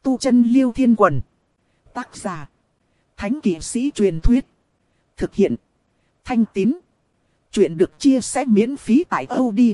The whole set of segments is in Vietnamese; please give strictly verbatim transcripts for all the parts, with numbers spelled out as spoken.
Tu chân Liêu Thiên Quần. Tác giả. Thánh kỵ sĩ truyền thuyết. Thực hiện. Thanh Tín. Chuyện được chia sẻ miễn phí tại audio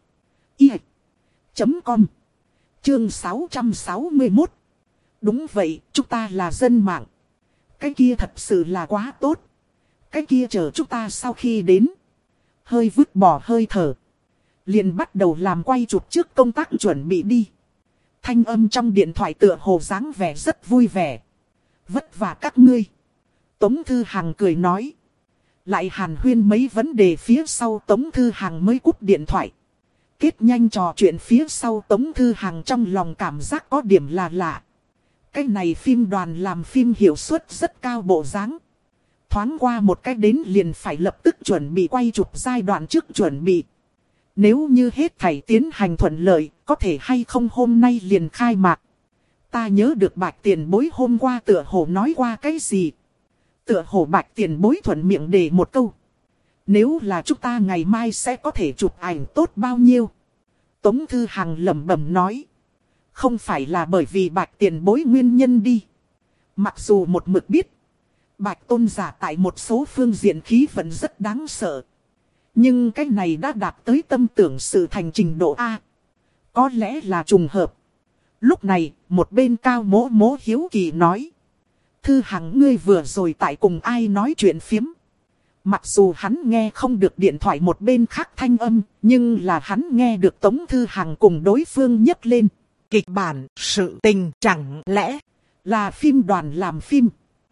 chấm com. Chương sáu trăm sáu mươi mốt. Đúng vậy, chúng ta là dân mạng. Cái kia thật sự là quá tốt. Cái kia chờ chúng ta sau khi đến. Hơi vứt bỏ hơi thở. Liền bắt đầu làm quay chụp trước công tác chuẩn bị đi. Thanh âm trong điện thoại tựa hồ dáng vẻ rất vui vẻ. Vất vả các ngươi. Tống Thư Hằng cười nói. Lại hàn huyên mấy vấn đề phía sau Tống Thư Hằng mới cúp điện thoại. Kết nhanh trò chuyện phía sau Tống Thư Hằng trong lòng cảm giác có điểm là lạ. Cái này phim đoàn làm phim hiệu suất rất cao bộ dáng. Thoáng qua một cái đến liền phải lập tức chuẩn bị quay chụp giai đoạn trước chuẩn bị. Nếu như hết thảy tiến hành thuận lợi, có thể hay không hôm nay liền khai mạc. Ta nhớ được Bạch Tiền Bối hôm qua tựa hồ nói qua cái gì. Tựa hồ Bạch Tiền Bối thuận miệng để một câu. Nếu là chúng ta ngày mai sẽ có thể chụp ảnh tốt bao nhiêu. Tống Thư Hằng lẩm bẩm nói. Không phải là bởi vì Bạch Tiền Bối nguyên nhân đi. Mặc dù một mực biết. Bạch Tôn giả tại một số phương diện khí vẫn rất đáng sợ. Nhưng cái này đã đạt tới tâm tưởng sự thành trình độ A. Có lẽ là trùng hợp. Lúc này, một bên Cao Mỗ Mỗ hiếu kỳ nói. Thư Hằng ngươi vừa rồi tại cùng ai nói chuyện phiếm. Mặc dù hắn nghe không được điện thoại một bên khác thanh âm, nhưng là hắn nghe được Tống Thư Hằng cùng đối phương nhấc lên. Kịch bản, sự tình, chẳng lẽ là phim đoàn làm phim.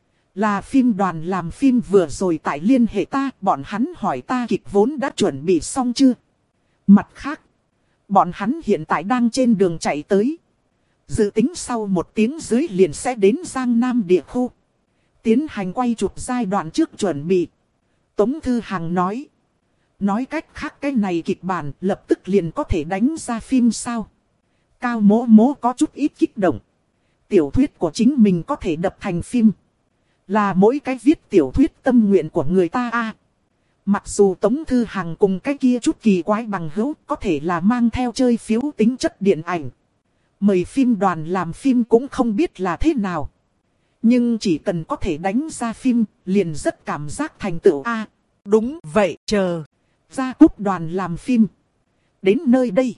Là phim đoàn làm phim vừa rồi tại liên hệ ta, bọn hắn hỏi ta kịch vốn đã chuẩn bị xong chưa. Mặt khác, bọn hắn hiện tại đang trên đường chạy tới. Dự tính sau một tiếng dưới liền sẽ đến Giang Nam địa khu. Tiến hành quay chụp giai đoạn trước chuẩn bị. Tống Thư Hằng nói. Nói cách khác cái này kịch bản lập tức liền có thể đánh ra phim sao. Cao Mỗ Mỗ có chút ít kích động. Tiểu thuyết của chính mình có thể đập thành phim. Là mỗi cái viết tiểu thuyết tâm nguyện của người ta a. Mặc dù Tống Thư Hằng cùng cái kia chút kỳ quái bằng hữu có thể là mang theo chơi phiếu tính chất điện ảnh. Mời phim đoàn làm phim cũng không biết là thế nào. Nhưng chỉ cần có thể đánh ra phim, liền rất cảm giác thành tựu a. Đúng vậy, chờ. Gia Cúp đoàn làm phim. Đến nơi đây.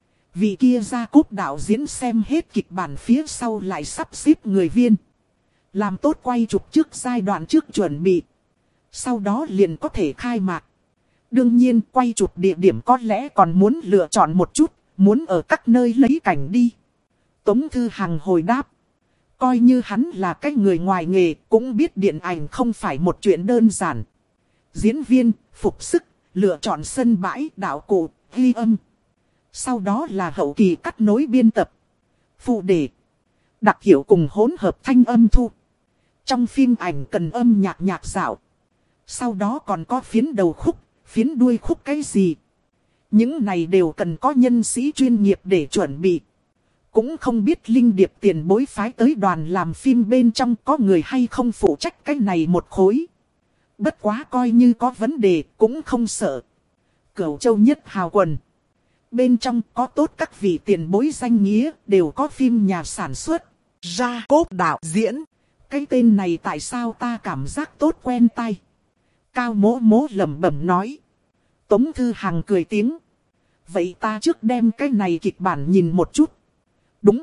Vị kia Gia Cúp đạo diễn xem hết kịch bản phía sau lại sắp xếp người viên. Làm tốt quay chụp trước giai đoạn trước chuẩn bị. Sau đó liền có thể khai mạc. Đương nhiên quay chụp địa điểm có lẽ còn muốn lựa chọn một chút. Muốn ở các nơi lấy cảnh đi. Tống Thư Hằng hồi đáp. Coi như hắn là cái người ngoài nghề cũng biết điện ảnh không phải một chuyện đơn giản. Diễn viên, phục sức, lựa chọn sân bãi, đạo cụ, ghi âm. Sau đó là hậu kỳ cắt nối biên tập. Phụ đề. Đặc hiệu cùng hỗn hợp thanh âm thu. Trong phim ảnh cần âm nhạc nhạc dạo. Sau đó còn có phiến đầu khúc, phiến đuôi khúc cái gì. Những này đều cần có nhân sĩ chuyên nghiệp để chuẩn bị. Cũng không biết Linh Điệp tiền bối phái tới đoàn làm phim bên trong có người hay không phụ trách cái này một khối. Bất quá coi như có vấn đề cũng không sợ. Cửu Châu Nhất Hào Quần. Bên trong có tốt các vị tiền bối danh nghĩa đều có phim nhà sản xuất. Gia Cốp đạo diễn. Cái tên này tại sao ta cảm giác tốt quen tai. Cao Mỗ Mỗ lẩm bẩm nói. Tống Thư Hằng cười tiếng. Vậy ta trước đem cái này kịch bản nhìn một chút. Đúng.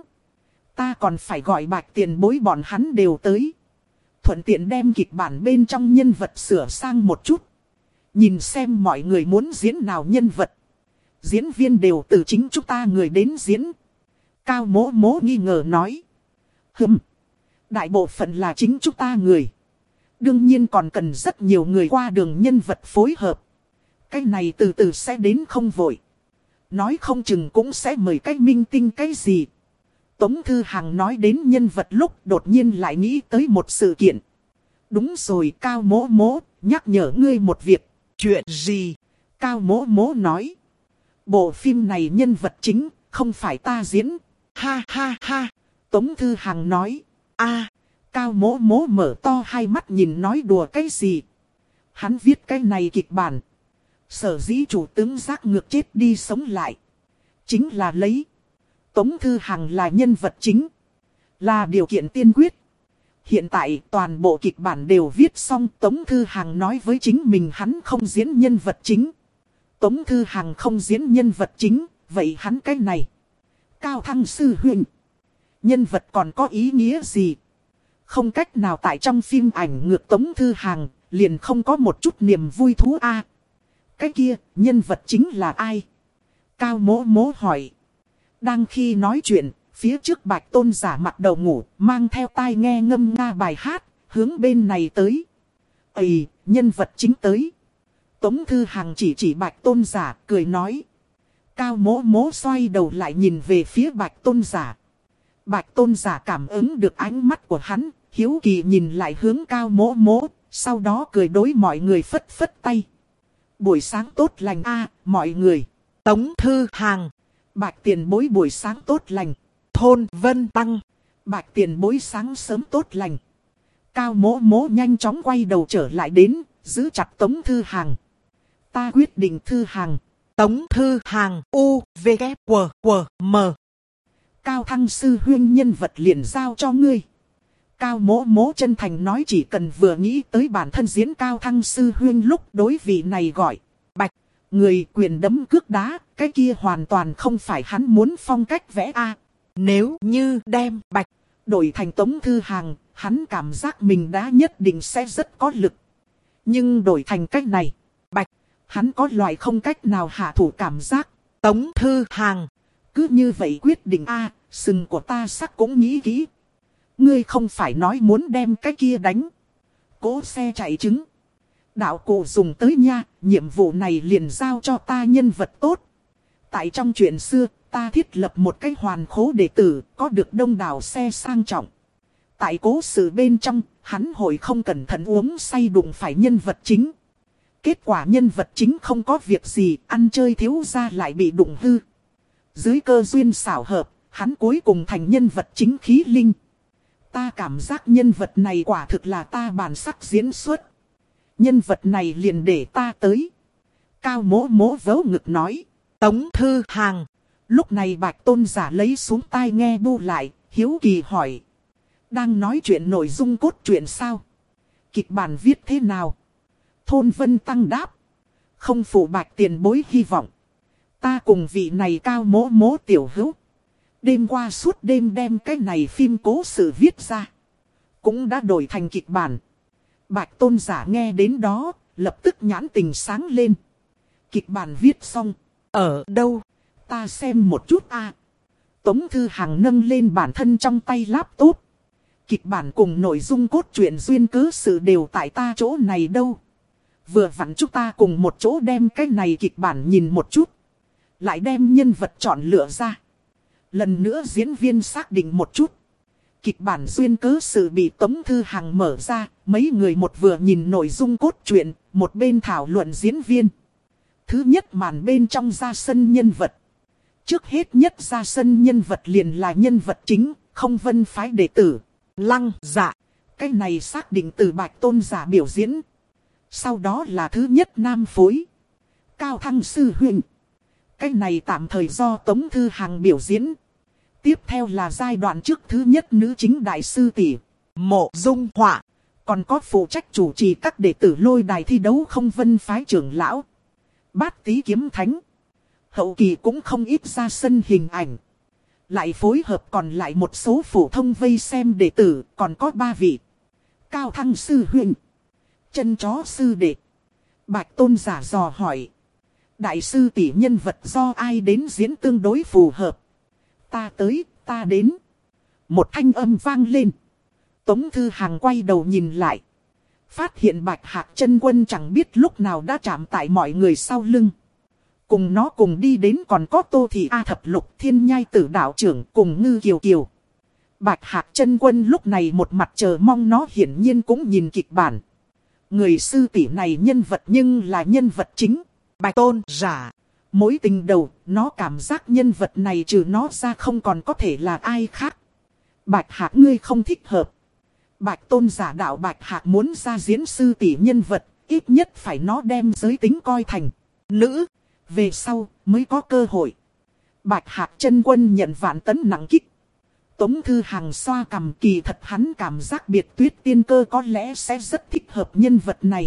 Ta còn phải gọi Bạch tiền bối bọn hắn đều tới. Thuận tiện đem kịch bản bên trong nhân vật sửa sang một chút. Nhìn xem mọi người muốn diễn nào nhân vật. Diễn viên đều từ chính chúng ta người đến diễn. Cao Mỗ Mỗ nghi ngờ nói. Hừm. Đại bộ phận là chính chúng ta người. Đương nhiên còn cần rất nhiều người qua đường nhân vật phối hợp. Cái này từ từ sẽ đến không vội. Nói không chừng cũng sẽ mời cái minh tinh cái gì. Tống Thư Hằng nói đến nhân vật lúc đột nhiên lại nghĩ tới một sự kiện. Đúng rồi Cao Mỗ Mỗ, nhắc nhở ngươi một việc. Chuyện gì? Cao Mỗ Mỗ nói. Bộ phim này nhân vật chính, không phải ta diễn. Ha ha ha. Tống Thư Hằng nói. A. Cao Mỗ Mỗ mở to hai mắt nhìn nói đùa cái gì. Hắn viết cái này kịch bản. Sở dĩ chủ tướng giác ngược chết đi sống lại. Chính là lấy. Tống Thư Hằng là nhân vật chính. là điều kiện tiên quyết. Hiện tại toàn bộ kịch bản đều viết xong. Tống Thư Hằng nói với chính mình hắn không diễn nhân vật chính. Tống Thư Hằng không diễn nhân vật chính, vậy hắn cái này Cao Thăng sư huynh, nhân vật còn có ý nghĩa gì? Không cách nào tại trong phim ảnh ngược Tống Thư Hằng, liền không có một chút niềm vui thú a. À, cái kia, nhân vật chính là ai? Cao Mỗ Mỗ hỏi. Đang khi nói chuyện, phía trước Bạch Tôn giả mặt đầu ngủ, mang theo tai nghe ngâm nga bài hát, hướng bên này tới. Ây, nhân vật chính tới. Tống Thư Hằng chỉ chỉ Bạch Tôn giả, cười nói. Cao Mỗ Mỗ xoay đầu lại nhìn về phía Bạch Tôn giả. Bạch Tôn giả cảm ứng được ánh mắt của hắn, hiếu kỳ nhìn lại hướng Cao Mỗ Mỗ, sau đó cười đối mọi người phất phất tay. Buổi sáng tốt lành a mọi người. Tống Thư Hằng. Bạch tiền bối buổi sáng tốt lành. Thôn Vân Tăng. Bạch tiền bối sáng sớm tốt lành. Cao Mỗ Mỗ nhanh chóng quay đầu trở lại đến, giữ chặt Tống Thư Hằng. Ta quyết định Thư Hằng. Tống Thư Hằng U V K W W M. Cao Thăng sư huynh nhân vật liền giao cho ngươi. Cao Mỗ Mỗ chân thành nói chỉ cần vừa nghĩ tới bản thân diễn Cao Thăng sư huynh lúc đối vị này gọi Bạch. Người quyền đấm cước đá, cái kia hoàn toàn không phải hắn muốn phong cách vẽ a. Nếu như đem Bạch đổi thành Tống Thư Hằng, hắn cảm giác mình đã nhất định sẽ rất có lực. Nhưng đổi thành cách này, Bạch, hắn có loại không cách nào hạ thủ cảm giác. Tống Thư Hằng, cứ như vậy quyết định a, sừng của ta sắc cũng nghĩ kỹ. Ngươi không phải nói muốn đem cái kia đánh cố xe chạy trứng. Đạo cụ dùng tới nha, nhiệm vụ này liền giao cho ta nhân vật tốt. Tại trong chuyện xưa, ta thiết lập một cái hoàn khố đệ tử, có được đông đảo xe sang trọng. Tại cố sự bên trong, hắn hội không cẩn thận uống say đụng phải nhân vật chính. Kết quả nhân vật chính không có việc gì, ăn chơi thiếu ra lại bị đụng hư. Dưới cơ duyên xảo hợp, hắn cuối cùng thành nhân vật chính khí linh. Ta cảm giác nhân vật này quả thực là ta bản sắc diễn xuất. Nhân vật này liền để ta tới. Cao Mỗ Mỗ vớ ngực nói. Tống Thư Hằng. Lúc này Bạch Tôn giả lấy xuống tai nghe bu lại, hiếu kỳ hỏi. Đang nói chuyện nội dung cốt truyện sao? Kịch bản viết thế nào? Thôn Vân Tăng đáp. Không phụ Bạch tiền bối hy vọng. Ta cùng vị này Cao Mỗ Mỗ tiểu hữu. Đêm qua suốt đêm đem cái này phim cố sự viết ra. Cũng đã đổi thành kịch bản. Bạch Tôn giả nghe đến đó, lập tức nhãn tình sáng lên. Kịch bản viết xong. Ở đâu? Ta xem một chút a. À. Tống Thư Hằng nâng lên bản thân trong tay laptop. Kịch bản cùng nội dung cốt truyện duyên cớ sự đều tại ta chỗ này đâu. Vừa vặn chúng ta cùng một chỗ đem cái này kịch bản nhìn một chút. Lại đem nhân vật chọn lựa ra. Lần nữa diễn viên xác định một chút. Kịch bản duyên cớ sự bị Tống Thư Hằng mở ra. Mấy người một vừa nhìn nội dung cốt truyện, một bên thảo luận diễn viên. Thứ nhất màn bên trong ra sân nhân vật. Trước hết nhất ra sân nhân vật liền là nhân vật chính, Không Vân phái đệ tử. Lăng Dạ. Cái này xác định từ Bạch Tôn giả biểu diễn. Sau đó là thứ nhất nam phối. Cao Thăng sư huynh. Cái này tạm thời do Tống Thư Hằng biểu diễn. Tiếp theo là giai đoạn trước thứ nhất nữ chính đại sư tỷ Mộ Dung Họa. Còn có phụ trách chủ trì các đệ tử lôi đài thi đấu Không Vân phái trưởng lão. Bát Tý Kiếm Thánh. Hậu kỳ cũng không ít ra sân hình ảnh. Lại phối hợp còn lại một số phổ thông vây xem đệ tử, còn có ba vị. Cao Thăng sư huynh. Chân chó sư đệ. Bạch Tôn giả dò hỏi. Đại sư tỷ nhân vật do ai đến diễn tương đối phù hợp? Ta tới, ta đến. Một thanh âm vang lên. Tống Thư Hằng quay đầu nhìn lại. Phát hiện Bạch Hạc Chân Quân chẳng biết lúc nào đã chạm tại mọi người sau lưng. Cùng nó cùng đi đến còn có Tô Thị A Thập Lục Thiên Nhai Tử đạo trưởng cùng Ngư Kiều Kiều. Bạch Hạc Chân Quân lúc này một mặt chờ mong, nó hiển nhiên cũng nhìn kịch bản. Người sư tỷ này nhân vật nhưng là nhân vật chính. Bạch Tôn giả. Mối tình đầu, nó cảm giác nhân vật này trừ nó ra không còn có thể là ai khác. Bạch Hạc ngươi không thích hợp. Bạch Tôn giả đạo Bạch Hạc muốn ra diễn sư tỷ nhân vật, ít nhất phải nó đem giới tính coi thành nữ. Về sau mới có cơ hội. Bạch Hạc Chân Quân nhận vạn tấn nặng kích. Tống Thư Hằng xoa cằm, kỳ thật hắn cảm giác Biệt Tuyết Tiên Cơ có lẽ sẽ rất thích hợp nhân vật này.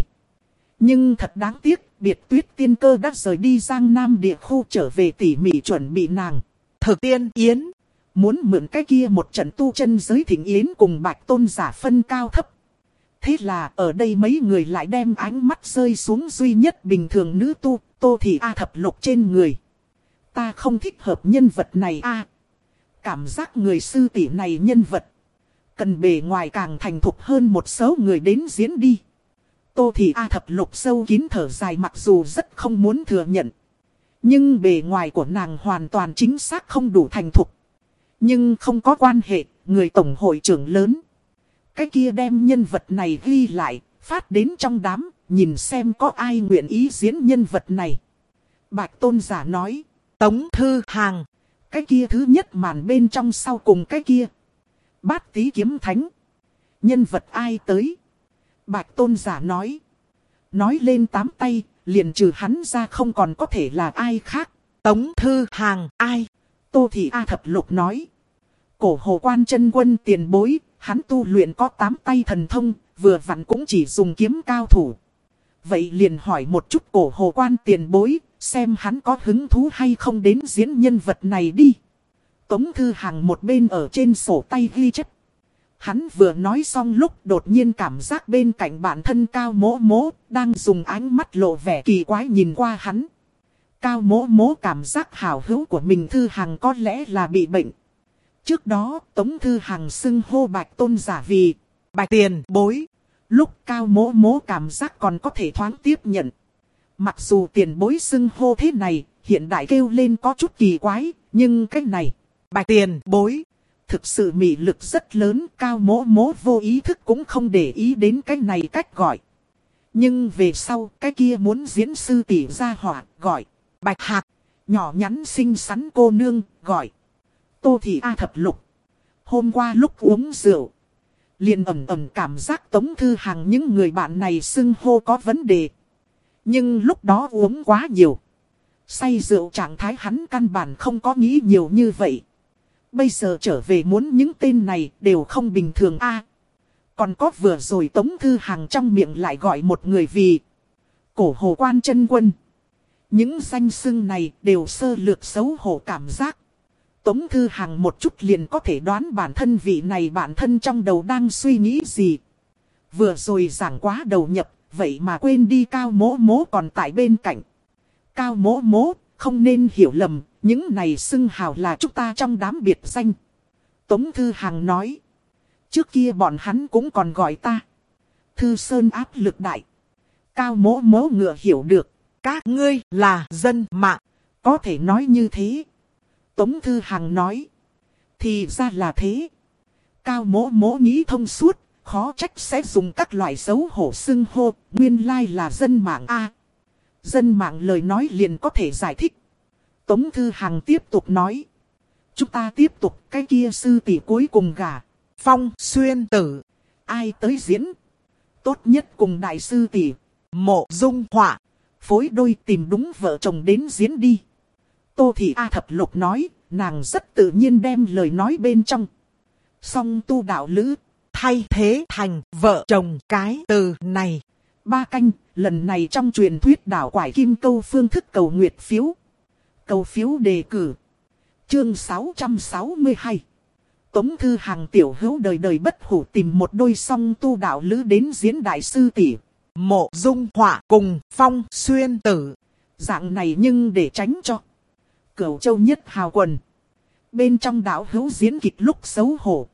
Nhưng thật đáng tiếc, Biệt Tuyết Tiên Cơ đã rời đi Giang Nam địa khu trở về tỉ mỉ chuẩn bị nàng Thực Tiên Yến. Muốn mượn cái kia một trận tu chân giới thỉnh yến cùng Bạch Tôn giả phân cao thấp. Thế là ở đây mấy người lại đem ánh mắt rơi xuống duy nhất bình thường nữ tu, Tô Thị A Thập Lục trên người. Ta không thích hợp nhân vật này a. Cảm giác người sư tỷ này nhân vật cần bề ngoài càng thành thục hơn một số người đến diễn đi. Tô Thị A Thập Lục sâu kín thở dài, mặc dù rất không muốn thừa nhận. Nhưng bề ngoài của nàng hoàn toàn chính xác không đủ thành thục. Nhưng không có quan hệ, người tổng hội trưởng lớn. Cái kia đem nhân vật này ghi lại, phát đến trong đám, nhìn xem có ai nguyện ý diễn nhân vật này. Bạch Tôn giả nói, Tống Thư Hằng. Cái kia thứ nhất màn bên trong sau cùng cái kia. Bát Tí Kiếm Thánh. Nhân vật ai tới? Bạch Tôn giả nói. Nói lên tám tay, liền trừ hắn ra không còn có thể là ai khác. Tống Thư Hằng ai? Tô Thị A Thập Lục nói. Cổ Hồ Quan Chân Quân tiền bối, hắn tu luyện có tám tay thần thông, vừa vặn cũng chỉ dùng kiếm cao thủ. Vậy liền hỏi một chút Cổ Hồ Quan tiền bối, xem hắn có hứng thú hay không đến diễn nhân vật này đi. Tống Thư Hằng một bên ở trên sổ tay ghi chép. Hắn vừa nói xong lúc đột nhiên cảm giác bên cạnh bản thân Cao Mỗ Mỗ đang dùng ánh mắt lộ vẻ kỳ quái nhìn qua hắn. Cao Mỗ Mỗ cảm giác hảo hữu của mình Thư Hằng có lẽ là bị bệnh. Trước đó Tống Thư Hằng xưng hô Bạch Tôn giả vì Bạch tiền bối. Lúc Cao Mỗ Mỗ cảm giác còn có thể thoáng tiếp nhận. Mặc dù tiền bối xưng hô thế này, hiện đại kêu lên có chút kỳ quái, nhưng cái này, Bạch tiền bối, thực sự mị lực rất lớn. Cao Mỗ Mỗ vô ý thức cũng không để ý đến cái này cách gọi. Nhưng về sau, cái kia muốn diễn sư tỷ gia hỏa, gọi Bạch Hạc. Nhỏ nhắn xinh xắn cô nương, gọi Tô Thị A Thập Lục. Hôm qua lúc uống rượu, liền ẩm ẩm cảm giác Tống Thư Hằng những người bạn này xưng hô có vấn đề. Nhưng lúc đó uống quá nhiều. Say rượu trạng thái hắn căn bản không có nghĩ nhiều như vậy. Bây giờ trở về muốn những tên này đều không bình thường a. Còn có vừa rồi Tống Thư Hằng trong miệng lại gọi một người vì Cổ Hồ Quan Chân Quân. Những danh xưng này đều sơ lược xấu hổ cảm giác. Tống Thư Hằng một chút liền có thể đoán bản thân vị này bản thân trong đầu đang suy nghĩ gì. Vừa rồi giảng quá đầu nhập, vậy mà quên đi Cao Mỗ Mỗ còn tại bên cạnh. Cao Mỗ Mỗ, không nên hiểu lầm, những này xưng hào là chúng ta trong đám biệt danh. Tống Thư Hằng nói. Trước kia bọn hắn cũng còn gọi ta Thư Sơn áp lực đại. Cao Mỗ Mỗ ngựa hiểu được. Các ngươi là dân mạng. Có thể nói như thế. Tống Thư Hằng nói. Thì ra là thế. Cao Mỗ Mỗ nghĩ thông suốt. Khó trách sẽ dùng các loại xấu hổ xưng hô. Nguyên lai là dân mạng a. Dân mạng lời nói liền có thể giải thích. Tống Thư Hằng tiếp tục nói. Chúng ta tiếp tục cái kia sư tỷ cuối cùng gả Phong Xuyên Tử. Ai tới diễn? Tốt nhất cùng đại sư tỷ Mộ Dung Họa phối đôi tìm đúng vợ chồng đến diễn đi. Tô Thị A Thập Lục nói. Nàng rất tự nhiên đem lời nói bên trong song tu đạo lữ thay thế thành vợ chồng cái từ này. Ba canh, lần này trong truyền thuyết đảo quải kim câu phương thức cầu nguyệt phiếu. Cầu phiếu đề cử. Chương sáu trăm sáu mươi hai. Tống Thư Hằng tiểu hữu đời đời bất hủ tìm một đôi song tu đạo lữ đến diễn đại sư tỷ Mộ Dung Họa cùng Phong Xuyên Tử. Dạng này nhưng để tránh cho Cửu Châu Nhất Hào quần bên trong đạo hữu diễn kịch lúc xấu hổ.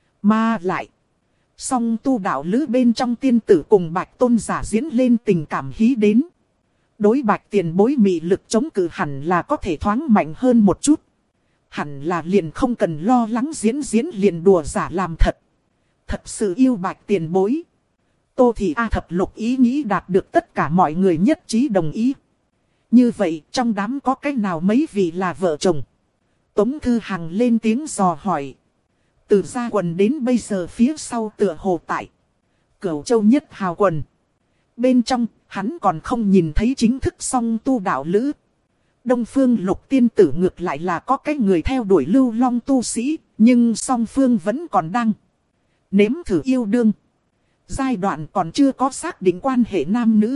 Mà lại song tu đạo lữ bên trong tiên tử cùng Bạch Tôn giả diễn lên tình cảm hí đến. Đối Bạch tiền bối mị lực chống cự hẳn là có thể thoáng mạnh hơn một chút. Hẳn là liền không cần lo lắng diễn diễn liền đùa giả làm thật. Thật sự yêu Bạch tiền bối. Tô Thị A Thập Lục ý nghĩ đạt được tất cả mọi người nhất trí đồng ý. Như vậy trong đám có cách nào mấy vị là vợ chồng? Tống Thư Hằng lên tiếng dò hỏi. Từ gia quần đến bây giờ phía sau tựa hồ tại Cửu Châu Nhất Hào quần bên trong hắn còn không nhìn thấy chính thức song tu đạo lữ. Đông Phương Lục tiên tử ngược lại là có cái người theo đuổi Lưu Long tu sĩ. nhưng song phương vẫn còn đang nếm thử yêu đương. Giai đoạn còn chưa có xác định quan hệ nam nữ.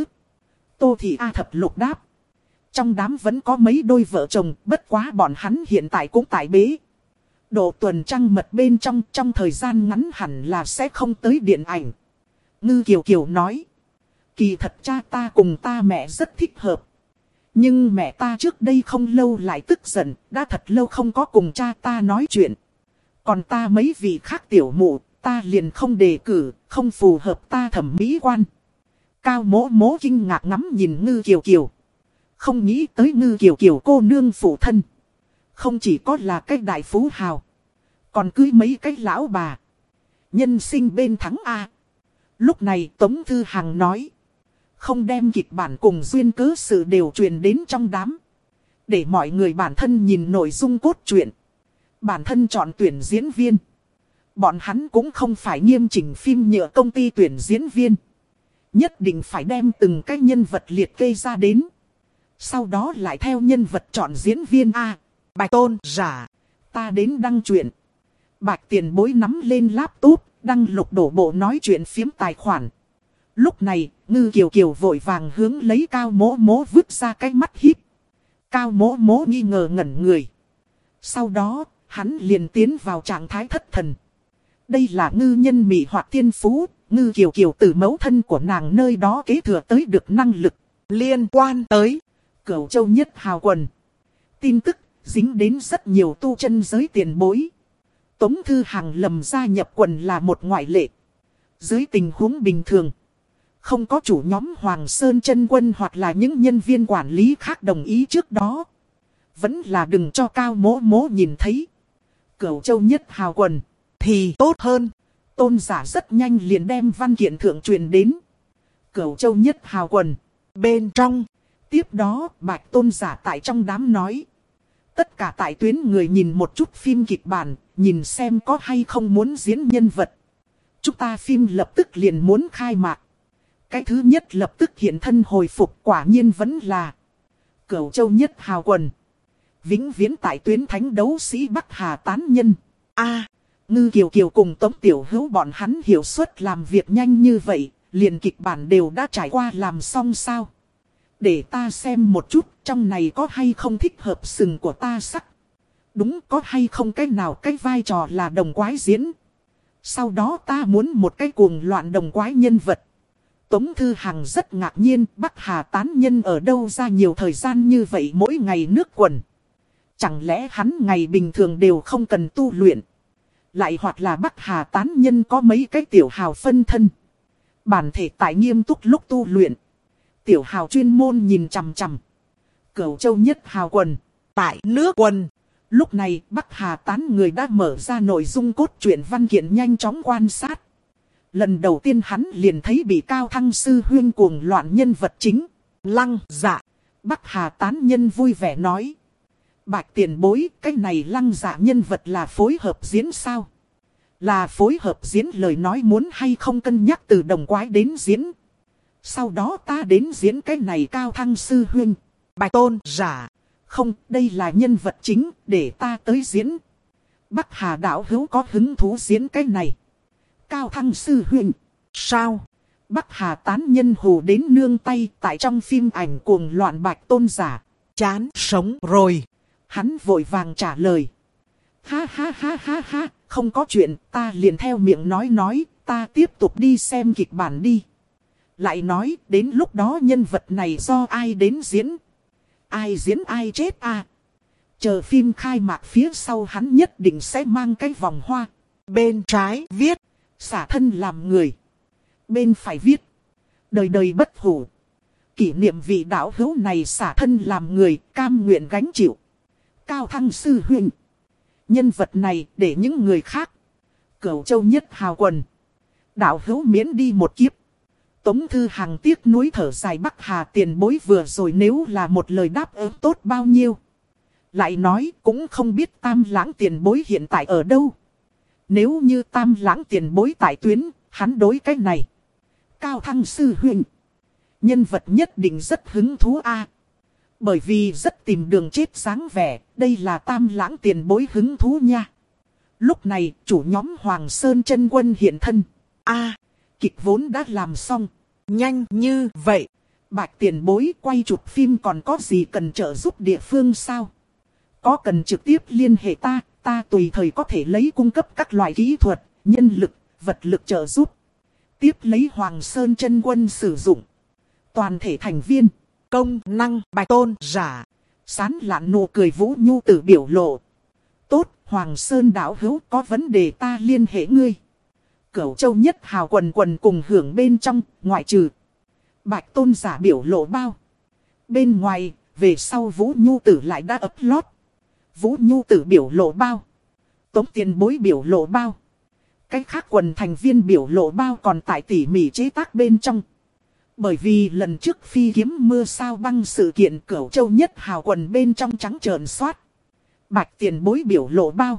Tô Thị A Thập Lục đáp. Trong đám vẫn có mấy đôi vợ chồng, bất quá bọn hắn hiện tại cũng tại bế. Độ tuần trăng mật bên trong, trong thời gian ngắn hẳn là sẽ không tới điện ảnh. Ngư Kiều Kiều nói. Kỳ thật cha ta cùng ta mẹ rất thích hợp. Nhưng mẹ ta trước đây không lâu lại tức giận, đã thật lâu không có cùng cha ta nói chuyện. Còn ta mấy vị khác tiểu mụ, ta liền không đề cử, không phù hợp ta thẩm mỹ quan. Cao Mỗ Mỗ kinh ngạc ngắm nhìn Ngư Kiều Kiều. Không nghĩ tới Ngư Kiều Kiều cô nương phụ thân. Không chỉ có là cái đại phú hào. Còn cưới mấy cái lão bà. Nhân sinh bên thắng A. Lúc này Tống Thư Hằng nói. Không đem kịch bản cùng duyên cớ sự đều truyền đến trong đám. Để mọi người bản thân nhìn nội dung cốt truyện. Bản thân chọn tuyển diễn viên. Bọn hắn cũng không phải nghiêm chỉnh phim nhựa công ty tuyển diễn viên. Nhất định phải đem từng cái nhân vật liệt kê ra đến. Sau đó lại theo nhân vật chọn diễn viên A. Bạch Tôn giả. Ta đến đăng truyện. Bạch Tiền Bối nắm lên laptop, đăng lục đổ bộ nói chuyện phiếm tài khoản. Lúc này, Ngư Kiều Kiều vội vàng hướng lấy Cao Mỗ Mỗ vứt ra cái mắt híp. Cao Mỗ Mỗ nghi ngờ ngẩn người. Sau đó, hắn liền tiến vào trạng thái thất thần. Đây là ngư nhân mị hoặc thiên phú, Ngư Kiều Kiều từ mẫu thân của nàng nơi đó kế thừa tới được năng lực. Liên quan tới Cửu Châu Nhất Hào Quần. Tin tức dính đến rất nhiều tu chân giới tiền bối. Tống Thư Hằng lầm gia nhập quần là một ngoại lệ. Dưới tình huống bình thường, không có chủ nhóm Hoàng Sơn Chân Quân hoặc là những nhân viên quản lý khác đồng ý trước đó. Vẫn là đừng cho Cao Mỗ Mỗ nhìn thấy. Cửu Châu Nhất Hào Quần thì tốt hơn. Tôn giả rất nhanh liền đem văn kiện thượng truyền đến. Cửu Châu Nhất Hào Quần bên trong. Tiếp đó Bạch Tôn giả tại trong đám nói. Tất cả tại tuyến người nhìn một chút phim kịch bản, nhìn xem có hay không muốn diễn nhân vật. Chúng ta phim lập tức liền muốn khai mạc. Cái thứ nhất lập tức hiện thân hồi phục, quả nhiên vẫn là Cửu Châu Nhất Hào Quần. Vĩnh viễn tại tuyến thánh đấu sĩ Bắc Hà tán nhân. A, Ngư Kiều Kiều cùng Tống Tiểu Hữu bọn hắn hiểu suất làm việc nhanh như vậy, liền kịch bản đều đã trải qua làm xong sao. Để ta xem một chút trong này có hay không thích hợp sừng của ta sắc. Đúng, có hay không cái nào cái vai trò là đồng quái diễn. Sau đó ta muốn một cái cuồng loạn đồng quái nhân vật. Tống Thư Hằng rất ngạc nhiên, Bắc Hà tán nhân ở đâu ra nhiều thời gian như vậy mỗi ngày nước quần. Chẳng lẽ hắn ngày bình thường đều không cần tu luyện. Lại hoặc là Bắc Hà tán nhân có mấy cái tiểu hào phân thân. Bản thể tại nghiêm túc lúc tu luyện. Tiểu hào chuyên môn nhìn chằm chằm. Cửu Châu Nhất Hào Quần tại nước quần. Lúc này Bắc Hà tán người đã mở ra nội dung cốt truyện văn kiện nhanh chóng quan sát. Lần đầu tiên hắn liền thấy bị Cao Thăng sư huyên cuồng loạn nhân vật chính. Lăng Dạ. Bắc Hà tán nhân vui vẻ nói. Bạch Tiền Bối, cái này Lăng Dạ nhân vật là phối hợp diễn sao? Là phối hợp diễn lời nói muốn hay không cân nhắc từ đồng quái đến diễn. Sau đó ta đến diễn cái này Cao Thăng sư huyên. Bạch Tôn giả. Không, đây là nhân vật chính, để ta tới diễn. Bắc Hà đạo hữu có hứng thú diễn cái này. Cao Thăng sư huynh. Sao? Bắc Hà tán nhân hù đến nương tay tại trong phim ảnh cuồng loạn Bạch Tôn giả. Chán sống rồi. Hắn vội vàng trả lời. Ha ha ha ha ha, không có chuyện, ta liền theo miệng nói nói, ta tiếp tục đi xem kịch bản đi. Lại nói, đến lúc đó nhân vật này do ai đến diễn? Ai diễn ai chết à? Chờ phim khai mạc phía sau hắn nhất định sẽ mang cái vòng hoa. Bên trái viết, xả thân làm người. Bên phải viết, đời đời bất hủ. Kỷ niệm vị đạo hữu này xả thân làm người, cam nguyện gánh chịu. Cao Thăng sư huynh. Nhân vật này để những người khác. Cửu Châu Nhất Hào Quần. Đạo hữu miễn đi một kiếp. Tống Thư Hằng tiếc nuối thở dài Bắc Hà tiền bối vừa rồi nếu là một lời đáp ứng tốt bao nhiêu. Lại nói cũng không biết Tam Lãng tiền bối hiện tại ở đâu. Nếu như Tam Lãng tiền bối tại tuyến, hắn đối cái này. Cao Thăng sư huynh. Nhân vật nhất định rất hứng thú a. Bởi vì rất tìm đường chết sáng vẻ, đây là Tam Lãng tiền bối hứng thú nha. Lúc này chủ nhóm Hoàng Sơn chân quân hiện thân. A, kịch vốn đã làm xong. Nhanh như vậy. Bạch tiền bối quay chụp phim còn có gì cần trợ giúp địa phương sao? Có cần trực tiếp liên hệ ta, ta tùy thời có thể lấy cung cấp các loại kỹ thuật, nhân lực, vật lực trợ giúp. Tiếp lấy Hoàng Sơn chân quân sử dụng. Toàn thể thành viên, công năng Bạch Tôn giả. Sán lạn nụ cười Vũ Nhu Tử biểu lộ. Tốt, Hoàng Sơn đạo hữu có vấn đề ta liên hệ ngươi. Cửu Châu Nhất Hào quần quần cùng hưởng bên trong, ngoại trừ. Bạch Tôn giả biểu lộ bao. Bên ngoài, về sau Vũ Nhu Tử lại đã upload. Vũ Nhu Tử biểu lộ bao. Tống Tiền Bối biểu lộ bao. Cách khác quần thành viên biểu lộ bao còn tại tỉ mỉ chế tác bên trong. Bởi vì lần trước phi kiếm mưa sao băng sự kiện Cửu Châu Nhất Hào quần bên trong trắng trợn soát. Bạch Tiền Bối biểu lộ bao.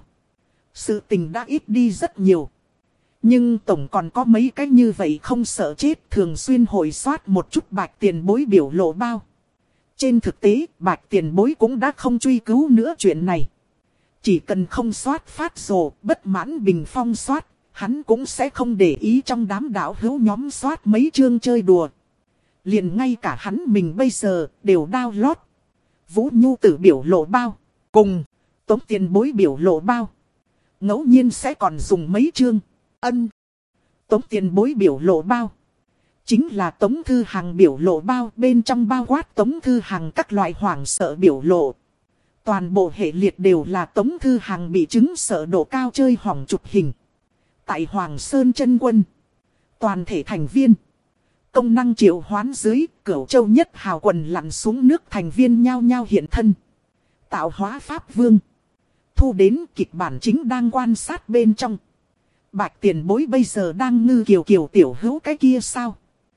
Sự tình đã ít đi rất nhiều. Nhưng tổng còn có mấy cái như vậy không sợ chết, thường xuyên hồi soát một chút Bạch Tiền Bối biểu lộ bao. Trên thực tế, Bạch Tiền Bối cũng đã không truy cứu nữa chuyện này. Chỉ cần không soát phát rồ, bất mãn bình phong soát, hắn cũng sẽ không để ý trong đám đạo hữu nhóm soát mấy chương chơi đùa. Liền ngay cả hắn mình bây giờ đều download. Vũ Nhu Tử biểu lộ bao. Cùng Tống Tiền Bối biểu lộ bao. Ngẫu nhiên sẽ còn dùng mấy chương. Ân. Tống Tiền Bối biểu lộ bao. Chính là Tống Thư Hằng biểu lộ bao, bên trong bao quát Tống Thư Hằng các loại hoảng sợ biểu lộ. Toàn bộ hệ liệt đều là Tống Thư Hằng bị chứng sợ độ cao chơi hỏng chụp hình. Tại Hoàng Sơn chân quân. Toàn thể thành viên. Công năng triệu hoán dưới, Cửu Châu Nhất Hào quần lặn xuống nước thành viên nhao nhao hiện thân. Tạo hóa Pháp Vương. Thu đến kịch bản chính đang quan sát bên trong. Bạch Tiền Bối bây giờ đang ngư kiều kiều tiểu hữu cái kia sao?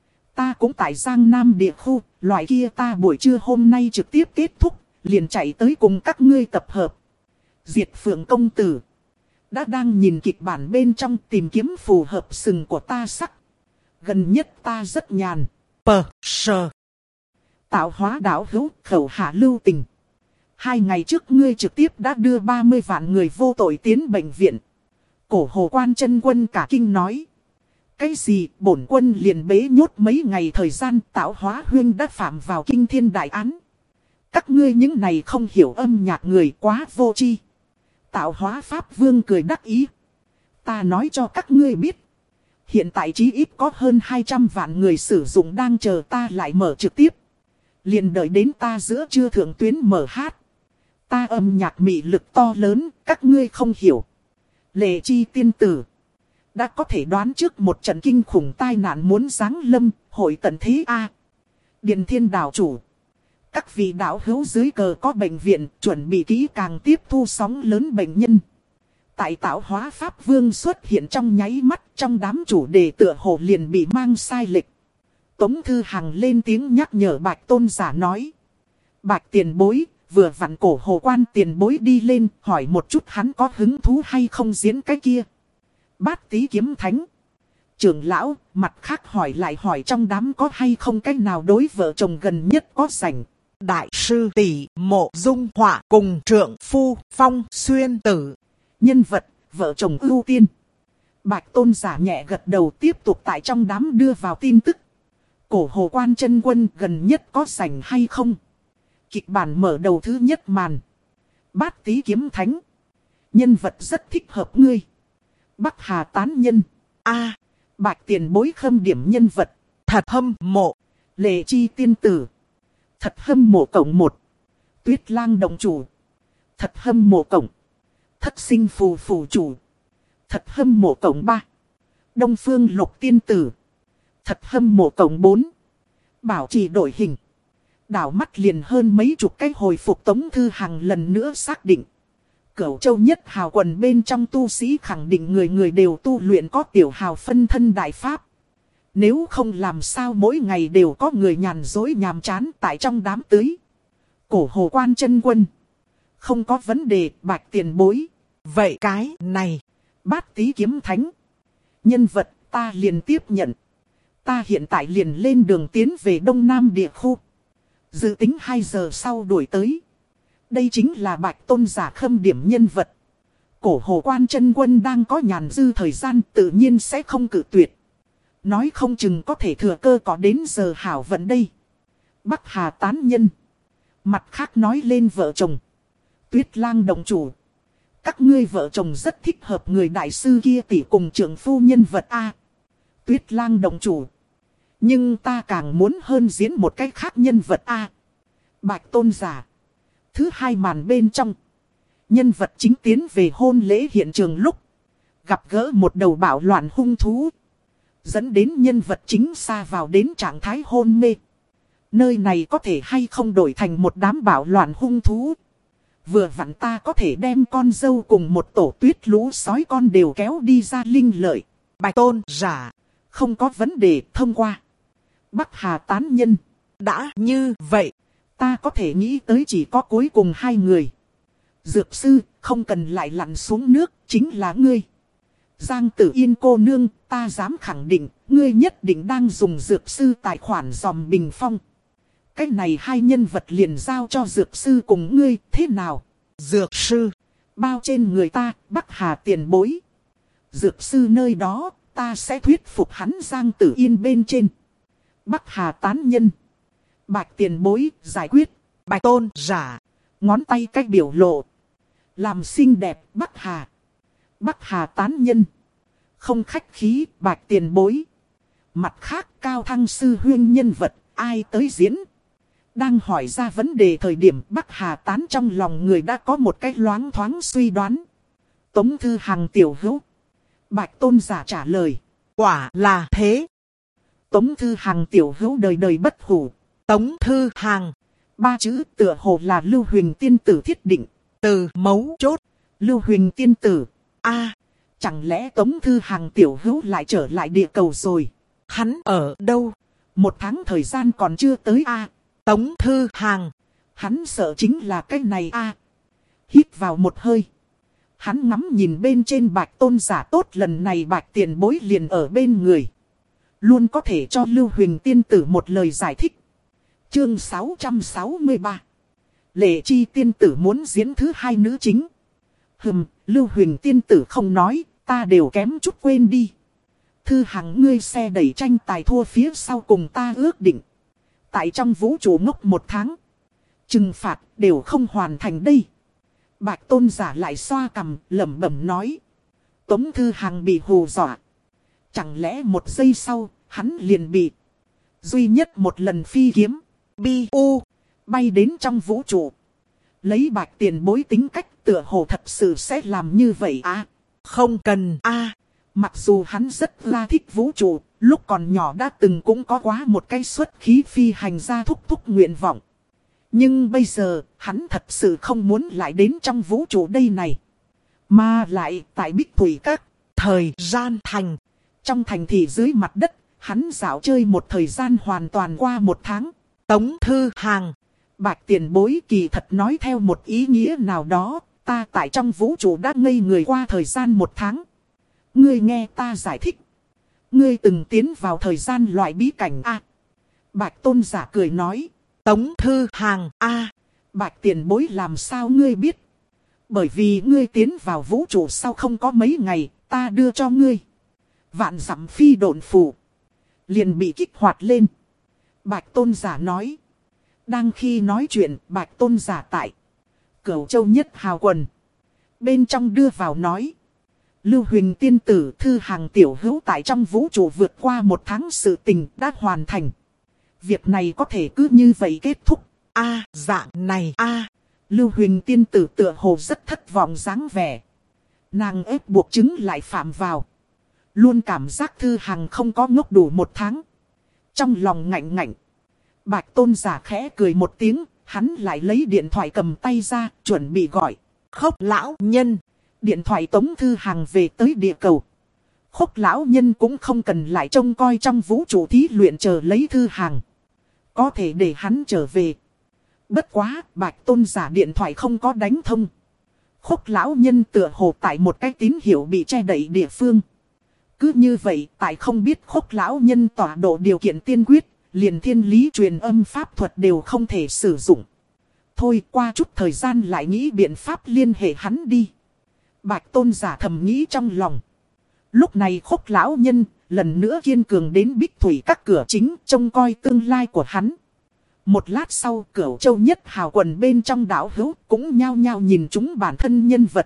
Ta cũng tại Giang Nam địa khu, loại kia ta buổi trưa hôm nay trực tiếp kết thúc, liền chạy tới cùng các ngươi tập hợp. Diệt Phượng công tử. Đã đang nhìn kịch bản bên trong tìm kiếm phù hợp sừng của ta sắc. Gần nhất ta rất nhàn. Pờ, sờ. Tạo hóa đạo hữu, khẩu hạ lưu tình. Hai ngày trước ngươi trực tiếp đã đưa ba mươi vạn người vô tội tiến bệnh viện. Cổ Hồ Quan chân quân cả kinh nói. Cái gì bổn quân liền bế nhốt mấy ngày thời gian Tạo hóa huyên đã phạm vào kinh thiên đại án. Các ngươi những này không hiểu âm nhạc người quá vô tri. Tạo hóa Pháp Vương cười đắc ý. Ta nói cho các ngươi biết. Hiện tại chí ít có hơn hai trăm vạn người sử dụng đang chờ ta lại mở trực tiếp. Liền đợi đến ta giữa trưa thượng tuyến mở hát. Ta âm nhạc mị lực to lớn, các ngươi không hiểu. Lệ Chi tiên tử. Đã có thể đoán trước một trận kinh khủng tai nạn muốn giáng lâm, hội tận thế A. Điền Thiên đảo chủ. Các vị đạo hữu dưới cờ có bệnh viện, chuẩn bị kỹ càng tiếp thu sóng lớn bệnh nhân. Tại Tạo hóa Pháp Vương xuất hiện trong nháy mắt, trong đám chủ đề tựa hồ liền bị mang sai lệch. Tống Thư Hằng lên tiếng nhắc nhở Bạch Tôn giả nói. Bạch Tiền Bối, vừa vặn Cổ Hồ Quan Tiền Bối đi lên, hỏi một chút hắn có hứng thú hay không diễn cái kia. Bát Tý Kiếm Thánh. Trưởng lão, mặt khác hỏi lại hỏi trong đám có hay không cách nào đối vợ chồng gần nhất có rảnh. Đại sư tỷ Mộ Dung Họa cùng trượng phu Phong Xuyên Tử. Nhân vật, vợ chồng ưu tiên. Bạch Tôn giả nhẹ gật đầu tiếp tục tại trong đám đưa vào tin tức. Cổ Hồ Quan chân quân gần nhất có rảnh hay không? Kịch bản mở đầu thứ nhất màn. Bát Tý Kiếm Thánh. Nhân vật rất thích hợp ngươi. Bắc Hà tán nhân. A. Bạch Tiền Bối khâm điểm nhân vật. Thật hâm mộ. Lệ Chi tiên tử. Thật hâm mộ cộng một. Tuyết Lang đồng chủ. Thật hâm mộ cộng. Thất sinh phù phù chủ. Thật hâm mộ cộng ba. Đông Phương Lục tiên tử. Thật hâm mộ cộng bốn. Bảo trì đổi hình. Đảo mắt liền hơn mấy chục cái hồi phục Tống Thư Hằng lần nữa xác định. Cửu Châu Nhất Hào quần bên trong tu sĩ khẳng định người người đều tu luyện có tiểu hào phân thân đại pháp. Nếu không làm sao mỗi ngày đều có người nhàn dối nhàm chán tại trong đám tưới. Cổ Hồ Quan chân quân. Không có vấn đề, Bạch Tiền Bối. Vậy cái này. Bát Tý Kiếm Thánh. Nhân vật ta liền tiếp nhận. Ta hiện tại liền lên đường tiến về Đông Nam địa khu. Dự tính hai giờ sau đuổi tới. Đây chính là Bạch Tôn giả khâm điểm nhân vật. Cổ Hồ Quan chân quân đang có nhàn dư thời gian tự nhiên sẽ không cự tuyệt. Nói không chừng có thể thừa cơ có đến giờ hảo vận đây. Bắc Hà tán nhân. Mặt khác nói lên vợ chồng. Tuyết Lang đồng chủ. Các ngươi vợ chồng rất thích hợp người đại sư kia tỷ cùng trưởng phu nhân vật A. Tuyết Lang đồng chủ. Nhưng ta càng muốn hơn diễn một cách khác nhân vật A. Bạch Tôn giả. Thứ hai màn bên trong. Nhân vật chính tiến về hôn lễ hiện trường lúc. Gặp gỡ một đầu bạo loạn hung thú. Dẫn đến nhân vật chính xa vào đến trạng thái hôn mê. Nơi này có thể hay không đổi thành một đám bạo loạn hung thú. Vừa vặn ta có thể đem con dâu cùng một tổ tuyết lũ sói con đều kéo đi ra linh lợi. Bạch Tôn giả. Không có vấn đề thông qua. Bắc Hà tán nhân. Đã như vậy. Ta có thể nghĩ tới chỉ có cuối cùng hai người. Dược sư không cần lại lặn xuống nước chính là ngươi. Giang Tử Yên cô nương ta dám khẳng định. Ngươi nhất định đang dùng dược sư tài khoản dòm bình phong. Cái này hai nhân vật liền giao cho dược sư cùng ngươi thế nào? Dược sư. Bao trên người ta Bắc Hà tiền bối. Dược sư nơi đó ta sẽ thuyết phục hắn Giang Tử Yên bên trên. Bắc Hà tán nhân. Bạch tiền bối giải quyết. Bạch Tôn giả. Ngón tay cách biểu lộ. Làm xinh đẹp Bắc Hà. Bắc Hà tán nhân. Không khách khí Bạch tiền bối. Mặt khác Cao Thăng sư huyên nhân vật ai tới diễn. Đang hỏi ra vấn đề thời điểm Bắc Hà tán trong lòng người đã có một cái loáng thoáng suy đoán. Tống Thư Hằng tiểu hữu. Bạch Tôn giả trả lời. Quả là thế. Tống Thư Hằng tiểu hữu đời đời bất hủ. Tống Thư Hằng. Ba chữ tựa hồ là Lưu Huỳnh tiên tử thiết định. Từ mấu chốt. Lưu Huỳnh tiên tử. a à, chẳng lẽ Tống Thư Hằng tiểu hữu lại trở lại địa cầu rồi? Hắn ở đâu? Một tháng thời gian còn chưa tới a à? Tống Thư Hằng. Hắn sợ chính là cái này a à? Hít vào một hơi. Hắn ngắm nhìn bên trên Bạch Tôn giả tốt lần này Bạch tiền bối liền ở bên người. Luôn có thể cho Lưu Huỳnh tiên tử một lời giải thích. Chương sáu trăm sáu mươi ba. Lệ Chi tiên tử muốn diễn thứ hai nữ chính. Hừm, Lưu Huỳnh tiên tử không nói, ta đều kém chút quên đi. Thư Hằng ngươi xe đẩy tranh tài thua phía sau cùng ta ước định. Tại trong vũ trụ ngốc một tháng. Trừng phạt đều không hoàn thành đây. Bạch Tôn giả lại xoa cằm lẩm bẩm nói. Tống Thư Hằng bị hù dọa. Chẳng lẽ một giây sau, hắn liền bị. Duy nhất một lần phi kiếm. Bi u. Bay đến trong vũ trụ. Lấy Bạch tiền bối tính cách tựa hồ thật sự sẽ làm như vậy à. Không cần a à. Mặc dù hắn rất là thích vũ trụ. Lúc còn nhỏ đã từng cũng có quá một cái xuất khí phi hành ra thúc thúc nguyện vọng. Nhưng bây giờ, hắn thật sự không muốn lại đến trong vũ trụ đây này. Mà lại, tại Bích Thủy Các, thời gian thành. Trong thành thị dưới mặt đất, hắn dạo chơi một thời gian hoàn toàn qua một tháng. Tống Thư Hằng. Bạch tiền bối kỳ thật nói theo một ý nghĩa nào đó, ta tại trong vũ trụ đã ngây người qua thời gian một tháng. Ngươi nghe ta giải thích. Ngươi từng tiến vào thời gian loại bí cảnh A. Bạch Tôn giả cười nói. Tống Thư Hằng a à. Bạch tiền bối làm sao ngươi biết? Bởi vì ngươi tiến vào vũ trụ sau không có mấy ngày, ta đưa cho ngươi. Vạn dặm phi độn phù. Liền bị kích hoạt lên. Bạch Tôn giả nói. Đang khi nói chuyện, Bạch Tôn giả tại Cửu Châu Nhất Hào Quần. Bên trong đưa vào nói. Lưu Huỳnh tiên tử Thư Hằng tiểu hữu tại trong vũ trụ vượt qua một tháng sự tình đã hoàn thành. Việc này có thể cứ như vậy kết thúc. A à, dạng này a à. Lưu Huỳnh tiên tử tựa hồ rất thất vọng dáng vẻ. Nàng ép buộc chứng lại phạm vào. Luôn cảm giác Thư Hằng không có ngốc đủ một tháng. Trong lòng ngạnh ngạnh. Bạch Tôn giả khẽ cười một tiếng. Hắn lại lấy điện thoại cầm tay ra chuẩn bị gọi. Khốc lão nhân. Điện thoại Tống Thư Hằng về tới địa cầu. Khốc lão nhân cũng không cần lại trông coi trong vũ trụ thí luyện chờ lấy Thư Hằng. Có thể để hắn trở về. Bất quá, Bạch Tôn giả điện thoại không có đánh thông. Khốc lão nhân tựa hồ tại một cái tín hiệu bị che đậy địa phương. Cứ như vậy, tại không biết khốc lão nhân tọa độ điều kiện tiên quyết, liền thiên lý truyền âm pháp thuật đều không thể sử dụng. Thôi qua chút thời gian lại nghĩ biện pháp liên hệ hắn đi. Bạch tôn giả thầm nghĩ trong lòng. Lúc này Khúc lão nhân lần nữa kiên cường đến Bích Thủy các cửa chính trông coi tương lai của hắn. Một lát sau, Cửu Châu nhất hào quần bên trong đảo hữu cũng nhao nhao nhìn chúng bản thân nhân vật.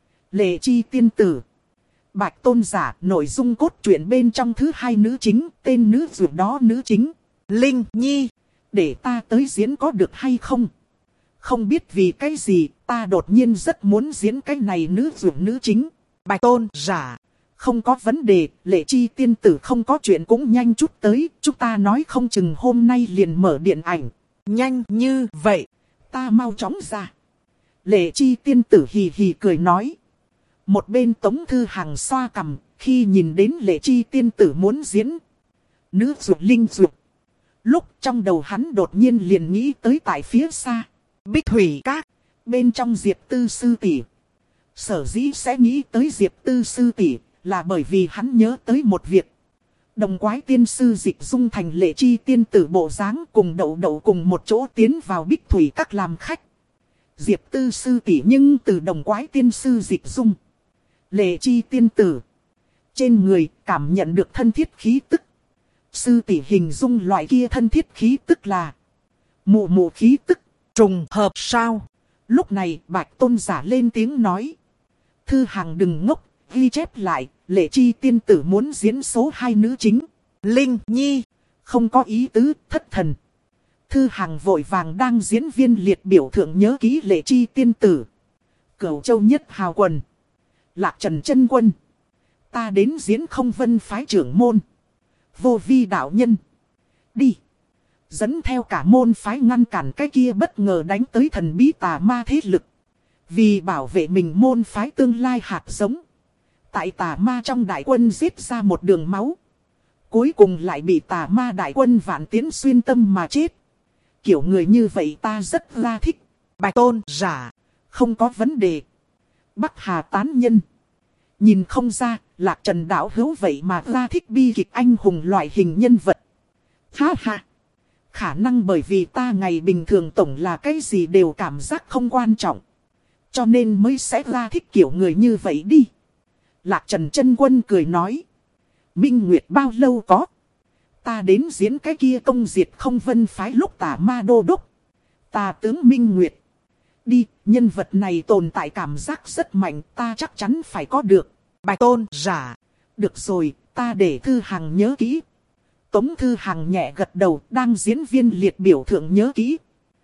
Lệ Chi tiên tử, Bạch tôn giả, nội dung cốt truyện bên trong thứ hai nữ chính, tên nữ dược đó nữ chính, Linh Nhi. Để ta tới diễn có được hay không? Không biết vì cái gì, ta đột nhiên rất muốn diễn cái này nữ dược nữ chính. Bạch tôn giả, không có vấn đề, Lệ Chi tiên tử không có chuyện cũng nhanh chút tới, chúng ta nói không chừng hôm nay liền mở điện ảnh. Nhanh như vậy, ta mau chóng ra. Lệ Chi tiên tử hì hì cười nói. Một bên Tống Thư Hằng xoa cằm, khi nhìn đến Lệ Chi tiên tử muốn diễn nữ dược linh dược. Lúc trong đầu hắn đột nhiên liền nghĩ tới tại phía xa, Bích Thủy các, bên trong Diệp Tư sư tỷ. Sở dĩ sẽ nghĩ tới Diệp Tư sư tỷ là bởi vì hắn nhớ tới một việc. Đồng quái tiên sư dịch dung thành Lệ Chi tiên tử bộ dáng cùng đậu đậu cùng một chỗ tiến vào Bích Thủy các làm khách. Diệp Tư sư tỷ nhưng từ đồng quái tiên sư dịch dung Lệ Chi tiên tử trên người cảm nhận được thân thiết khí tức. Sư tỷ hình dung loại kia thân thiết khí tức là mụ mụ khí tức. Trùng hợp sao? Lúc này Bạch tôn giả lên tiếng nói. Thư Hằng đừng ngốc, ghi chép lại, Lệ Chi tiên tử muốn diễn số hai nữ chính. Linh Nhi, không có ý tứ, thất thần. Thư Hằng vội vàng đang diễn viên liệt biểu thượng nhớ ký Lệ Chi tiên tử. Cửu Châu nhất hào quần, Lạc Trần chân quân. Ta đến diễn không vân phái trưởng môn, vô vi đạo nhân. Đi. Dẫn theo cả môn phái ngăn cản cái kia bất ngờ đánh tới thần bí tà ma thế lực. Vì bảo vệ mình môn phái tương lai hạt giống. Tại tà ma trong đại quân giết ra một đường máu. Cuối cùng lại bị tà ma đại quân vạn tiến xuyên tâm mà chết. Kiểu người như vậy ta rất là thích. Bạch tôn giả, không có vấn đề. Bắc Hà tán nhân. Nhìn không ra, Lạc Trần đạo hữu vậy mà ra thích bi kịch anh hùng loại hình nhân vật. Ha ha. Khả năng bởi vì ta ngày bình thường tổng là cái gì đều cảm giác không quan trọng. Cho nên mới sẽ ra thích kiểu người như vậy đi. Lạc Trần chân quân cười nói. Minh Nguyệt bao lâu có? Ta đến diễn cái kia công diệt không vân phái lúc tả ma đô đốc. Ta tướng Minh Nguyệt. Đi, nhân vật này tồn tại cảm giác rất mạnh, ta chắc chắn phải có được. Bạch tôn giả. Được rồi, ta để Thư Hằng nhớ kỹ. Tống Thư Hằng nhẹ gật đầu, đang diễn viên liệt biểu thượng nhớ kỹ.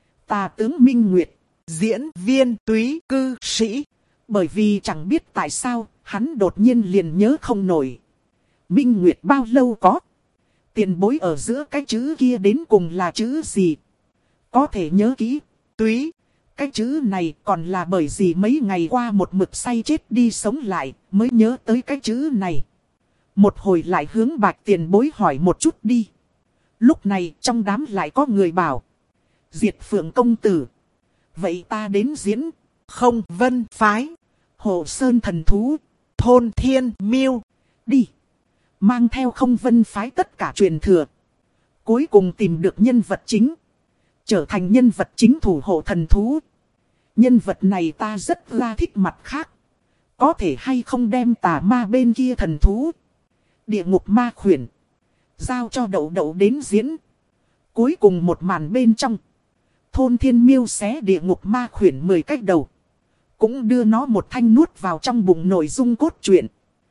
Ta tướng Minh Nguyệt. Diễn viên túy cư sĩ. Bởi vì chẳng biết tại sao, hắn đột nhiên liền nhớ không nổi. Minh Nguyệt bao lâu có? Tiền bối ở giữa cái chữ kia đến cùng là chữ gì? Có thể nhớ kỹ. Túy. Cái chữ này còn là bởi vì mấy ngày qua một mực say chết đi sống lại, mới nhớ tới cái chữ này. Một hồi lại hướng Bạch tiền bối hỏi một chút đi. Lúc này trong đám lại có người bảo. Diệt Phượng công tử. Vậy ta đến diễn. Không vân phái. Hồ Sơn thần thú. Thôn Thiên Miêu. Đi. Mang theo không vân phái tất cả truyền thừa. Cuối cùng tìm được nhân vật chính. Trở thành nhân vật chính thủ hộ thần thú. Nhân vật này ta rất là thích mặt khác. Có thể hay không đem tà ma bên kia thần thú. Địa ngục ma khuyển. Giao cho đậu đậu đến diễn. Cuối cùng một màn bên trong. Thôn Thiên Miêu xé địa ngục ma khuyển mười cách đầu. Cũng đưa nó một thanh nuốt vào trong bụng nội dung cốt truyện.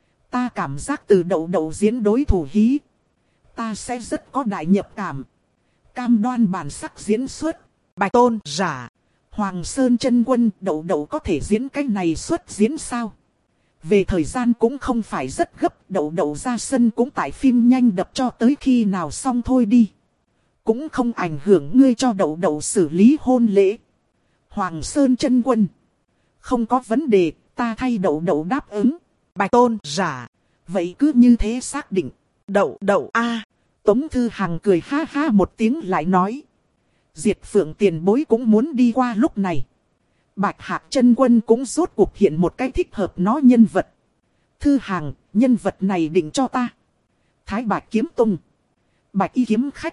Ta cảm giác từ đậu đậu diễn đối thủ hí. Ta sẽ rất có đại nhập cảm. Cam đoan bản sắc diễn xuất. Bạch tôn giả. Hoàng Sơn chân quân đậu đậu có thể diễn cái này xuất diễn sao? Về thời gian cũng không phải rất gấp. Đậu đậu ra sân cũng tại phim nhanh đập cho tới khi nào xong thôi đi. Cũng không ảnh hưởng ngươi cho đậu đậu xử lý hôn lễ. Hoàng Sơn chân quân. Không có vấn đề, ta thay đậu đậu đáp ứng. Bạch tôn giả. Vậy cứ như thế xác định. Đậu đậu a à. Tống Thư Hằng cười ha ha một tiếng lại nói. Diệt Phượng tiền bối cũng muốn đi qua lúc này. Bạch Hạc chân quân cũng rốt cuộc hiện một cái thích hợp nó nhân vật. Thư Hằng, nhân vật này định cho ta. Thái Bạch kiếm tung. Bạch y kiếm khách.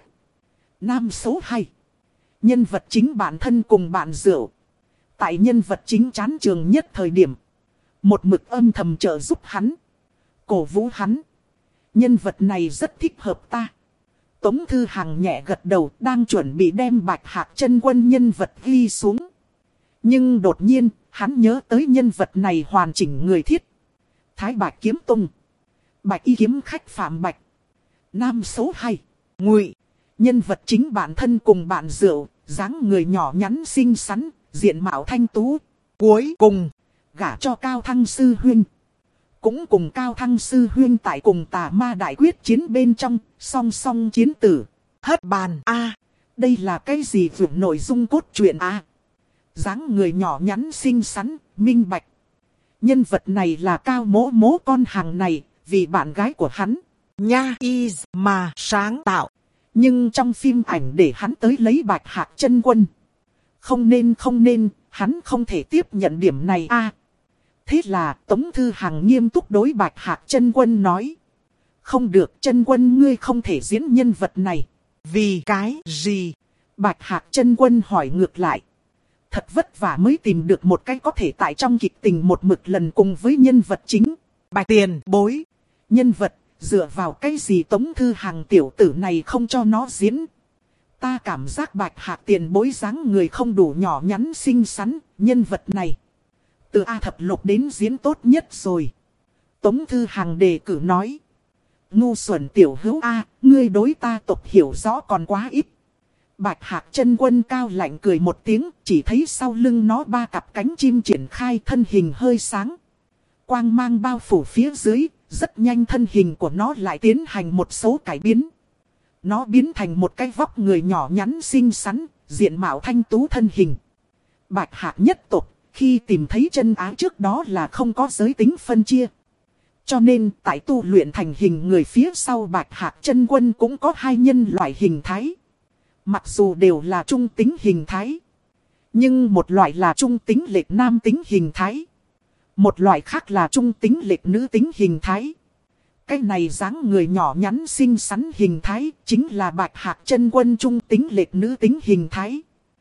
Nam số hai. Nhân vật chính bản thân cùng bạn rượu. Tại nhân vật chính chán trường nhất thời điểm. một mực âm thầm trợ giúp hắn, cổ vũ hắn. Nhân vật này rất thích hợp ta. Tống Thư Hằng nhẹ gật đầu, đang chuẩn bị đem Bạch Hạc Chân Quân nhân vật ghi xuống. Nhưng đột nhiên, hắn nhớ tới nhân vật này hoàn chỉnh người thiết. Thái Bạch Kiếm Tông. Bạch Y Kiếm Khách Phạm Bạch. Nam số hai. Ngụy. Nhân vật chính bản thân cùng bạn rượu, dáng người nhỏ nhắn xinh xắn, diện mạo thanh tú. Cuối cùng, gả cho Cao Thăng Sư Huynh. Cũng cùng Cao Thăng Sư Huynh tại cùng Tà Ma đại quyết chiến bên trong, song song chiến tử. Hất bàn a à, đây là cái gì vượt nội dung cốt truyện a à? Dáng người nhỏ nhắn xinh xắn, minh bạch. Nhân vật này là Cao Mỗ Mỗ con hàng này, vì bạn gái của hắn. Nha y mà sáng tạo. Nhưng trong phim ảnh để hắn tới lấy Bạch Hạc Chân Quân. Không nên không nên, hắn không thể tiếp nhận điểm này a à, thế là Tống Thư Hằng nghiêm túc đối Bạch Hạc Chân Quân nói. Không được, Chân Quân ngươi không thể diễn nhân vật này. Vì cái gì? Bạch Hạc Chân Quân hỏi ngược lại. Thật vất vả mới tìm được một cái có thể tại trong kịch tình một mực lần cùng với nhân vật chính. Bạch tiền bối. Nhân vật, dựa vào cái gì Tống Thư Hằng tiểu tử này không cho nó diễn. Ta cảm giác Bạch Hạc tiền bối dáng người không đủ nhỏ nhắn xinh xắn, nhân vật này. Từ A Thập Lục đến diễn tốt nhất rồi. Tống Thư Hằng đề cử nói. Ngu xuẩn tiểu hữu A, ngươi đối ta tộc hiểu rõ còn quá ít. Bạch Hạc Chân Quân cao lạnh cười một tiếng, chỉ thấy sau lưng nó ba cặp cánh chim triển khai, thân hình hơi sáng. Quang mang bao phủ phía dưới, rất nhanh thân hình của nó lại tiến hành một số cải biến. Nó biến thành một cái vóc người nhỏ nhắn xinh xắn, diện mạo thanh tú thân hình. Bạch Hạc nhất tộc, khi tìm thấy chân ái trước đó là không có giới tính phân chia. Cho nên tại tu luyện thành hình người phía sau Bạch Hạc Chân Quân cũng có hai nhân loại hình thái. Mặc dù đều là trung tính hình thái. Nhưng một loại là trung tính lệch nam tính hình thái. Một loại khác là trung tính lệch nữ tính hình thái. Cái này dáng người nhỏ nhắn xinh xắn hình thái chính là Bạch Hạc Chân Quân trung tính lệch nữ tính hình thái.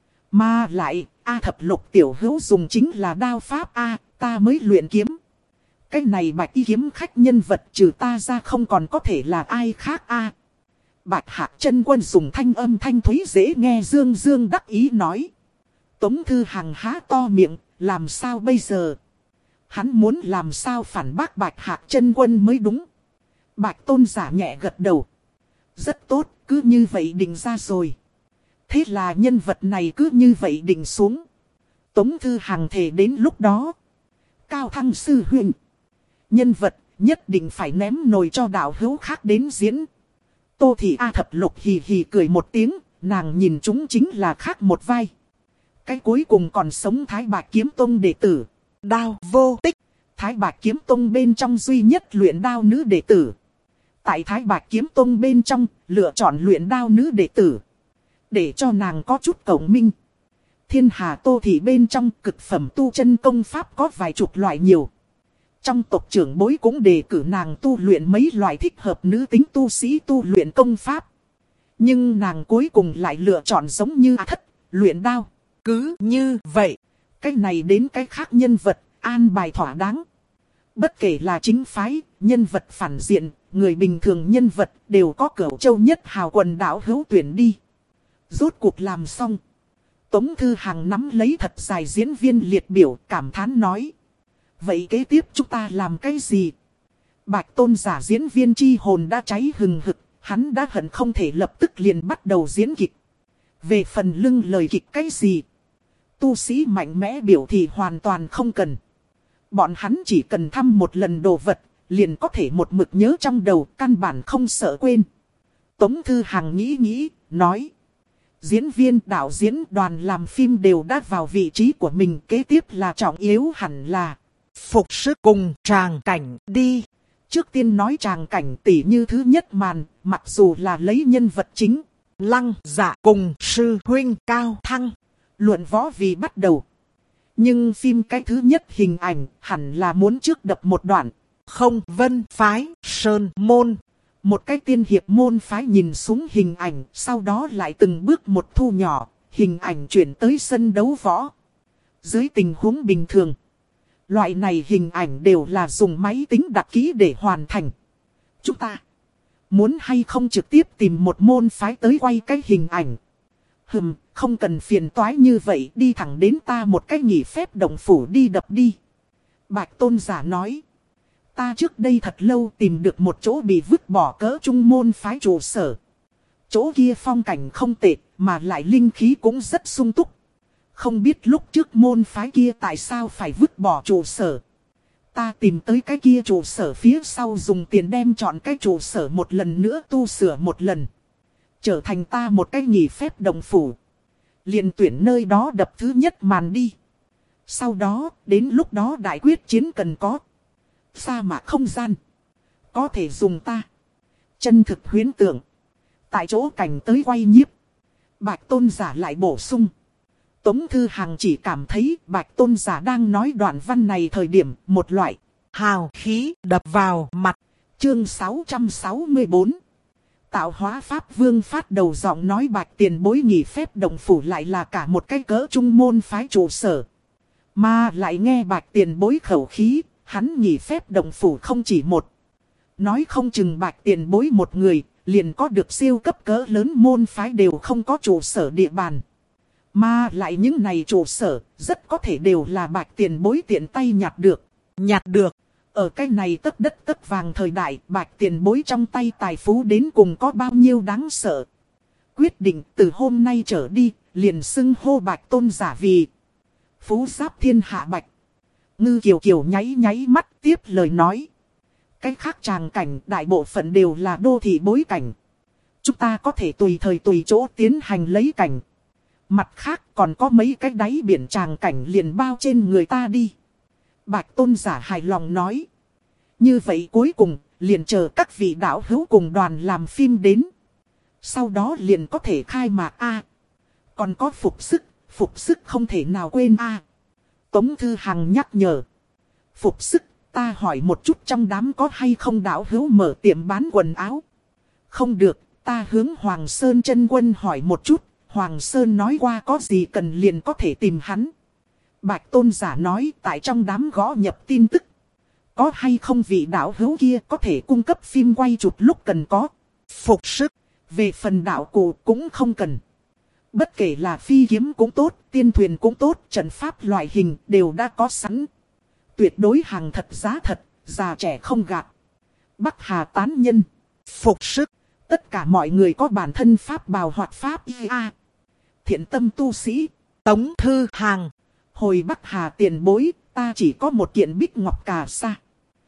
Mà lại, A Thập Lục tiểu hữu dùng chính là đao pháp A, ta mới luyện kiếm. Cái này Bạch Y Kiếm Khách nhân vật trừ ta ra không còn có thể là ai khác A. Bạch Hạc Chân Quân dùng thanh âm thanh thúy dễ nghe dương dương đắc ý nói. Tống Thư Hằng há to miệng, làm sao bây giờ? Hắn muốn làm sao phản bác Bạch Hạc Chân Quân mới đúng. Bạch Tôn giả nhẹ gật đầu. Rất tốt, cứ như vậy định ra rồi. Thế là nhân vật này cứ như vậy định xuống. Tống Thư Hằng thề đến lúc đó. Cao Thăng Sư Huynh. Nhân vật nhất định phải ném nồi cho đạo hữu khác đến diễn. Tô Thị A Thập Lục hì hì cười một tiếng. Nàng nhìn chúng chính là khác một vai. Cái cuối cùng còn sống Thái Bạch Kiếm Tông đệ tử. Đao vô tích. Thái Bạch Kiếm Tông bên trong duy nhất luyện đao nữ đệ tử. Tại Thái Bạch Kiếm Tông bên trong lựa chọn luyện đao nữ đệ tử. Để cho nàng có chút cổng minh. Thiên Hà Tô Thị bên trong cực phẩm tu chân công pháp có vài chục loại nhiều. Trong tộc trưởng bối cũng đề cử nàng tu luyện mấy loại thích hợp nữ tính tu sĩ tu luyện công pháp. Nhưng nàng cuối cùng lại lựa chọn giống như A Thất, luyện đao. Cứ như vậy, cái này đến cái khác nhân vật, an bài thỏa đáng. Bất kể là chính phái, nhân vật phản diện, người bình thường nhân vật đều có Cửu Châu nhất hào quần đảo hữu tuyển đi. Rốt cuộc làm xong. Tống Thư Hằng nắm lấy thật dài diễn viên liệt biểu cảm thán nói. Vậy kế tiếp chúng ta làm cái gì? Bạch Tôn giả diễn viên chi hồn đã cháy hừng hực. Hắn đã hận không thể lập tức liền bắt đầu diễn kịch. Về phần lưng lời kịch cái gì? Tu sĩ mạnh mẽ biểu thì hoàn toàn không cần. Bọn hắn chỉ cần thăm một lần đồ vật. Liền có thể một mực nhớ trong đầu, căn bản không sợ quên. Tống Thư Hằng nghĩ nghĩ, nói. Diễn viên, đạo diễn, đoàn làm phim đều đã vào vị trí của mình. Kế tiếp là trọng yếu hẳn là phục sức cùng tràng cảnh đi. Trước tiên nói tràng cảnh tỉ như thứ nhất màn, mặc dù là lấy nhân vật chính. Lăng Dạ cùng sư huynh Cao Thăng. Luận võ vì bắt đầu. Nhưng phim cái thứ nhất hình ảnh hẳn là muốn trước đập một đoạn. Không vân phái, sơn môn. Một cái tiên hiệp môn phái nhìn xuống hình ảnh, sau đó lại từng bước một thu nhỏ, hình ảnh chuyển tới sân đấu võ. Dưới tình huống bình thường, Loại này hình ảnh đều là dùng máy tính đặt ký để hoàn thành. Chúng ta muốn hay không trực tiếp tìm một môn phái tới quay cái hình ảnh. Hừm, không cần phiền toái như vậy, đi thẳng đến ta một cái nghỉ phép động phủ đi đập đi. Bạch tôn giả nói. Ta trước đây thật lâu tìm được một chỗ bị vứt bỏ cỡ trung môn phái trụ sở. Chỗ kia phong cảnh không tệ, mà lại linh khí cũng rất sung túc. Không biết lúc trước môn phái kia tại sao phải vứt bỏ trụ sở. Ta tìm tới cái kia trụ sở phía sau, dùng tiền đem chọn cái trụ sở một lần nữa tu sửa một lần. Trở thành ta một cái nghỉ phép động phủ. Liền tuyển nơi đó đập thứ nhất màn đi. Sau đó, đến lúc đó đại quyết chiến cần có. Sa mạc không gian. Có thể dùng ta. Chân thực huyễn tượng. Tại chỗ cảnh tới quay nhiếp. Bạch tôn giả lại bổ sung. Tống Thư Hằng chỉ cảm thấy Bạch tôn giả đang nói đoạn văn này thời điểm một loại hào khí đập vào mặt. Chương sáu trăm sáu mươi bốn. Tạo hóa Pháp Vương phát đầu giọng nói Bạch tiền bối nghỉ phép động phủ lại là cả một cái cỡ trung môn phái trụ sở. Mà lại nghe Bạch tiền bối khẩu khí, hắn nghỉ phép động phủ không chỉ một. Nói không chừng Bạch tiền bối một người, liền có được siêu cấp cỡ lớn môn phái đều không có trụ sở địa bàn. Mà lại những này trụ sở, rất có thể đều là Bạch tiền bối tiện tay nhặt được. Nhặt được. Ở cái này tất đất tất vàng thời đại, Bạch tiền bối trong tay tài phú đến cùng có bao nhiêu đáng sợ. Quyết định từ hôm nay trở đi, liền xưng hô Bạch tôn giả vì phú giáp thiên hạ Bạch. Ngư Kiều Kiều nháy nháy mắt tiếp lời nói. Cái khác tràng cảnh đại bộ phận đều là đô thị bối cảnh. Chúng ta có thể tùy thời tùy chỗ tiến hành lấy cảnh. Mặt khác còn có mấy cái đáy biển tràng cảnh liền bao trên người ta đi. Bạch tôn giả hài lòng nói. Như vậy cuối cùng liền chờ các vị đạo hữu cùng đoàn làm phim đến. Sau đó liền có thể khai mạc A. Còn có phục sức, phục sức không thể nào quên A. Tống Thư Hằng nhắc nhở. Phục sức, ta hỏi một chút trong đám có hay không đạo hữu mở tiệm bán quần áo. Không được, ta hướng Hoàng Sơn chân quân hỏi một chút. Hoàng Sơn nói qua có gì cần liền có thể tìm hắn. Bạch tôn giả nói tại trong đám gõ nhập tin tức. Có hay không vị đạo hữu kia có thể cung cấp phim quay chụp lúc cần có. Phục sức, về phần đạo cụ cũng không cần. Bất kể là phi kiếm cũng tốt, tiên thuyền cũng tốt, trận pháp loại hình đều đã có sẵn. Tuyệt đối hàng thật giá thật, già trẻ không gạt. Bắc Hà tán nhân. Phục sức, tất cả mọi người có bản thân pháp bào hoặc pháp y a. Thiện tâm tu sĩ. Tống Thư Hằng. Hồi Bắc Hà tiền bối, ta chỉ có một kiện bích ngọc cà sa.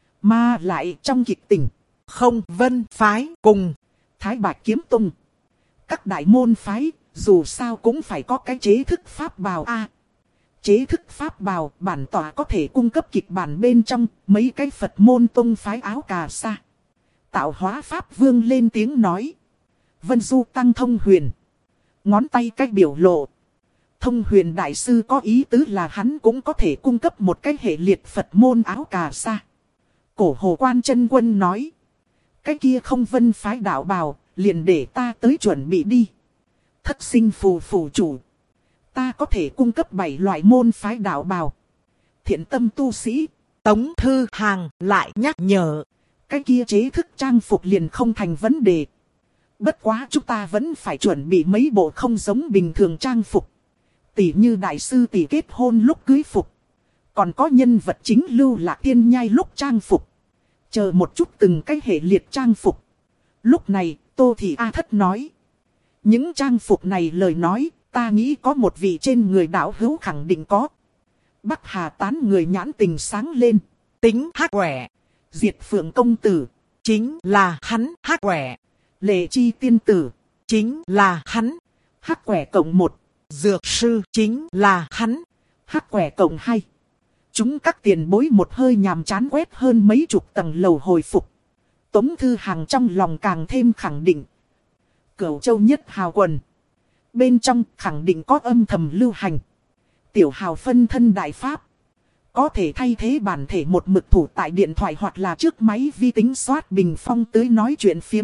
Mà lại trong kịch tình. Không Vân phái cùng Thái Bạch kiếm tông. Các đại môn phái, dù sao cũng phải có cái chế thức pháp bào a. Chế thức pháp bào bản tỏa có thể cung cấp kịch bản bên trong mấy cái Phật môn tông phái áo cà sa. Tạo hóa Pháp Vương lên tiếng nói. Vân Du tăng thông huyền. Ngón tay cách biểu lộ. Thông huyền đại sư có ý tứ là hắn cũng có thể cung cấp một cái hệ liệt Phật môn áo cà sa. Cổ Hồ Quan chân quân nói. Cái kia không vân phái đạo bào, liền để ta tới chuẩn bị đi. Thất sinh phù phù chủ. Ta có thể cung cấp bảy loại môn phái đạo bào. Thiện tâm tu sĩ. Tống Thư Hằng lại nhắc nhở. Cái kia chế thức trang phục liền không thành vấn đề. Bất quá chúng ta vẫn phải chuẩn bị mấy bộ không giống bình thường trang phục. Tỷ như đại sư tỷ kết hôn lúc cưới phục. Còn có nhân vật chính Lưu Lạc Tiên Nhai lúc trang phục. Chờ một chút từng cái hệ liệt trang phục. Lúc này Tô Thị A Thất nói. Những trang phục này lời nói, ta nghĩ có một vị trên người đạo hữu khẳng định có. Bắc Hà tán người nhãn tình sáng lên. Tính Hắc Quẻ. Diệt Phượng công tử. Chính là hắn. Hắc Quẻ. Lệ Chi tiên tử. Chính là hắn. Hắc Quẻ cộng một. Dược sư. Chính là hắn. Hắc Quẻ cộng hai. Chúng các tiền bối một hơi nhàm chán quét hơn mấy chục tầng lầu hồi phục. Tống Thư Hằng trong lòng càng thêm khẳng định. Cửu Châu nhất hào quần. Bên trong khẳng định có âm thầm lưu hành. Tiểu hào phân thân đại pháp. Có thể thay thế bản thể một mực thủ tại điện thoại hoặc là trước máy vi tính soát bình phong tới nói chuyện phiếm.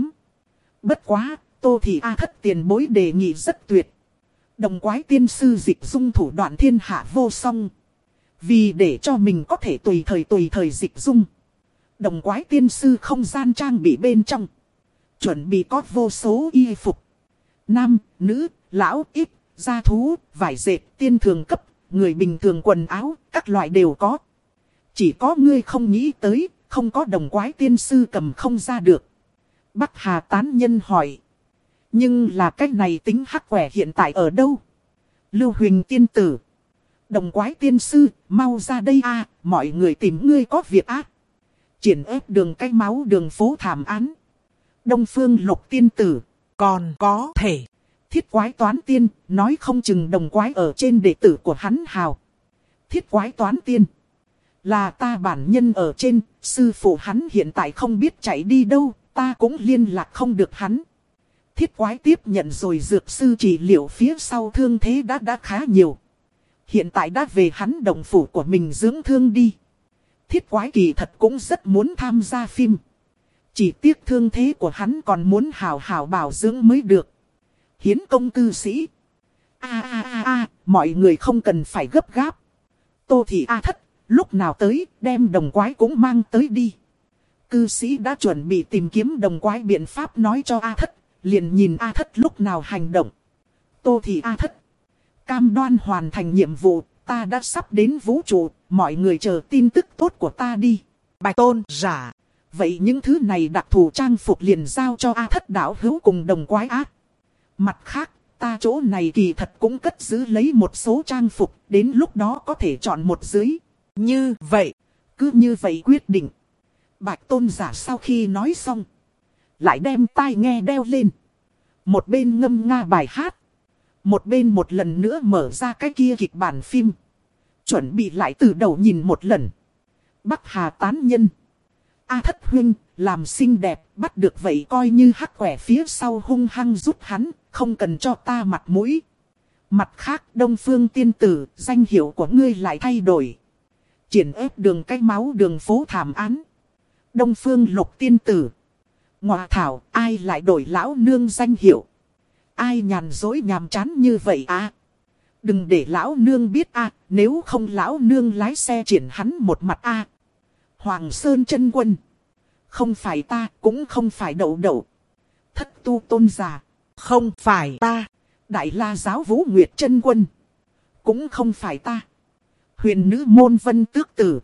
Bất quá, Tô Thị A Thất tiền bối đề nghị rất tuyệt. Đồng quái tiên sư dịch dung thủ đoạn thiên hạ vô song. Vì để cho mình có thể tùy thời tùy thời dịch dung, đồng quái tiên sư không gian trang bị bên trong chuẩn bị có vô số y phục. Nam, nữ, lão, ít, gia thú, vải dệt, tiên thường cấp, người bình thường quần áo, các loại đều có. Chỉ có ngươi không nghĩ tới, không có đồng quái tiên sư cầm không ra được. Bắc Hà tán nhân hỏi. Nhưng là cách này tính hắc quẻ hiện tại ở đâu? Lưu Huỳnh tiên tử. Đồng quái tiên sư, mau ra đây a, mọi người tìm ngươi có việc ác. Triển ép đường cái máu đường phố thảm án. Đông Phương Lục tiên tử. Còn có thể. Thiết quái toán tiên, nói không chừng đồng quái ở trên đệ tử của hắn hào. Thiết quái toán tiên. Là ta bản nhân ở trên, sư phụ hắn hiện tại không biết chạy đi đâu, ta cũng liên lạc không được hắn. Thiết quái tiếp nhận rồi dược sư trị liệu phía sau thương thế đã đã khá nhiều. Hiện tại đã về hắn đồng phủ của mình dưỡng thương đi. Thiết quái kỳ thật cũng rất muốn tham gia phim. Chỉ tiếc thương thế của hắn còn muốn hào hào bảo dưỡng mới được. Hiến công cư sĩ. A a a a, mọi người không cần phải gấp gáp. Tô Thị A Thất, lúc nào tới đem đồng quái cũng mang tới đi. Cư sĩ đã chuẩn bị tìm kiếm đồng quái biện pháp nói cho A Thất, liền nhìn A Thất lúc nào hành động. Tô Thị A Thất. Cam đoan hoàn thành nhiệm vụ, ta đã sắp đến vũ trụ, mọi người chờ tin tức tốt của ta đi. Bạch tôn giả. Vậy những thứ này đặc thù trang phục liền giao cho A Thất đạo hữu cùng đồng quái ác. Mặt khác, ta chỗ này kỳ thật cũng cất giữ lấy một số trang phục, đến lúc đó có thể chọn một dưới. Như vậy, cứ như vậy quyết định. Bạch tôn giả sau khi nói xong, lại đem tai nghe đeo lên. Một bên ngâm nga bài hát, một bên một lần nữa mở ra cái kia kịch bản phim. Chuẩn bị lại từ đầu nhìn một lần. Bắc Hà tán nhân. A Thất huynh, làm xinh đẹp, bắt được vậy coi như hắc quẻ phía sau hung hăng giúp hắn, không cần cho ta mặt mũi. Mặt khác, Đông Phương tiên tử, danh hiệu của ngươi lại thay đổi. Triển ép đường cái máu đường phố thảm án. Đông Phương Lục tiên tử. Ngọa thảo, ai lại đổi lão nương danh hiệu? Ai nhàn dối nhàm chán như vậy à? Đừng để lão nương biết à, nếu không lão nương lái xe triển hắn một mặt à. Hoàng Sơn chân quân. Không phải ta, cũng không phải đậu đậu. Thất tu tôn giả. không phải ta. Đại La giáo Vũ Nguyệt chân quân. Cũng không phải ta. Huyền nữ môn vân tước tử.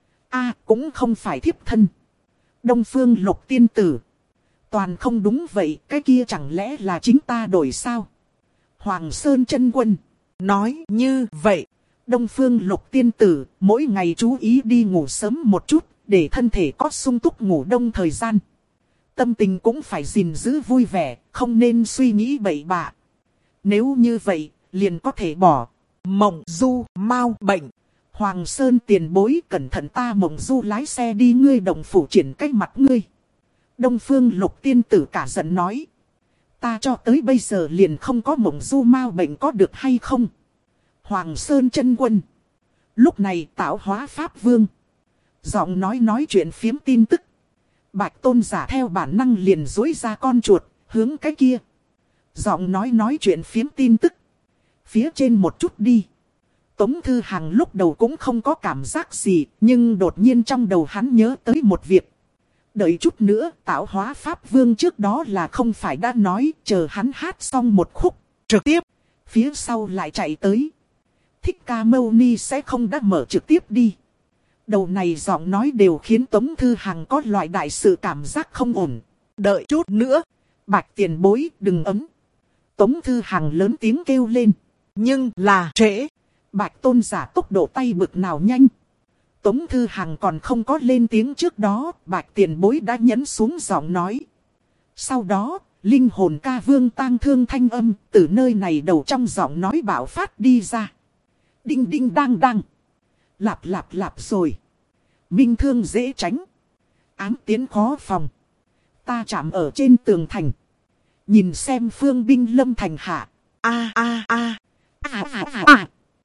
A à, cũng không phải thiếp thân. Đông Phương Lục tiên tử. Toàn không đúng vậy, cái kia chẳng lẽ là chính ta đổi sao? Hoàng Sơn chân quân. Nói như vậy. Đông Phương Lục tiên tử, mỗi ngày chú ý đi ngủ sớm một chút, để thân thể có sung túc ngủ đông thời gian. Tâm tình cũng phải gìn giữ vui vẻ, không nên suy nghĩ bậy bạ. Nếu như vậy, liền có thể bỏ. Mộng du mau bệnh. Hoàng Sơn tiền bối, cẩn thận ta Mộng du lái xe đi ngươi đồng phủ triển cách mặt ngươi. Đông Phương Lục tiên tử cả giận nói. Ta cho tới bây giờ liền không có Mộng du mau bệnh có được hay không? Hoàng Sơn chân quân. Lúc này tạo hóa Pháp Vương. Giọng nói nói chuyện phiếm tin tức. Bạch tôn giả theo bản năng liền dối ra con chuột, hướng cái kia. Giọng nói nói chuyện phiếm tin tức. Phía trên một chút đi. Tống Thư Hằng lúc đầu cũng không có cảm giác gì, nhưng đột nhiên trong đầu hắn nhớ tới một việc. Đợi chút nữa, tạo hóa Pháp Vương trước đó là không phải đã nói, chờ hắn hát xong một khúc. Trực tiếp, phía sau lại chạy tới. Thích Ca Mâu Ni sẽ không đã mở trực tiếp đi. Đầu này giọng nói đều khiến Tống Thư Hằng có loại đại sự cảm giác không ổn. đợi chút nữa. Bạch tiền bối đừng ấm. Tống Thư Hằng lớn tiếng kêu lên. Nhưng là trễ. Bạch tôn giả tốc độ tay bực nào nhanh. Tống Thư Hằng còn không có lên tiếng trước đó, Bạch tiền bối đã nhấn xuống giọng nói. Sau đó, linh hồn ca vương tang thương thanh âm từ nơi này đầu trong giọng nói bạo phát đi ra. Đinh đinh đang đang. Lạp lạp lạp rồi. Minh thương dễ tránh. Ám tiến khó phòng. Ta chạm ở trên tường thành. Nhìn xem phương binh lâm thành hạ. A a a. À à à à.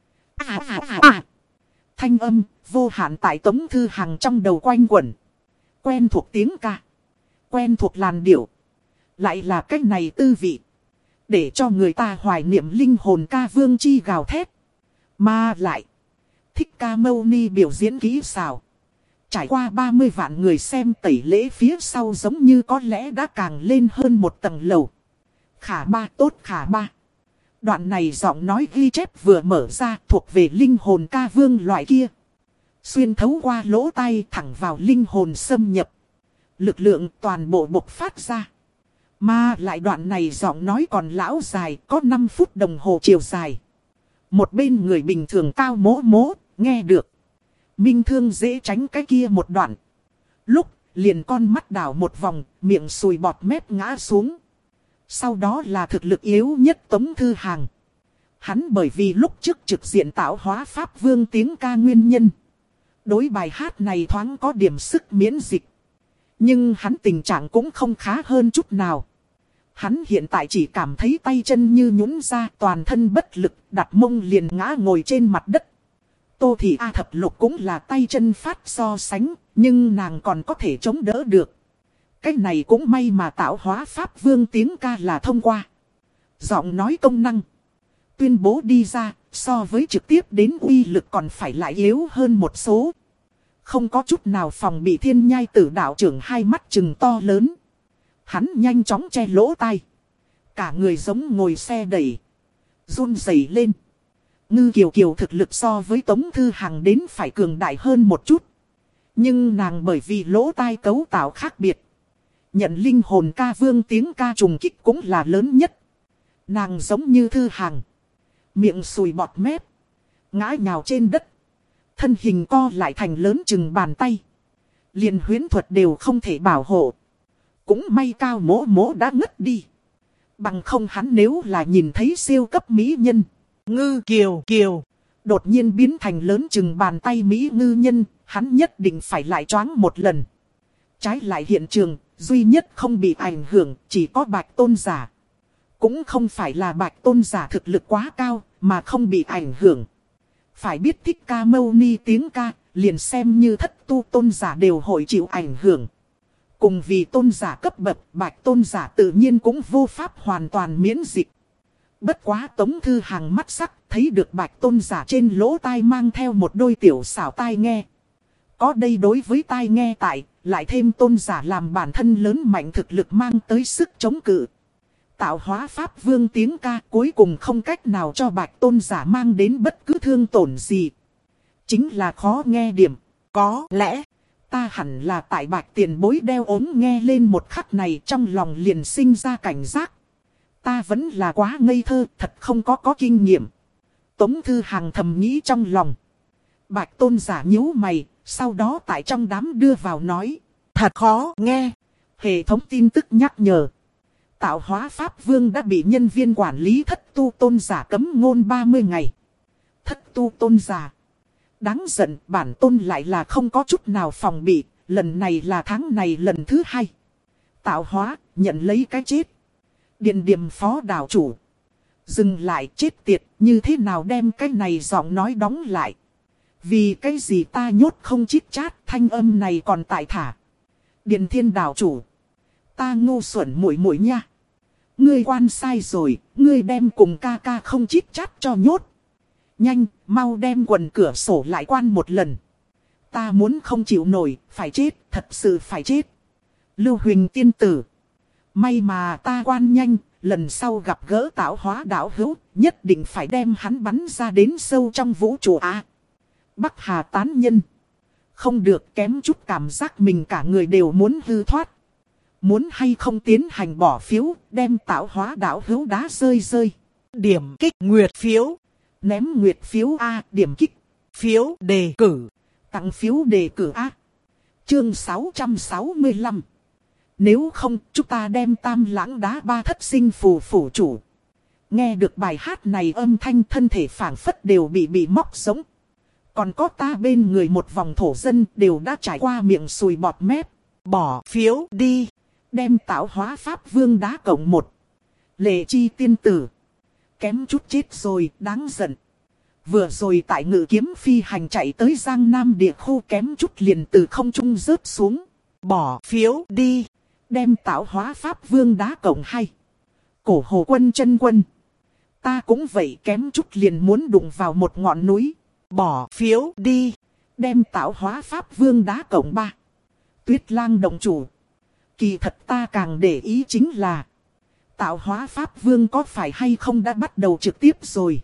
À à à à. Thanh âm vô hạn tại Tống Thư Hằng trong đầu quanh quẩn. Quen thuộc tiếng ca. Quen thuộc làn điệu. Lại là cách này tư vị. Để cho người ta hoài niệm linh hồn ca vương chi gào thét. Mà lại. Thích Ca Mâu Ni biểu diễn kỹ xảo. Trải qua ba mươi vạn người xem tẩy lễ phía sau giống như có lẽ đã càng lên hơn một tầng lầu. Khả ba tốt khả ba. Đoạn này giọng nói ghi chép vừa mở ra thuộc về linh hồn ca vương loại kia. Xuyên thấu qua lỗ tai thẳng vào linh hồn xâm nhập. Lực lượng toàn bộ bộc phát ra. Mà lại đoạn này giọng nói còn lão dài có năm phút đồng hồ chiều dài. Một bên người bình thường cao mố mố, nghe được. Minh Thương dễ tránh cái kia một đoạn. Lúc liền con mắt đảo một vòng, miệng sùi bọt mép ngã xuống. Sau đó là thực lực yếu nhất Tống Thư Hàng. Hắn bởi vì lúc trước trực diện tạo hóa Pháp Vương tiếng ca nguyên nhân. Đối bài hát này thoáng có điểm sức miễn dịch. Nhưng hắn tình trạng cũng không khá hơn chút nào. Hắn hiện tại chỉ cảm thấy tay chân như nhũn ra, toàn thân bất lực, đặt mông liền ngã ngồi trên mặt đất. Tô Thị A Thập Lục cũng là tay chân phát so sánh, nhưng nàng còn có thể chống đỡ được. Cái này cũng may mà tạo hóa Pháp Vương tiếng ca là thông qua. Giọng nói công năng. Tuyên bố đi ra, so với trực tiếp đến uy lực còn phải lại yếu hơn một số. Không có chút nào phòng bị Thiên Nhai Tử đạo trưởng hai mắt trừng to lớn. Hắn nhanh chóng che lỗ tai. Cả người giống ngồi xe đẩy. Run rẩy lên. Ngư Kiều Kiều thực lực so với Tống Thư Hằng đến phải cường đại hơn một chút. Nhưng nàng bởi vì lỗ tai cấu tạo khác biệt. Nhận linh hồn ca vương tiếng ca trùng kích cũng là lớn nhất. Nàng giống như Thư Hằng. Miệng sùi bọt mép. Ngã nhào trên đất. Thân hình co lại thành lớn chừng bàn tay. Liền huyễn thuật đều không thể bảo hộ. Cũng may Cao Mỗ Mỗ đã ngất đi. Bằng không hắn nếu là nhìn thấy siêu cấp mỹ nhân. Ngư Kiều Kiều. Đột nhiên biến thành lớn chừng bàn tay mỹ ngư nhân. Hắn nhất định phải lại choáng một lần. Trái lại hiện trường. Duy nhất không bị ảnh hưởng chỉ có Bạch Tôn Giả. Cũng không phải là Bạch Tôn Giả thực lực quá cao mà không bị ảnh hưởng. Phải biết Thích Ca Mâu Ni tiếng ca, liền xem như thất tu tôn giả đều hội chịu ảnh hưởng. Cùng vì tôn giả cấp bậc, Bạch Tôn Giả tự nhiên cũng vô pháp hoàn toàn miễn dịch. Bất quá Tống Thư Hằng mắt sắc, thấy được Bạch Tôn Giả trên lỗ tai mang theo một đôi tiểu xảo tai nghe. Có đây đối với tai nghe tại, lại thêm tôn giả làm bản thân lớn mạnh thực lực mang tới sức chống cự. Tạo hóa Pháp Vương tiếng ca cuối cùng không cách nào cho Bạch Tôn Giả mang đến bất cứ thương tổn gì. Chính là khó nghe điểm. Có lẽ, ta hẳn là tại Bạch tiền bối đeo ốm nghe lên một khắc này trong lòng liền sinh ra cảnh giác. Ta vẫn là quá ngây thơ, thật không có có kinh nghiệm. Tống Thư Hằng thầm nghĩ trong lòng. Bạch Tôn Giả nhíu mày, sau đó tại trong đám đưa vào nói. Thật khó nghe. Hệ thống tin tức nhắc nhở. Tạo hóa Pháp Vương đã bị nhân viên quản lý thất tu tôn giả cấm ngôn ba mươi ngày. Thất tu tôn giả. Đáng giận, bản tôn lại là không có chút nào phòng bị. Lần này là tháng này lần thứ hai. Tạo hóa, nhận lấy cái chết. Điện điểm phó đảo chủ. Dừng lại, chết tiệt, như thế nào đem cái này giọng nói đóng lại. Vì cái gì ta nhốt không chít chát, thanh âm này còn tại thả. Điện thiên đảo chủ. Ta ngu xuẩn muội muội nha. Ngươi quan sai rồi, ngươi đem cùng ca ca không chít chát cho nhốt. Nhanh, mau đem quần cửa sổ lại quan một lần. Ta muốn không chịu nổi, phải chết, thật sự phải chết. Lưu Huỳnh tiên tử. May mà ta quan nhanh, lần sau gặp gỡ tạo hóa đảo hữu, nhất định phải đem hắn bắn ra đến sâu trong vũ trụ A. Bắc Hà tán nhân. Không được, kém chút cảm giác mình cả người đều muốn hư thoát. Muốn hay không tiến hành bỏ phiếu, đem tạo hóa đảo hữu đá rơi rơi. Điểm kích nguyệt phiếu. Ném nguyệt phiếu A, điểm kích. Phiếu đề cử. Tặng phiếu đề cử A. Chương sáu trăm sáu mươi lăm. Nếu không, chúng ta đem Tam Lãng đá ba thất sinh phù phủ chủ. Nghe được bài hát này âm thanh thân thể phảng phất đều bị bị móc sống. Còn có ta bên người một vòng thổ dân đều đã trải qua miệng sùi bọt mép. Bỏ phiếu đi. Đem tạo hóa Pháp Vương đá cộng một. Lệ chi tiên tử. Kém chút chết rồi, đáng giận. Vừa rồi tại ngự kiếm phi hành chạy tới Giang Nam địa khu kém chút liền từ không trung rớt xuống. Bỏ phiếu đi. Đem tạo hóa Pháp Vương đá cộng hai. Cổ Hồ Quân chân quân. Ta cũng vậy kém chút liền muốn đụng vào một ngọn núi. bỏ phiếu đi. Đem tạo hóa pháp vương đá cộng ba. Tuyết lang động chủ. Kỳ thật ta càng để ý chính là tạo hóa pháp vương có phải hay không đã bắt đầu trực tiếp rồi.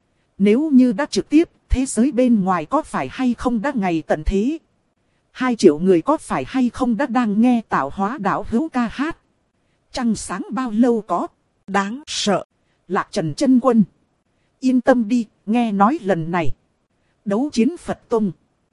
Nếu như đã trực tiếp, thế giới bên ngoài có phải hay không đã ngày tận thế. Hai triệu người có phải hay không đã đang nghe tạo hóa đạo hữu ca hát. Trăng sáng bao lâu có. Đáng sợ. Lạc Trần chân quân. Yên tâm đi, nghe nói lần này. Đấu chiến Phật Tông.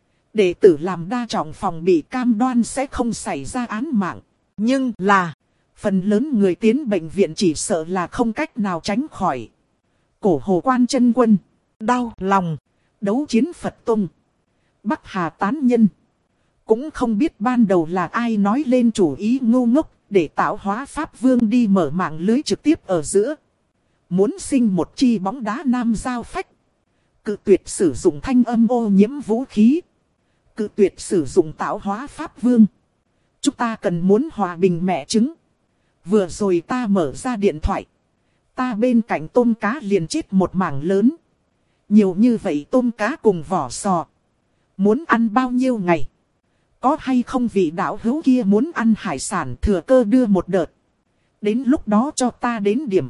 Đệ tử làm đa trọng phòng bị cam đoan sẽ không xảy ra án mạng. Nhưng là, phần lớn người tiến bệnh viện chỉ sợ là không cách nào tránh khỏi. Cổ Hồ Quan chân quân. Đau lòng. Đấu chiến Phật Tông. Bắc Hà tán nhân. Cũng không biết ban đầu là ai nói lên chủ ý ngu ngốc. Để tạo hóa pháp vương đi mở mạng lưới trực tiếp ở giữa. Muốn sinh một chi bóng đá nam giao phách. Cự tuyệt sử dụng thanh âm ô nhiễm vũ khí. Cự tuyệt sử dụng tạo hóa pháp vương. Chúng ta cần muốn hòa bình mẹ trứng. Vừa rồi ta mở ra điện thoại. Ta bên cạnh tôm cá liền chết một mảng lớn. Nhiều như vậy tôm cá cùng vỏ sò. Muốn ăn bao nhiêu ngày? Có hay không vị đạo hữu kia muốn ăn hải sản thừa cơ đưa một đợt. Đến lúc đó cho ta đến điểm.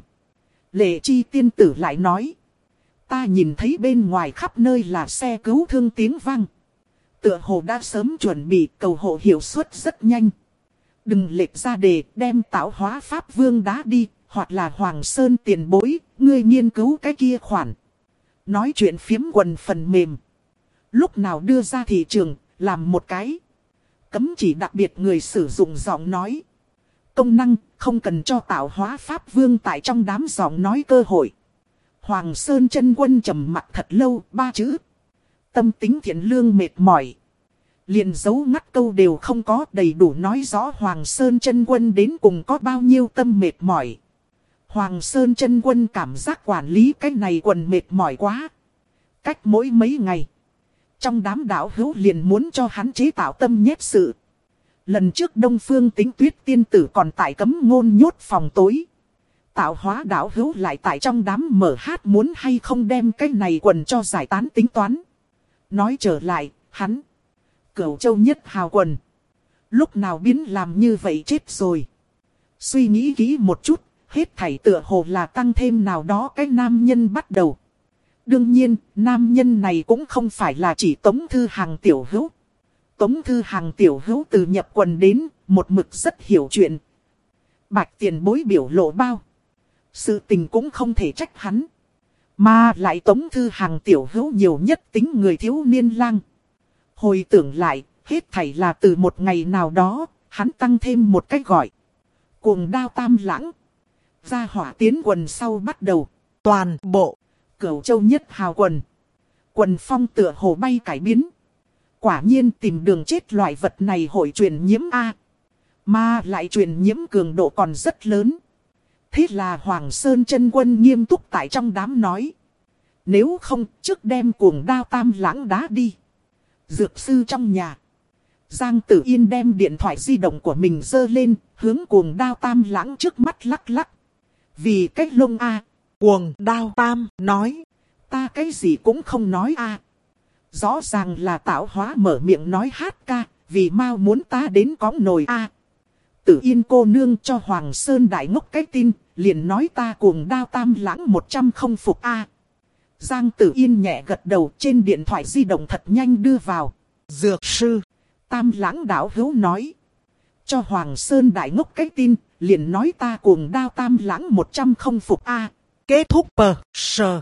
Lệ Chi tiên tử lại nói. Ta nhìn thấy bên ngoài khắp nơi là xe cứu thương tiếng vang. Tựa hồ đã sớm chuẩn bị, cầu hộ hiệu suất rất nhanh. Đừng lệch ra đề đem tạo hóa pháp vương đá đi. Hoặc là Hoàng Sơn tiền bối, ngươi nghiên cứu cái kia khoản. Nói chuyện phiếm quần phần mềm. Lúc nào đưa ra thị trường, làm một cái. Cấm chỉ đặc biệt người sử dụng giọng nói. Công năng không cần cho tạo hóa pháp vương tại trong đám giọng nói cơ hội. Hoàng Sơn chân quân trầm mặt thật lâu, ba chữ. Tâm tính thiện lương mệt mỏi. Liền dấu ngắt câu đều không có, đầy đủ nói rõ Hoàng Sơn chân quân đến cùng có bao nhiêu tâm mệt mỏi. Hoàng Sơn chân quân cảm giác quản lý cái này quần mệt mỏi quá. Cách mỗi mấy ngày. Trong đám đạo hữu liền muốn cho hắn chế tạo tâm nhét sự. Lần trước Đông Phương Tính Tuyết tiên tử còn tại cấm ngôn nhốt phòng tối. Tạo hóa đạo hữu lại tại trong đám mở hát muốn hay không đem cái này quần cho giải tán tính toán. Nói trở lại, hắn. Cửu Châu nhất hào quần. Lúc nào biến làm như vậy chết rồi. Suy nghĩ kỹ một chút, hết thảy tựa hồ là tăng thêm nào đó cái nam nhân bắt đầu. Đương nhiên, nam nhân này cũng không phải là chỉ Tống Thư Hằng tiểu hữu. Tống Thư Hằng tiểu hữu từ nhập quần đến, một mực rất hiểu chuyện. Bạch tiền bối biểu lộ bao. Sự tình cũng không thể trách hắn. Mà lại Tống Thư Hằng tiểu hữu nhiều nhất tính người thiếu niên lang. Hồi tưởng lại, hết thảy là từ một ngày nào đó, hắn tăng thêm một cách gọi. Cuồng đao tam lãng. Ra hỏa tiến quần sau bắt đầu. Toàn bộ. Cửu Châu nhất hào quần. Quần phong tựa hồ bay cải biến. Quả nhiên tìm đường chết loại vật này hội truyền nhiễm A. Mà lại truyền nhiễm cường độ còn rất lớn. Thế là Hoàng Sơn chân quân nghiêm túc tại trong đám nói. Nếu không trước đem cuồng đao tam lãng đá đi. Dược sư trong nhà. Giang Tử Yên đem điện thoại di động của mình giơ lên. Hướng cuồng đao tam lãng trước mắt lắc lắc. Vì cách lông A. Cuồng đao tam nói. Ta cái gì cũng không nói A. Rõ ràng là tạo hóa mở miệng nói hát ca. Vì mau muốn ta đến cõng nồi A. Tử Yên cô nương cho Hoàng Sơn đại ngốc cái tin. Liền nói ta cuồng đao tam lãng một trăm không phục A. Giang Tử Yên nhẹ gật đầu trên điện thoại di động thật nhanh đưa vào. Dược sư. Tam lãng đạo hữu nói. Cho Hoàng Sơn đại ngốc cái tin. Liền nói ta cuồng đao tam lãng một trăm không phục A. Kết thúc bờ sờ.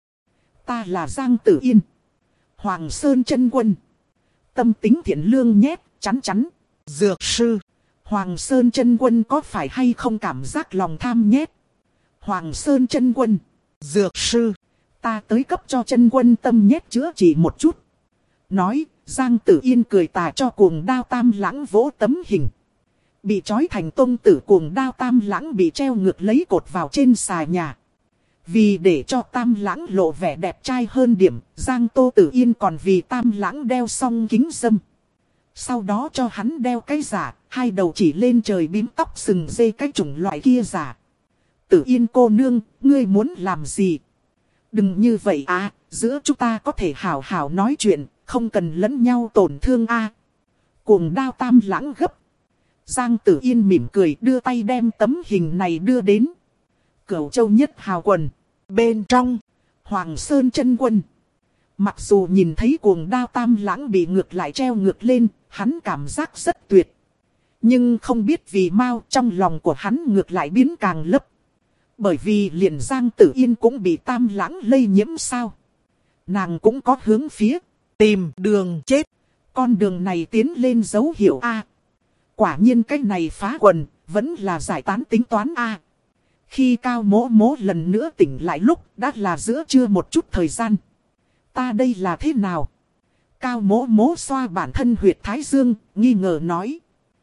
Ta là Giang Tử Yên. Hoàng Sơn chân quân. Tâm tính thiện lương nhét chắn chắn. Dược sư. Hoàng Sơn chân quân có phải hay không cảm giác lòng tham nhét. Hoàng Sơn chân quân. Dược sư. Ta tới cấp cho chân quân tâm nhét chữa trị một chút. Nói, Giang Tử Yên cười tà cho cuồng đao tam lãng vỗ tấm hình. Bị trói thành tông tử cuồng đao tam lãng bị treo ngược lấy cột vào trên xà nhà. Vì để cho tam lãng lộ vẻ đẹp trai hơn điểm, Giang Tô Tử Yên còn vì tam lãng đeo xong kính dâm. Sau đó cho hắn đeo cái giả, hai đầu chỉ lên trời bím tóc sừng dê cái chủng loại kia giả. Tử Yên cô nương, ngươi muốn làm gì? Đừng như vậy à, giữa chúng ta có thể hảo hảo nói chuyện, không cần lẫn nhau tổn thương a. Cuồng đao tam lãng gấp. Giang Tử Yên mỉm cười đưa tay đem tấm hình này đưa đến. Cửu Châu Nhất Hào quần. Bên trong, Hoàng Sơn chân quân. Mặc dù nhìn thấy cuồng đao tam lãng bị ngược lại treo ngược lên, hắn cảm giác rất tuyệt. Nhưng không biết vì mau trong lòng của hắn ngược lại biến càng lấp. Bởi vì liền Giang Tử Yên cũng bị tam lãng lây nhiễm sao. Nàng cũng có hướng phía, tìm đường chết. Con đường này tiến lên dấu hiệu A. Quả nhiên cái này phá quần, vẫn là giải tán tính toán A. Khi Cao Mỗ Mỗ lần nữa tỉnh lại lúc đã là giữa trưa một chút thời gian. Ta đây là thế nào? Cao Mỗ Mỗ xoa bản thân huyệt thái dương, nghi ngờ nói.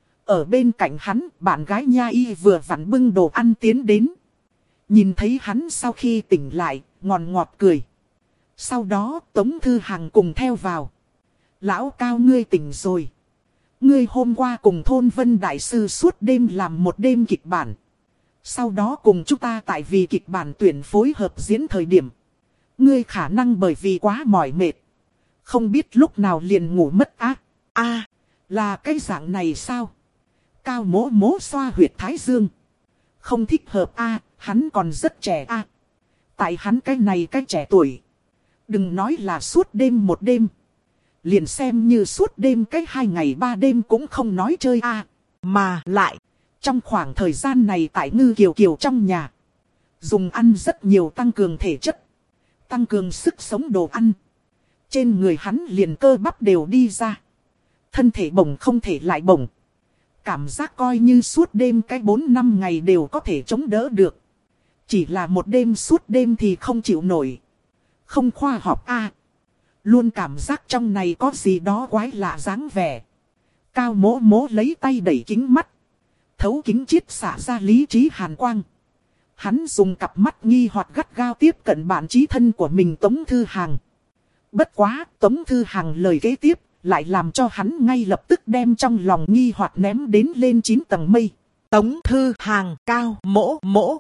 Ở bên cạnh hắn, bạn gái Nha Y vừa vặn bưng đồ ăn tiến đến. Nhìn thấy hắn sau khi tỉnh lại, ngòn ngọt cười. Sau đó Tống Thư Hằng cùng theo vào. Lão Cao ngươi tỉnh rồi. Ngươi hôm qua cùng Thôn Vân Đại Sư suốt đêm làm một đêm kịch bản. Sau đó cùng chúng ta tại vì kịch bản tuyển phối hợp diễn thời điểm. Ngươi khả năng bởi vì quá mỏi mệt. Không biết lúc nào liền ngủ mất á. À, là cái dạng này sao? Cao Mỗ Mỗ xoa huyệt thái dương. Không thích hợp a, hắn còn rất trẻ a. Tại hắn cái này cái trẻ tuổi. Đừng nói là suốt đêm một đêm. Liền xem như suốt đêm cái hai ngày ba đêm cũng không nói chơi a. Mà lại, trong khoảng thời gian này tại Ngư Kiều Kiều trong nhà. Dùng ăn rất nhiều tăng cường thể chất. Tăng cường sức sống đồ ăn. Trên người hắn liền cơ bắp đều đi ra. Thân thể bổng không thể lại bổng. Cảm giác coi như suốt đêm cái bốn năm ngày đều có thể chống đỡ được. Chỉ là một đêm suốt đêm thì không chịu nổi. Không khoa học a. Luôn cảm giác trong này có gì đó quái lạ dáng vẻ. Cao Mỗ Mỗ lấy tay đẩy kính mắt. Thấu kính chiết xả ra lý trí hàn quang. Hắn dùng cặp mắt nghi hoặc gắt gao tiếp cận bạn chí thân của mình Tống Thư Hằng. Bất quá, Tống Thư Hằng lời kế tiếp lại làm cho hắn ngay lập tức đem trong lòng nghi hoặc ném đến lên chín tầng mây. Tống Thư Hằng Cao Mỗ Mỗ.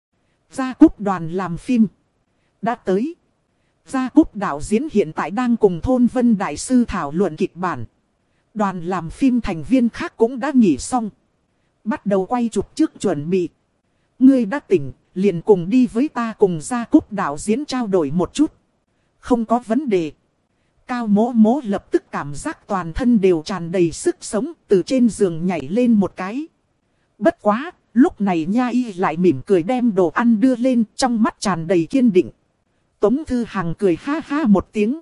Gia Cúc đoàn làm phim. Đã tới. Gia Cúc đạo diễn hiện tại đang cùng Thôn Vân Đại Sư thảo luận kịch bản. Đoàn làm phim thành viên khác cũng đã nghỉ xong. Bắt đầu quay chụp trước chuẩn bị. Ngươi đã tỉnh, liền cùng đi với ta cùng Gia Cúc đạo diễn trao đổi một chút. Không có vấn đề. Cao Mỗ Mỗ lập tức cảm giác toàn thân đều tràn đầy sức sống, từ trên giường nhảy lên một cái. Bất quá, lúc này Nha Y lại mỉm cười đem đồ ăn đưa lên, trong mắt tràn đầy kiên định. Tống Thư Hằng cười ha ha một tiếng.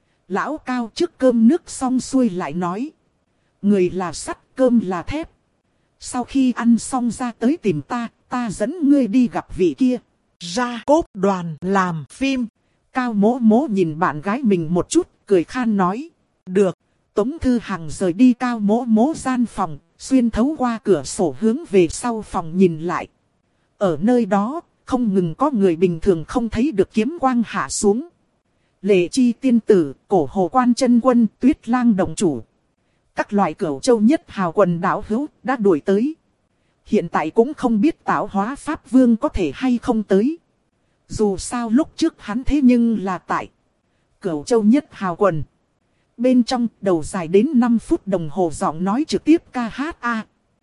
Lão Cao trước cơm nước xong xuôi lại nói. Người là sắt, cơm là thép. Sau khi ăn xong ra tới tìm ta, ta dẫn ngươi đi gặp vị kia. Gia Cúc đoàn làm phim. Cao Mỗ Mỗ nhìn bạn gái mình một chút, cười khan nói. Được. Tống Thư Hằng rời đi Cao Mỗ Mỗ gian phòng, xuyên thấu qua cửa sổ hướng về sau phòng nhìn lại. Ở nơi đó, không ngừng có người bình thường không thấy được kiếm quang hạ xuống. Lệ Chi tiên tử, Cổ Hồ Quan chân quân, Tuyết Lang đồng chủ. Các loại Cửu Châu Nhất Hào quần đảo hữu đã đuổi tới. Hiện tại cũng không biết tạo hóa Pháp Vương có thể hay không tới. Dù sao lúc trước hắn thế nhưng là tại Cửu Châu Nhất Hào quần. Bên trong đầu dài đến năm phút đồng hồ giọng nói trực tiếp ca hát a.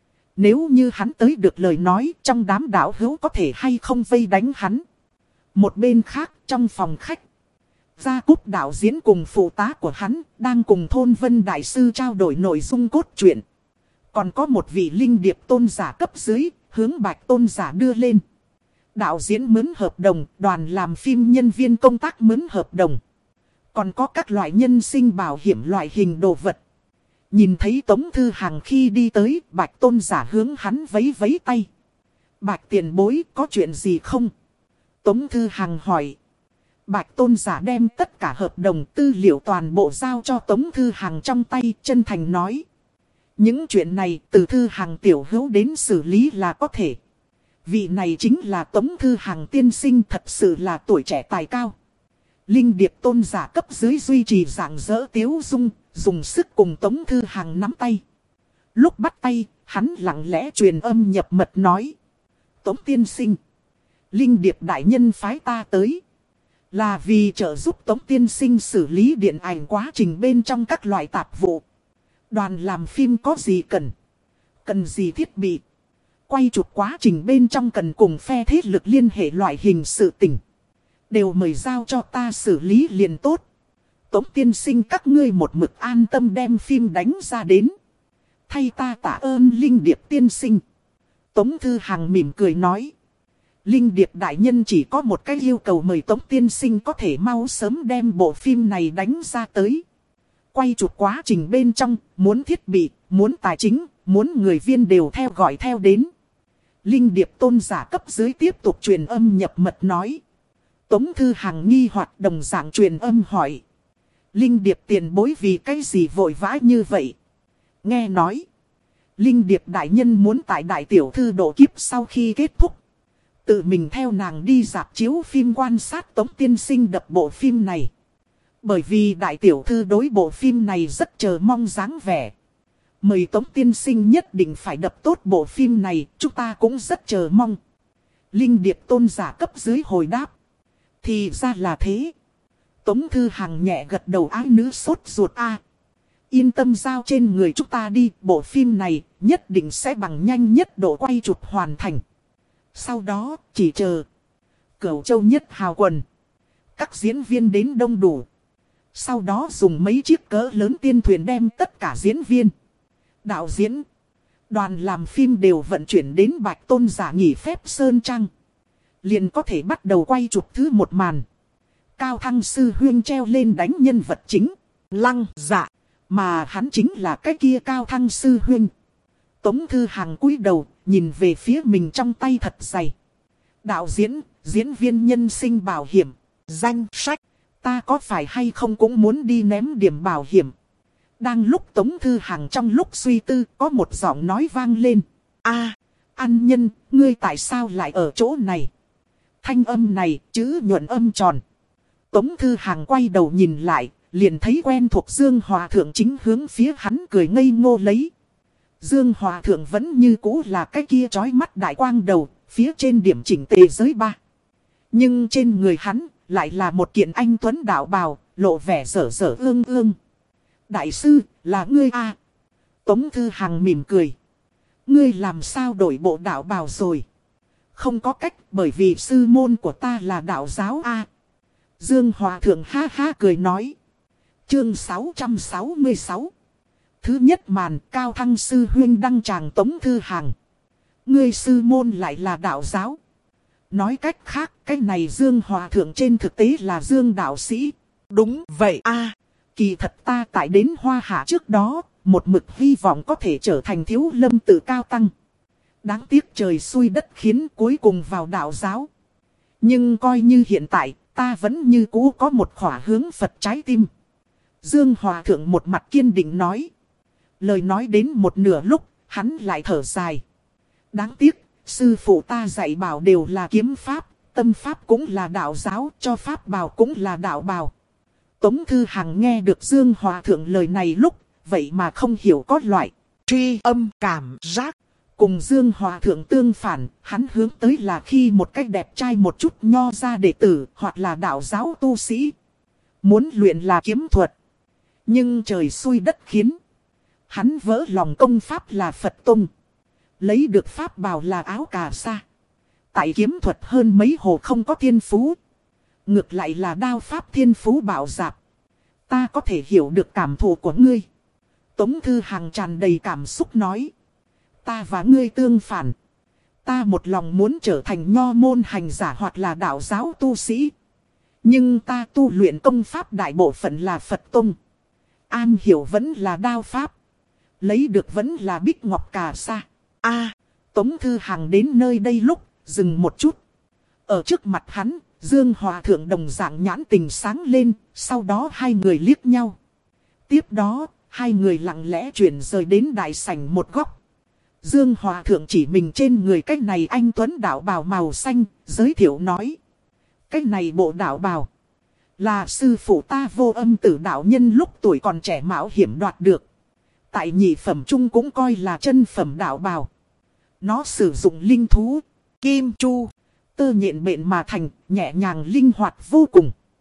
Nếu như hắn tới được lời nói trong đám đảo hữu có thể hay không vây đánh hắn. Một bên khác trong phòng khách. Gia Cúc đạo diễn cùng phụ tá của hắn đang cùng Thôn Vân Đại Sư trao đổi nội dung cốt truyện. Còn có một vị linh điệp tôn giả cấp dưới hướng Bạch tôn giả đưa lên. Đạo diễn mướn hợp đồng, đoàn làm phim nhân viên công tác mướn hợp đồng. Còn có các loại nhân sinh bảo hiểm loại hình đồ vật. Nhìn thấy Tống Thư Hằng khi đi tới, Bạch tôn giả hướng hắn vấy vấy tay. Bạch tiền bối có chuyện gì không? Tống Thư Hằng hỏi. Bạch tôn giả đem tất cả hợp đồng tư liệu toàn bộ giao cho Tống Thư Hằng trong tay, chân thành nói. Những chuyện này từ Thư Hằng tiểu hữu đến xử lý là có thể. Vị này chính là Tống Thư Hằng tiên sinh, thật sự là tuổi trẻ tài cao. Linh điệp tôn giả cấp dưới duy trì dạng dỡ tiếu dung, dùng sức cùng Tống Thư Hằng nắm tay. Lúc bắt tay, hắn lặng lẽ truyền âm nhập mật nói. Tống tiên sinh, Linh điệp đại nhân phái ta tới. Là vì trợ giúp Tống tiên sinh xử lý điện ảnh quá trình bên trong các loại tạp vụ. Đoàn làm phim có gì cần? Cần gì thiết bị? Quay chụp quá trình bên trong cần cùng phe thế lực liên hệ loại hình sự tình. Đều mời giao cho ta xử lý liền tốt. Tống tiên sinh các ngươi một mực an tâm đem phim đánh ra đến. Thay ta tạ ơn Linh Điệp tiên sinh. Tống Thư Hằng mỉm cười nói. Linh Điệp đại nhân chỉ có một cái yêu cầu, mời Tống tiên sinh có thể mau sớm đem bộ phim này đánh ra tới. Quay chụp quá trình bên trong, muốn thiết bị, muốn tài chính, muốn người viên đều theo gọi theo đến. Linh Điệp tôn giả cấp dưới tiếp tục truyền âm nhập mật nói. Tống Thư Hằng nghi hoặc đồng dạng truyền âm hỏi. Linh Điệp tiền bối vì cái gì vội vã như vậy? Nghe nói. Linh Điệp đại nhân muốn tại đại tiểu thư độ kiếp sau khi kết thúc. Tự mình theo nàng đi rạp chiếu phim quan sát Tống tiên sinh đập bộ phim này. Bởi vì đại tiểu thư đối bộ phim này rất chờ mong dáng vẻ. Mời Tống tiên sinh nhất định phải đập tốt bộ phim này, chúng ta cũng rất chờ mong. Linh Điệp tôn giả cấp dưới hồi đáp. Thì ra là thế. Tống Thư Hằng nhẹ gật đầu, ái nữ sốt ruột a. Yên tâm giao trên người chúng ta đi, bộ phim này nhất định sẽ bằng nhanh nhất độ quay chụp hoàn thành. Sau đó, chỉ chờ Cửu Châu nhất hào quần. Các diễn viên đến đông đủ. Sau đó dùng mấy chiếc cỡ lớn tiên thuyền đem tất cả diễn viên, đạo diễn, đoàn làm phim đều vận chuyển đến Bạch Tôn giả nghỉ phép Sơn Trăng. Liền có thể bắt đầu quay chụp thứ một màn. Cao Thăng sư huyên treo lên đánh nhân vật chính, Lăng Dạ. Mà hắn chính là cái kia Cao Thăng sư huyên. Tống Thư Hằng cúi đầu, nhìn về phía mình trong tay thật dày. Đạo diễn, diễn viên nhân sinh bảo hiểm, danh sách. Ta có phải hay không cũng muốn đi ném điểm bảo hiểm. Đang lúc Tống Thư Hằng trong lúc suy tư, có một giọng nói vang lên. A, An Nhân, ngươi tại sao lại ở chỗ này? Thanh âm này, chữ nhuận âm tròn. Tống Thư Hằng quay đầu nhìn lại, liền thấy quen thuộc Dương Hòa Thượng chính hướng phía hắn cười ngây ngô lấy. Dương Hòa Thượng vẫn như cũ là cái kia chói mắt đại quang đầu, phía trên điểm chỉnh tề giới ba. Nhưng trên người hắn, lại là một kiện anh tuấn đạo bào, lộ vẻ dở dở ương ương. Đại sư, là ngươi à? Tống Thư Hằng mỉm cười. Ngươi làm sao đổi bộ đạo bào rồi? Không có cách, bởi vì sư môn của ta là đạo giáo a. À? Dương Hòa Thượng ha ha cười nói. Chương sáu trăm sáu mươi sáu. Thứ nhất màn, Cao Thăng sư huyên đăng tràng Tống Thư Hằng. Ngươi sư môn lại là đạo giáo. Nói cách khác, cái này Dương Hòa Thượng trên thực tế là Dương đạo sĩ. Đúng vậy a. À, kỳ thật ta tại đến Hoa Hạ trước đó, một mực hy vọng có thể trở thành Thiếu Lâm Tự Cao Tăng. Đáng tiếc trời xui đất khiến cuối cùng vào đạo giáo. Nhưng coi như hiện tại, ta vẫn như cũ có một khỏa hướng Phật trái tim. Dương Hòa Thượng một mặt kiên định nói. Lời nói đến một nửa lúc, hắn lại thở dài. Đáng tiếc, sư phụ ta dạy bảo đều là kiếm pháp, tâm pháp cũng là đạo giáo, cho pháp bào cũng là đạo bào. Tống Thư Hằng nghe được Dương Hòa Thượng lời này lúc, vậy mà không hiểu có loại tri âm cảm giác. Cùng Dương Hòa Thượng tương phản, hắn hướng tới là khi một cách đẹp trai một chút nho ra đệ tử, hoặc là đạo giáo tu sĩ. Muốn luyện là kiếm thuật. Nhưng trời xui đất khiến. Hắn vỡ lòng công pháp là Phật Tông. Lấy được pháp bào là áo cà sa. Tại kiếm thuật hơn mấy hồ không có thiên phú. Ngược lại là đao pháp thiên phú bảo dạp. Ta có thể hiểu được cảm thụ của ngươi. Tống Thư Hằng tràn đầy cảm xúc nói. Ta và ngươi tương phản. Ta một lòng muốn trở thành nho môn hành giả hoặc là đạo giáo tu sĩ. Nhưng ta tu luyện công pháp đại bộ phận là Phật Tông. An hiểu vẫn là đao pháp. Lấy được vẫn là bích ngọc cà sa. A, Tống Thư Hằng đến nơi đây lúc, dừng một chút. Ở trước mặt hắn, Dương Hòa Thượng đồng dạng nhãn tình sáng lên, sau đó hai người liếc nhau. Tiếp đó, hai người lặng lẽ chuyển rời đến đại sảnh một góc. Dương Hòa Thượng chỉ mình trên người cái này anh tuấn đạo bào màu xanh, giới thiệu nói. Cái này bộ đạo bào là sư phụ ta Vô Âm Tử đạo nhân lúc tuổi còn trẻ mạo hiểm đoạt được. Tại nhị phẩm trung cũng coi là chân phẩm đạo bào. Nó sử dụng linh thú, kim chu, tơ nhện bện mà thành, nhẹ nhàng linh hoạt vô cùng.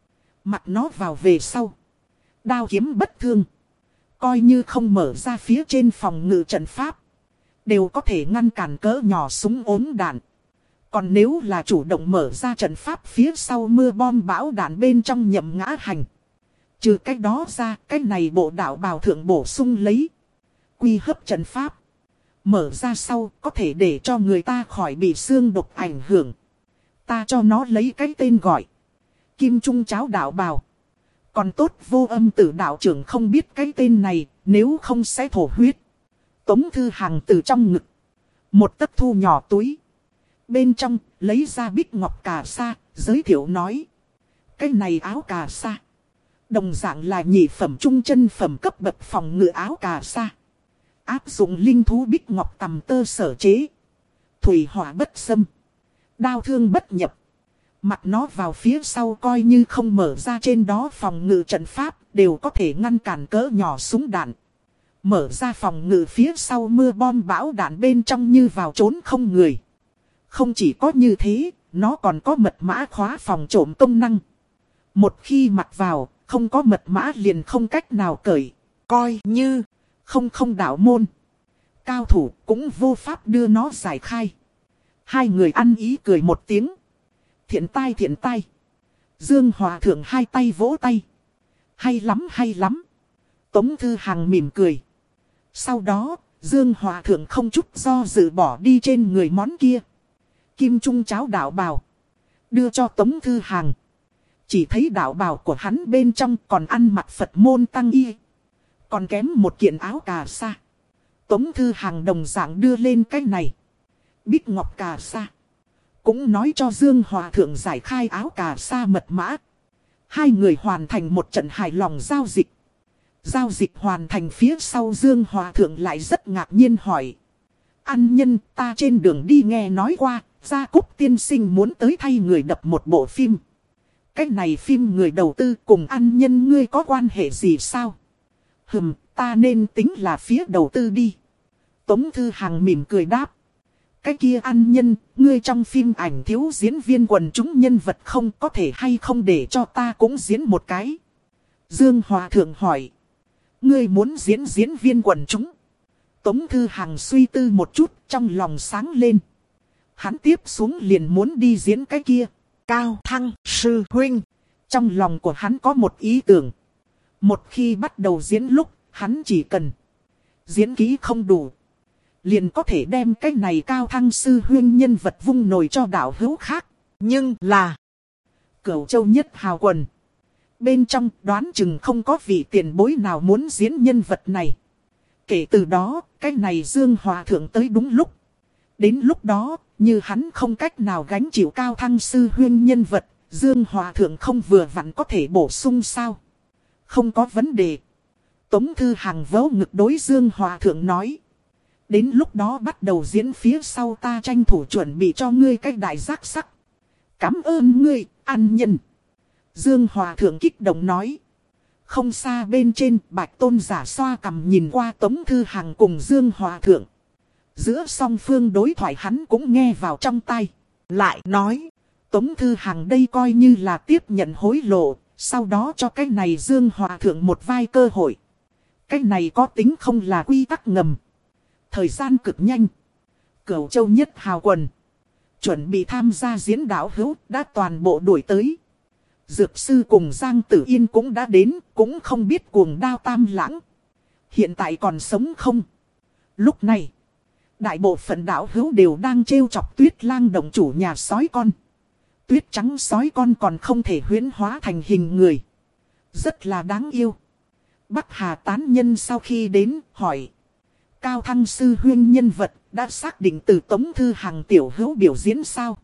Mặc nó vào về sau. Đao kiếm bất thương. Coi như không mở ra phía trên phòng ngự trận pháp. Đều có thể ngăn cản cỡ nhỏ súng ốm đạn. Còn nếu là chủ động mở ra trận pháp phía sau mưa bom bão đạn bên trong nhậm ngã hành. Trừ cách đó ra, cái này bộ đạo bào thượng bổ sung lấy. Quy hấp trận pháp. Mở ra sau có thể để cho người ta khỏi bị xương độc ảnh hưởng. Ta cho nó lấy cái tên gọi. Kim Trung Cháo đạo bào. Còn tốt vô âm tử đạo trưởng không biết cái tên này, nếu không sẽ thổ huyết. Tống Thư Hằng từ trong ngực. Một tấc thu nhỏ túi. Bên trong, lấy ra bích ngọc cà sa, giới thiệu nói. Cái này áo cà sa. Đồng dạng là nhị phẩm trung chân phẩm cấp bậc phòng ngự áo cà sa. Áp dụng linh thú bích ngọc tầm tơ sở chế. Thủy hỏa bất xâm. Đao thương bất nhập. Mặc nó vào phía sau coi như không mở ra trên đó phòng ngự trận pháp, đều có thể ngăn cản cỡ nhỏ súng đạn. Mở ra phòng ngự phía sau mưa bom bão đạn bên trong như vào trốn không người. Không chỉ có như thế, nó còn có mật mã khóa phòng trộm công năng. Một khi mặc vào, không có mật mã liền không cách nào cởi. Coi như không không đảo môn. Cao thủ cũng vô pháp đưa nó giải khai. Hai người ăn ý cười một tiếng. Thiện tai thiện tai. Dương Hòa Thượng hai tay vỗ tay. Hay lắm hay lắm. Tống Thư Hằng mỉm cười. Sau đó, Dương Hòa Thượng không chút do dự bỏ đi trên người món kia. Kim Trung Cháo đạo bào. Đưa cho Tống Thư Hằng. Chỉ thấy đạo bào của hắn bên trong còn ăn mặc Phật môn tăng y. Còn kém một kiện áo cà sa. Tống Thư Hằng đồng dạng đưa lên cái này. Bích ngọc cà sa. Cũng nói cho Dương Hòa Thượng giải khai áo cà sa mật mã. Hai người hoàn thành một trận hài lòng giao dịch. Giao dịch hoàn thành phía sau Dương Hòa Thượng lại rất ngạc nhiên hỏi. Ăn nhân ta trên đường đi nghe nói qua, Gia Cúc tiên sinh muốn tới thay người đập một bộ phim. Cái này phim người đầu tư cùng ăn nhân ngươi có quan hệ gì sao? Hừm, ta nên tính là phía đầu tư đi. Tống Thư Hằng mỉm cười đáp. Cái kia ăn nhân, ngươi trong phim ảnh thiếu diễn viên quần chúng nhân vật không có thể hay không để cho ta cũng diễn một cái. Dương Hòa Thượng hỏi. Ngươi muốn diễn diễn viên quần chúng. Tống Thư Hằng suy tư một chút trong lòng sáng lên. Hắn tiếp xuống liền muốn đi diễn cái kia. Cao Thăng Sư Huynh. Trong lòng của hắn có một ý tưởng. Một khi bắt đầu diễn lúc, hắn chỉ cần diễn kỹ không đủ. Liền có thể đem cái này Cao Thăng Sư Huynh nhân vật vung nổi cho đạo hữu khác. Nhưng là Cửu Châu Nhất Hào Quần. Bên trong đoán chừng không có vị tiền bối nào muốn diễn nhân vật này. Kể từ đó, cái này Dương Hòa Thượng tới đúng lúc. Đến lúc đó, như hắn không cách nào gánh chịu Cao Thăng Sư Huynh nhân vật, Dương Hòa Thượng không vừa vặn có thể bổ sung sao? Không có vấn đề. Tống Thư Hằng vớ ngực đối Dương Hòa Thượng nói. Đến lúc đó bắt đầu diễn phía sau ta tranh thủ chuẩn bị cho ngươi cách đại giác sắc. Cảm ơn ngươi, ăn nhân. Dương Hòa Thượng kích động nói. Không xa bên trên, Bạch Tôn giả xoa cằm nhìn qua Tống Thư Hằng cùng Dương Hòa Thượng. Giữa song phương đối thoại hắn cũng nghe vào trong tai. Lại nói, Tống Thư Hằng đây coi như là tiếp nhận hối lộ, sau đó cho cái này Dương Hòa Thượng một vai cơ hội. Cái này có tính không là quy tắc ngầm. Thời gian cực nhanh. Cửu Châu Nhất Hào Quần. Chuẩn bị tham gia diễn đạo hữu đã toàn bộ đuổi tới. Dược sư cùng Giang Tử Yên cũng đã đến, cũng không biết cuồng đao tam lãng. Hiện tại còn sống không? Lúc này, đại bộ phận đạo hữu đều đang trêu chọc Tuyết Lang động chủ nhà sói con. Tuyết trắng sói con còn không thể huyễn hóa thành hình người. Rất là đáng yêu. Bắc Hà tán nhân sau khi đến, hỏi. Cao Thăng Sư Huynh nhân vật đã xác định từ Tống Thư Hằng tiểu hữu biểu diễn sao?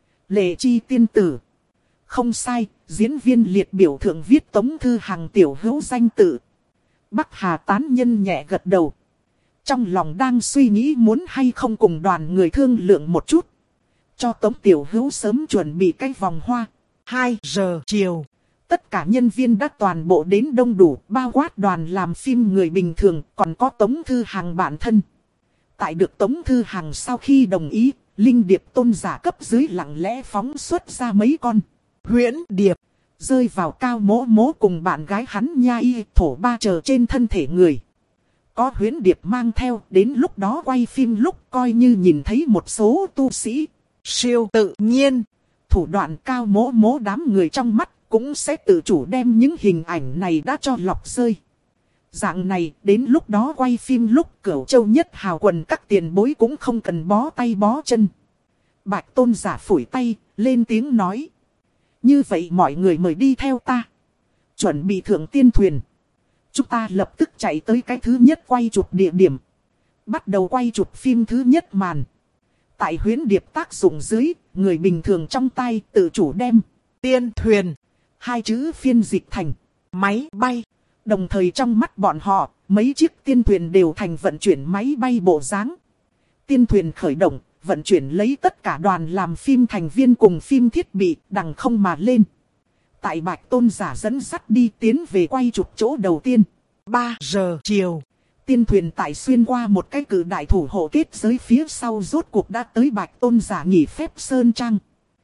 Lệ Chi tiên tử. Không sai, diễn viên liệt biểu thượng viết Tống Thư Hằng tiểu hữu danh tự. Bắc Hà tán nhân nhẹ gật đầu. Trong lòng đang suy nghĩ muốn hay không cùng đoàn người thương lượng một chút. Cho Tống tiểu hữu sớm chuẩn bị cái vòng hoa. hai giờ chiều. Tất cả nhân viên đã toàn bộ đến đông đủ, bao quát đoàn làm phim người bình thường, còn có Tống Thư Hằng bản thân. Tại được Tống Thư Hằng sau khi đồng ý, Linh Điệp Tôn giả cấp dưới lặng lẽ phóng xuất ra mấy con huyễn điệp. rơi vào Cao Mỗ Mỗ cùng bạn gái hắn Nha Y Thổ Ba chờ trên thân thể người. Có Huyễn Điệp mang theo, đến lúc đó quay phim lúc coi như nhìn thấy một số tu sĩ. Siêu tự nhiên. Thủ đoạn Cao Mỗ Mỗ đám người trong mắt cũng sẽ tự chủ đem những hình ảnh này đã cho lọc rơi. Dạng này, đến lúc đó quay phim lúc Cửu Châu Nhất Hào quần các tiền bối cũng không cần bó tay bó chân. Bạch Tôn giả phủi tay, lên tiếng nói. Như vậy mọi người mời đi theo ta. Chuẩn bị thượng tiên thuyền. Chúng ta lập tức chạy tới cái thứ nhất quay chụp địa điểm. Bắt đầu quay chụp phim thứ nhất màn. Tại Huyễn Điệp tác dụng dưới, người bình thường trong tay tự chủ đem tiên thuyền, hai chữ phiên dịch thành máy bay. Đồng thời trong mắt bọn họ, mấy chiếc tiên thuyền đều thành vận chuyển máy bay bộ dáng. Tiên thuyền khởi động, vận chuyển lấy tất cả đoàn làm phim thành viên cùng phim thiết bị đằng không mà lên. Tại Bạch Tôn giả dẫn dắt đi tiến về quay chụp chỗ đầu tiên. ba giờ chiều. Tiên thuyền tại xuyên qua một cái cử đại thủ hộ kết giới phía sau rốt cuộc đã tới Bạch Tôn giả nghỉ phép Sơn Trang.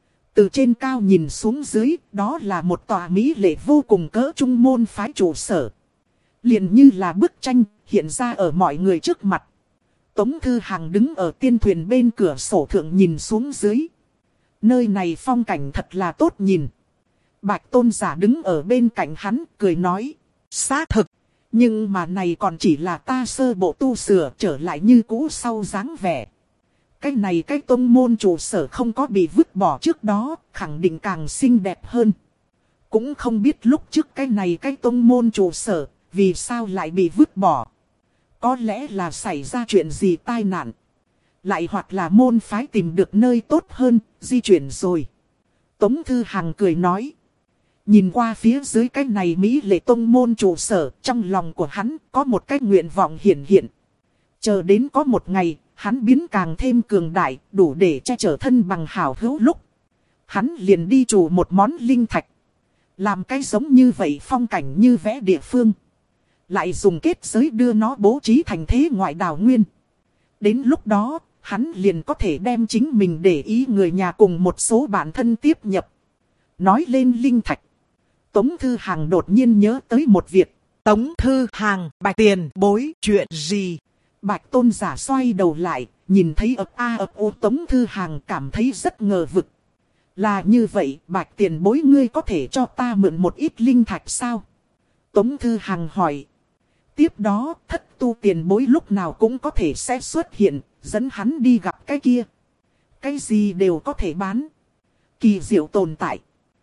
Từ trên cao nhìn xuống dưới, đó là một tòa mỹ lệ vô cùng cỡ trung môn phái trụ sở. Liền như là bức tranh hiện ra ở mọi người trước mặt. Tống Thư Hằng đứng ở tiên thuyền bên cửa sổ thượng nhìn xuống dưới. Nơi này phong cảnh thật là tốt nhìn. Bạch Tôn giả đứng ở bên cạnh hắn cười nói. Xác thực. Nhưng mà này còn chỉ là ta sơ bộ tu sửa trở lại như cũ sau dáng vẻ. Cái này cái tông môn trụ sở không có bị vứt bỏ trước đó, khẳng định càng xinh đẹp hơn. Cũng không biết lúc trước cái này cái tông môn trụ sở, vì sao lại bị vứt bỏ. Có lẽ là xảy ra chuyện gì tai nạn. Lại hoặc là môn phái tìm được nơi tốt hơn, di chuyển rồi. Tống Thư Hằng cười nói. Nhìn qua phía dưới cái này Mỹ lệ tông môn trụ sở, trong lòng của hắn có một cái nguyện vọng hiển hiện. Chờ đến có một ngày, hắn biến càng thêm cường đại, đủ để che chở thân bằng hảo hữu lúc. Hắn liền đi chủ một món linh thạch. Làm cái giống như vậy phong cảnh như vẽ địa phương. Lại dùng kết giới đưa nó bố trí thành thế ngoại đảo nguyên. Đến lúc đó, hắn liền có thể đem chính mình để ý người nhà cùng một số bạn thân tiếp nhập. Nói lên linh thạch. Tống Thư Hằng đột nhiên nhớ tới một việc. Tống Thư Hằng, Bạch tiền bối, chuyện gì? Bạch Tôn giả xoay đầu lại, nhìn thấy ập a ập ô Tống Thư Hằng cảm thấy rất ngờ vực. Là như vậy, Bạch tiền bối ngươi có thể cho ta mượn một ít linh thạch sao? Tống Thư Hằng hỏi. Tiếp đó, thất tu tiền bối lúc nào cũng có thể sẽ xuất hiện, dẫn hắn đi gặp cái kia. Cái gì đều có thể bán. Kỳ diệu tồn tại.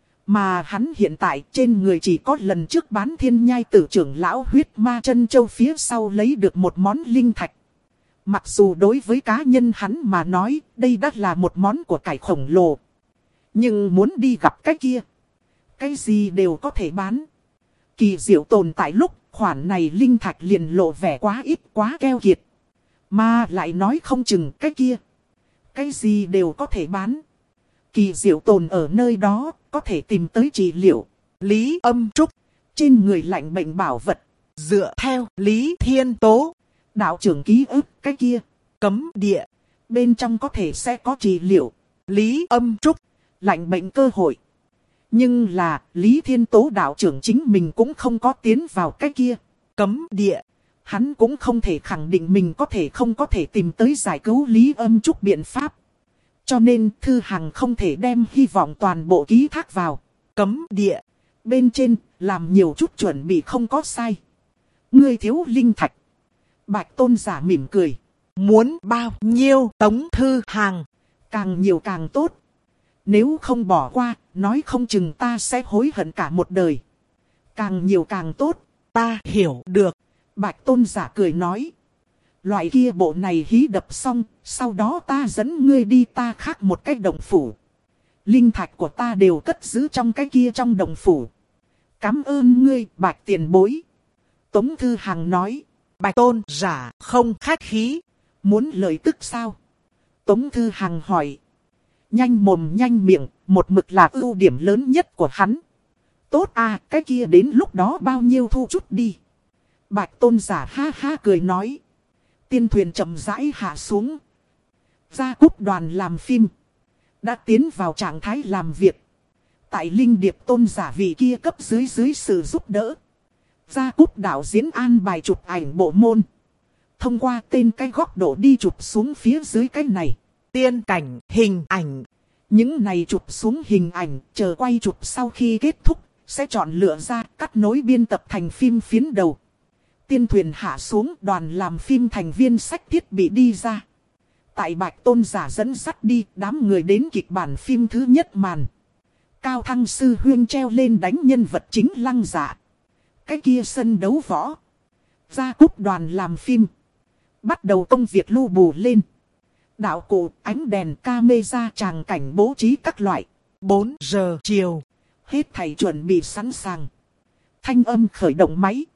Mà hắn hiện tại trên người chỉ có lần trước bán thiên nhai tử trưởng lão huyết ma chân châu phía sau lấy được một món linh thạch. Mặc dù đối với cá nhân hắn mà nói đây đã là một món của cải khổng lồ. Nhưng muốn đi gặp cái kia. Cái gì đều có thể bán. Kỳ diệu tồn tại lúc khoản này linh thạch liền lộ vẻ quá ít quá keo kiệt. Mà lại nói không chừng cái kia. Cái gì đều có thể bán. Kỳ diệu tồn ở nơi đó, có thể tìm tới trị liệu. Lý Âm Trúc, trên người lạnh bệnh bảo vật. Dựa theo Lý Thiên Tố, đạo trưởng ký ức cái kia. Cấm địa, bên trong có thể sẽ có trị liệu. Lý Âm Trúc, lạnh bệnh cơ hội. Nhưng là, Lý Thiên Tố đạo trưởng chính mình cũng không có tiến vào cái kia. Cấm địa, hắn cũng không thể khẳng định mình có thể không có thể tìm tới giải cứu Lý Âm Trúc biện pháp. Cho nên Thư Hằng không thể đem hy vọng toàn bộ ký thác vào. Cấm địa. Bên trên, làm nhiều chút chuẩn bị không có sai. Ngươi thiếu linh thạch. Bạch Tôn giả mỉm cười. Muốn bao nhiêu Tống Thư Hằng? Càng nhiều càng tốt. Nếu không bỏ qua, nói không chừng ta sẽ hối hận cả một đời. Càng nhiều càng tốt. Ta hiểu được. Bạch Tôn giả cười nói. Loại kia bộ này hí đập xong, sau đó ta dẫn ngươi đi ta khác một cái đồng phủ. Linh thạch của ta đều cất giữ trong cái kia trong đồng phủ. Cảm ơn ngươi, Bạch tiền bối. Tống Thư Hằng nói. Bạch Tôn giả không khách khí. Muốn lời tức sao? Tống Thư Hằng hỏi. Nhanh mồm nhanh miệng, một mực là ưu điểm lớn nhất của hắn. Tốt à, cái kia đến lúc đó bao nhiêu thu chút đi. Bạch Tôn giả ha ha cười nói. Tiên thuyền chậm rãi hạ xuống. Gia cúp đoàn làm phim. Đã tiến vào trạng thái làm việc. Tại Linh Điệp tôn giả vị kia cấp dưới dưới sự giúp đỡ, Gia Cúp đạo diễn an bài chụp ảnh bộ môn. Thông qua tên cái góc độ đi chụp xuống phía dưới cái này. Tiên cảnh, hình ảnh. Những này chụp xuống hình ảnh, chờ quay chụp sau khi kết thúc, sẽ chọn lựa ra cắt nối biên tập thành phim phiến đầu. Tiên thuyền hạ xuống, đoàn làm phim thành viên sách thiết bị đi ra. Tại Bạch Tôn giả dẫn dắt đi, đám người đến kịch bản phim thứ nhất màn. Cao Thăng Sư Huyên treo lên đánh nhân vật chính Lăng Dạ. Cái kia sân đấu võ. Gia Cúp đoàn làm phim. Bắt đầu công việc lu bù lên. Đạo cụ, ánh đèn, camera, tràng cảnh bố trí các loại. bốn giờ chiều. Hết thảy chuẩn bị sẵn sàng. Thanh âm khởi động máy.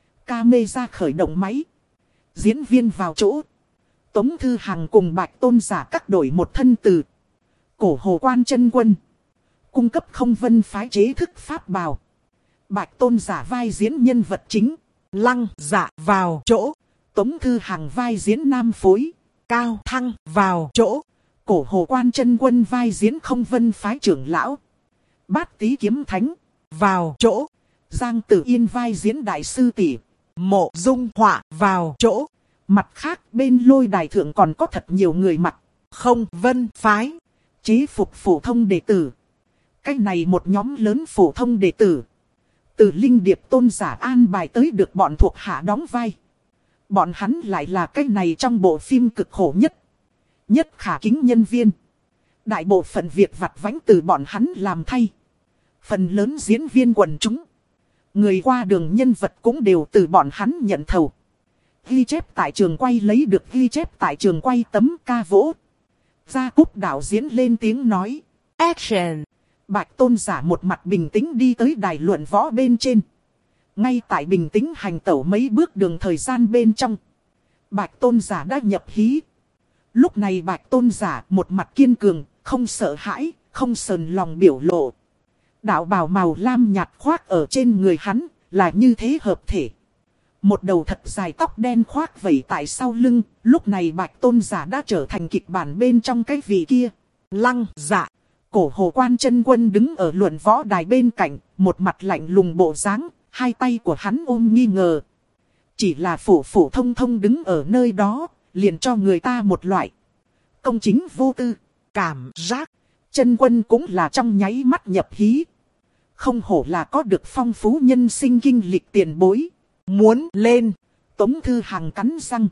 Camera khởi động máy. Diễn viên vào chỗ. Tống Thư Hằng cùng Bạch Tôn giả cắt đổi một thân từ. Cổ Hồ Quan Chân Quân. Cung cấp không vân phái chế thức pháp bào. Bạch Tôn giả vai diễn nhân vật chính. Lăng Dạ vào chỗ. Tống Thư Hằng vai diễn nam phối. Cao Thăng vào chỗ. Cổ Hồ Quan Chân Quân vai diễn không vân phái trưởng lão. Bát Tý Kiếm Thánh vào chỗ. Giang Tử Yên vai diễn đại sư tỷ. Mộ Dung Họa vào chỗ. Mặt khác bên lôi đài thượng còn có thật nhiều người mặc không vân phái chế phục phổ thông đệ tử. Cái này một nhóm lớn phổ thông đệ tử. Từ Linh Điệp tôn giả an bài tới được bọn thuộc hạ đóng vai. Bọn hắn lại là cái này trong bộ phim cực khổ nhất. Nhất khả kính nhân viên. Đại bộ phận việc vặt vãnh từ bọn hắn làm thay. Phần lớn diễn viên quần chúng. Người qua đường nhân vật cũng đều từ bọn hắn nhận thầu. Ghi chép tại trường quay lấy được ghi chép tại trường quay tấm ca vỗ. Gia Cúp đạo diễn lên tiếng nói. Action. Bạch Tôn giả một mặt bình tĩnh đi tới đài luận võ bên trên. Ngay tại bình tĩnh hành tẩu mấy bước đường thời gian bên trong. Bạch Tôn giả đã nhập hí. Lúc này Bạch Tôn giả một mặt kiên cường, không sợ hãi, không sờn lòng biểu lộ. Đạo bào màu lam nhạt khoác ở trên người hắn, là như thế hợp thể. Một đầu thật dài tóc đen khoác vẩy tại sau lưng, lúc này Bạch Tôn giả đã trở thành kịch bản bên trong cái vị kia. Lăng Dạ. Cổ Hồ Quan Chân Quân đứng ở luận võ đài bên cạnh, một mặt lạnh lùng bộ dáng, hai tay của hắn ôm nghi ngờ. Chỉ là phổ phổ thông thông đứng ở nơi đó, liền cho người ta một loại công chính vô tư cảm giác. Chân Quân cũng là trong nháy mắt nhập hí. Không hổ là có được phong phú nhân sinh kinh lịch tiền bối. Muốn lên. Tống Thư Hằng cắn răng.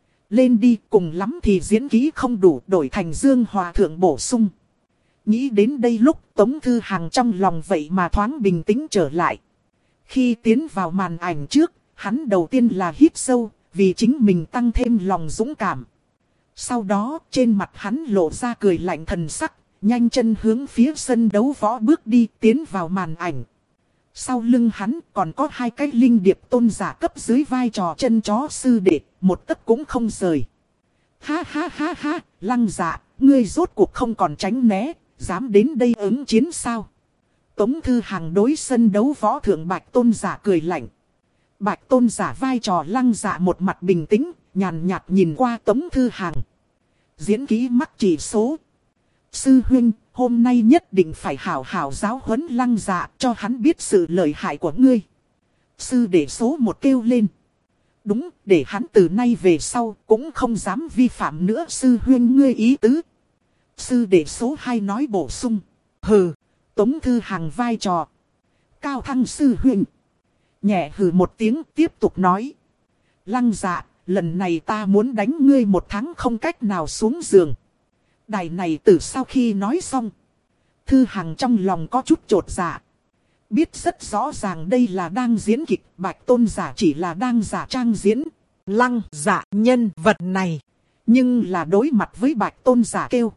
Lên đi, cùng lắm thì diễn kỹ không đủ, đổi thành Dương Hòa Thượng bổ sung. Nghĩ đến đây lúc Tống Thư Hằng trong lòng vậy mà thoáng bình tĩnh trở lại. Khi tiến vào màn ảnh trước, hắn đầu tiên là hít sâu, vì chính mình tăng thêm lòng dũng cảm. Sau đó, trên mặt hắn lộ ra cười lạnh thần sắc, nhanh chân hướng phía sân đấu võ bước đi, tiến vào màn ảnh. Sau lưng hắn còn có hai cái Linh Điệp tôn giả cấp dưới vai trò chân chó sư đệ, một tấc cũng không rời. Ha ha ha ha, Lăng Dạ, ngươi rốt cuộc không còn tránh né, dám đến đây ứng chiến sao? Tống Thư Hằng đối sân đấu võ thượng Bạch Tôn giả cười lạnh. Bạch Tôn giả vai trò Lăng Dạ một mặt bình tĩnh, nhàn nhạt nhìn qua Tống Thư Hằng. Diễn kỹ mắc chỉ số. Sư huynh, hôm nay nhất định phải hảo hảo giáo huấn Lăng Dạ cho hắn biết sự lợi hại của ngươi. Sư đệ số một kêu lên. Đúng, để hắn từ nay về sau cũng không dám vi phạm nữa sư huynh ngươi ý tứ. Sư đệ số hai nói bổ sung. Hừ, Tống Thư Hằng vai trò Cao Thăng sư huynh nhẹ hừ một tiếng tiếp tục nói. Lăng Dạ, lần này ta muốn đánh ngươi một tháng không cách nào xuống giường. Đài này từ sau khi nói xong, Thư Hằng trong lòng có chút chột dạ. Biết rất rõ ràng đây là đang diễn kịch, Bạch Tôn giả chỉ là đang giả trang diễn. Lăng Dạ nhân vật này. Nhưng là đối mặt với Bạch Tôn giả kêu.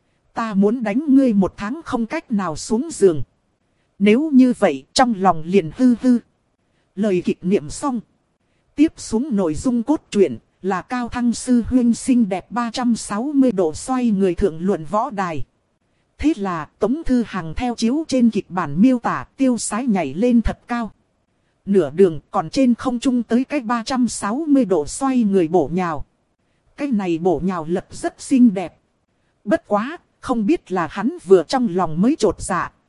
Ta muốn đánh ngươi một tháng không cách nào xuống giường. Nếu như vậy trong lòng liền hư hư. Lời kịch niệm xong. Tiếp xuống nội dung cốt truyện là Cao Thăng sư huynh xinh đẹp ba trăm sáu mươi độ xoay người thượng luận võ đài. Thế là Tống Thư Hằng theo chiếu trên kịch bản miêu tả tiêu sái nhảy lên thật cao. Nửa đường còn trên không trung tới cái ba trăm sáu mươi độ xoay người bổ nhào. Cái này bổ nhào lật rất xinh đẹp. Bất quá, không biết là hắn vừa trong lòng mới trột dạ,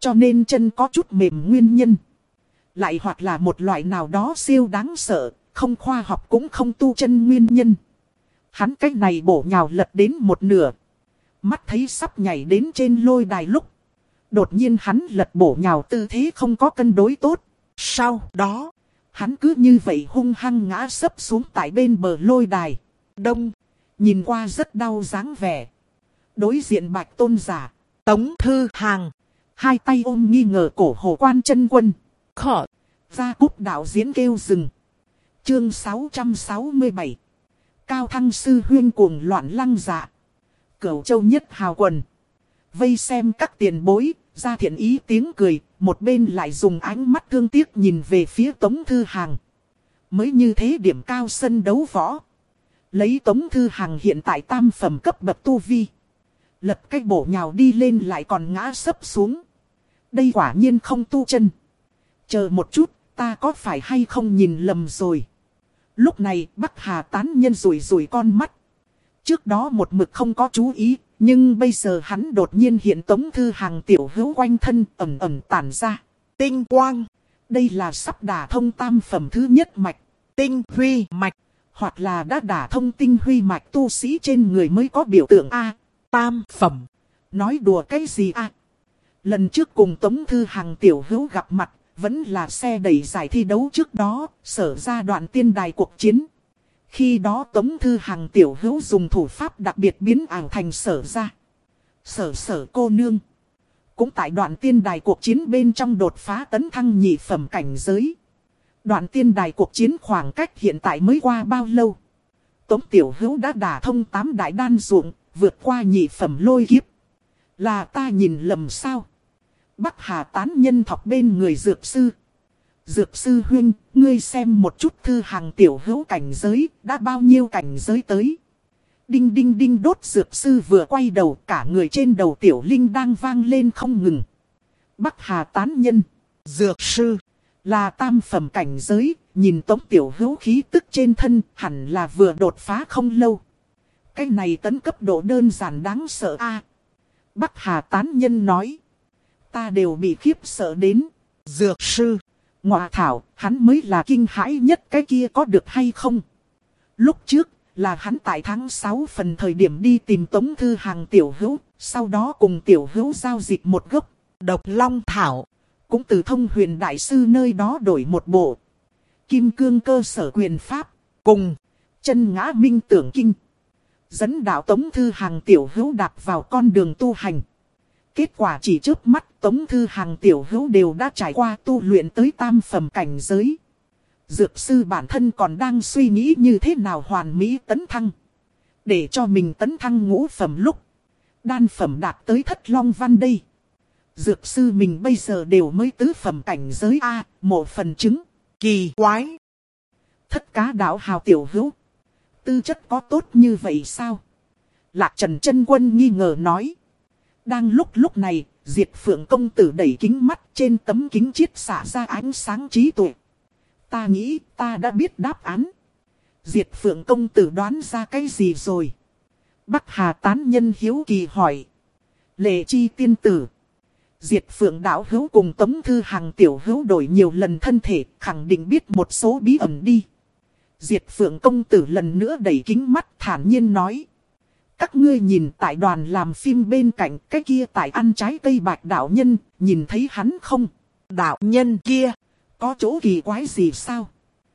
cho nên chân có chút mềm nguyên nhân. Lại hoặc là một loại nào đó siêu đáng sợ, không khoa học cũng không tu chân nguyên nhân. Hắn cách này bổ nhào lật đến một nửa. Mắt thấy sắp nhảy đến trên lôi đài lúc. Đột nhiên hắn lật bổ nhào tư thế không có cân đối tốt. Sau đó, hắn cứ như vậy hung hăng ngã sấp xuống tại bên bờ lôi đài. Đông, nhìn qua rất đau dáng vẻ. Đối diện Bạch Tôn giả, Tống Thư Hàng, hai tay ôm nghi ngờ cổ Hồ Quan Chân Quân. Khở, gia cúp đạo diễn kêu dừng. Chương sáu trăm sáu mươi bảy. Cao Thăng Sư Huyên cuồng loạn lăng dạ. Cửu Châu nhất hào quần. Vây xem các tiền bối, ra thiện ý tiếng cười, một bên lại dùng ánh mắt thương tiếc nhìn về phía Tống Thư Hàng. Mới như thế điểm cao sân đấu võ. Lấy Tống Thư Hàng hiện tại tam phẩm cấp bậc tu vi. Lật cái bổ nhào đi lên lại còn ngã sấp xuống. Đây quả nhiên không tu chân. Chờ một chút, ta có phải hay không nhìn lầm rồi. Lúc này Bắc Hà tán nhân rủi rủi con mắt. Trước đó một mực không có chú ý, nhưng bây giờ hắn đột nhiên hiện Tống Thư Hàng tiểu hữu quanh thân ẩm ẩm tản ra. Tinh quang. Đây là sắp đả thông tam phẩm thứ nhất mạch. Tinh huy mạch. Hoặc là đã đả thông tinh huy mạch tu sĩ trên người mới có biểu tượng A. Tam phẩm. Nói đùa cái gì A. Lần trước cùng Tống Thư Hàng tiểu hữu gặp mặt, vẫn là xe đẩy giải thi đấu trước đó, sở ra đoạn tiên đài cuộc chiến. Khi đó Tống Thư Hàng tiểu hữu dùng thủ pháp đặc biệt biến ảo thành sở ra. Sở sở cô nương. Cũng tại đoạn tiên đài cuộc chiến bên trong đột phá tấn thăng nhị phẩm cảnh giới. Đoạn tiên đài cuộc chiến khoảng cách hiện tại mới qua bao lâu. Tống tiểu hữu đã đả thông tám đại đan ruộng, vượt qua nhị phẩm lôi kiếp. Là ta nhìn lầm sao? Bắc Hà tán nhân thọc bên người dược sư. Dược sư huynh, ngươi xem một chút Thư Hàng tiểu hữu cảnh giới, đã bao nhiêu cảnh giới tới. Đinh đinh đinh đốt dược sư vừa quay đầu, cả người trên đầu tiểu linh đang vang lên không ngừng. Bắc Hà tán nhân, dược sư, là tam phẩm cảnh giới, nhìn Tống tiểu hữu khí tức trên thân, hẳn là vừa đột phá không lâu. Cái này tấn cấp độ đơn giản đáng sợ a. Bắc Hà tán nhân nói. Ta đều bị khiếp sợ đến. Dược sư. Ngọa thảo, hắn mới là kinh hãi nhất cái kia có được hay không? Lúc trước, là hắn tại tháng sáu phần thời điểm đi tìm Tống Thư Hàng tiểu hữu, sau đó cùng tiểu hữu giao dịch một gốc, độc long thảo. Cũng từ Thông Huyền đại sư nơi đó đổi một bộ kim cương cơ sở quyền pháp, cùng chân ngã minh tưởng kinh. Dẫn đạo Tống Thư Hàng tiểu hữu đạp vào con đường tu hành. Kết quả chỉ chớp mắt Tống Thư Hàng tiểu hữu đều đã trải qua tu luyện tới tam phẩm cảnh giới. Dược sư bản thân còn đang suy nghĩ như thế nào hoàn mỹ tấn thăng. Để cho mình tấn thăng ngũ phẩm lúc đan phẩm đạt tới thất long văn đây. Dược sư mình bây giờ đều mới tứ phẩm cảnh giới A, một phần chứng. Kỳ quái. Thất cá đạo hào tiểu hữu. Tư chất có tốt như vậy sao? Lạc Trần Chân Quân nghi ngờ nói. Đang lúc lúc này, Diệt Phượng công tử đẩy kính mắt trên tấm kính chiết xả ra ánh sáng trí tuệ. Ta nghĩ ta đã biết đáp án. Diệt Phượng công tử đoán ra cái gì rồi? Bắc Hà tán nhân hiếu kỳ hỏi. Lệ Chi tiên tử. Diệt Phượng đạo hữu cùng Tống Thư Hàng tiểu hữu đổi nhiều lần thân thể, khẳng định biết một số bí ẩn đi. Diệt Phượng công tử lần nữa đẩy kính mắt thản nhiên nói. Các ngươi nhìn tại đoàn làm phim bên cạnh cái kia tại ăn trái cây bạch đạo nhân, nhìn thấy hắn không? Đạo nhân kia, có chỗ kỳ quái gì sao?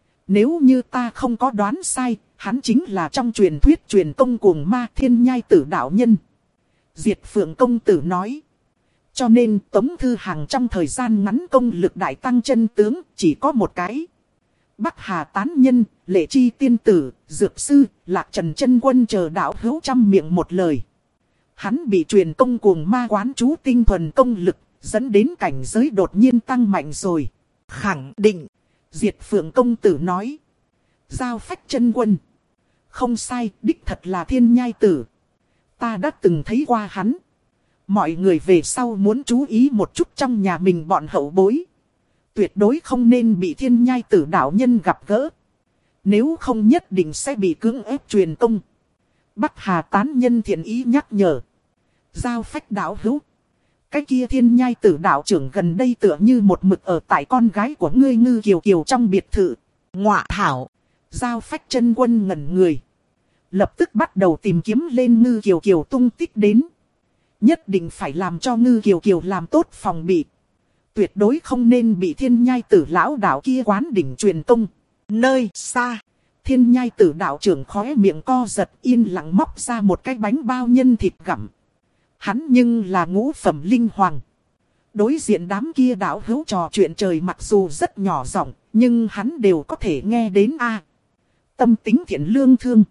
Nếu như ta không có đoán sai, hắn chính là trong truyền thuyết truyền công cuồng ma thiên nhai tử đạo nhân. Diệt Phượng công tử nói. Cho nên Tống Thư Hàng trong thời gian ngắn công lực đại tăng chân tướng chỉ có một cái. Bắc Hà tán nhân, Lệ Chi tiên tử, Dược sư, Lạc Trần Chân Quân chờ đạo hữu trăm miệng một lời. Hắn bị truyền công cuồng ma quán chú tinh thuần công lực, dẫn đến cảnh giới đột nhiên tăng mạnh rồi. Khẳng định, Diệt Phượng công tử nói. Giao Phách Chân Quân. Không sai, đích thật là thiên nhai tử. Ta đã từng thấy qua hắn. Mọi người về sau muốn chú ý một chút trong nhà mình bọn hậu bối. Tuyệt đối không nên bị thiên nhai tử đạo nhân gặp gỡ. Nếu không nhất định sẽ bị cưỡng ép truyền công. Bắc Hà tán nhân thiện ý nhắc nhở. Giao Phách đạo hữu. Cái kia Thiên Nhai Tử đạo trưởng gần đây tựa như một mực ở tại con gái của ngươi Ngư Kiều Kiều trong biệt thự. Ngọa thảo. Giao Phách Chân Quân ngẩn người. Lập tức bắt đầu tìm kiếm lên Ngư Kiều Kiều tung tích đến. Nhất định phải làm cho Ngư Kiều Kiều làm tốt phòng bị. Tuyệt đối không nên bị Thiên Nhai Tử lão đạo kia quán đỉnh truyền tung. Nơi xa. Thiên Nhai Tử đạo trưởng khóe miệng co giật, yên lặng móc ra một cái bánh bao nhân thịt gặm. Hắn nhưng là ngũ phẩm linh hoàng. Đối diện đám kia đạo hữu trò chuyện trời mặc dù rất nhỏ giọng, nhưng hắn đều có thể nghe đến a. Tâm tính thiện lương thương.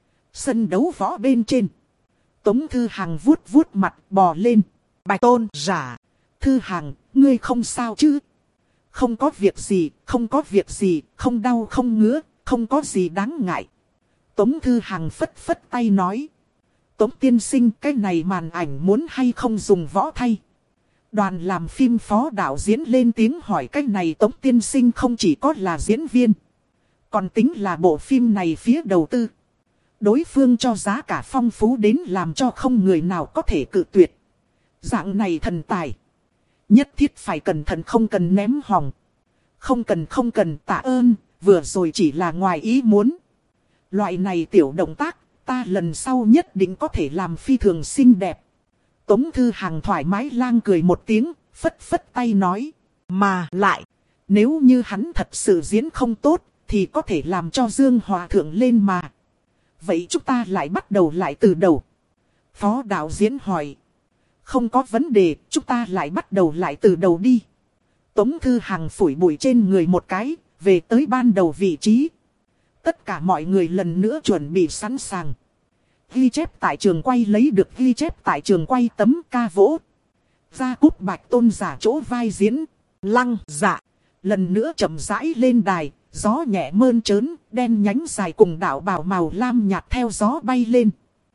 Sân đấu võ bên trên. Tống Thư Hằng vuốt vuốt mặt bò lên. Bạch tôn giả. Thư Hằng, ngươi không sao chứ? Không có việc gì, không có việc gì, không đau không ngứa, không có gì đáng ngại. Tống Thư Hằng phất phất tay nói. Tống tiên sinh, cái này màn ảnh muốn hay không dùng võ thay? Đoàn làm phim phó đạo diễn lên tiếng hỏi cái này Tống tiên sinh không chỉ có là diễn viên, còn tính là bộ phim này phía đầu tư. Đối phương cho giá cả phong phú đến làm cho không người nào có thể cự tuyệt. Dạng này thần tài. Nhất thiết phải cẩn thận không cần ném hỏng. Không cần không cần tạ ơn, vừa rồi chỉ là ngoài ý muốn. Loại này tiểu động tác, ta lần sau nhất định có thể làm phi thường xinh đẹp. Tống Thư Hằng thoải mái lang cười một tiếng, phất phất tay nói. Mà lại, nếu như hắn thật sự diễn không tốt, thì có thể làm cho Dương Hòa Thượng lên mà. Vậy chúng ta lại bắt đầu lại từ đầu. Phó đạo diễn hỏi. Không có vấn đề, chúng ta lại bắt đầu lại từ đầu đi. Tống Thư Hằng phủi bụi trên người một cái, về tới ban đầu vị trí. Tất cả mọi người lần nữa chuẩn bị sẵn sàng. Ghi chép tại trường quay lấy được ghi chép tại trường quay tấm ca vỗ. Gia Cúp Bạch tôn giả chỗ vai diễn. Lăng Dạ. Lần nữa chậm rãi lên đài, gió nhẹ mơn trớn, đen nhánh dài cùng đạo bào màu lam nhạt theo gió bay lên.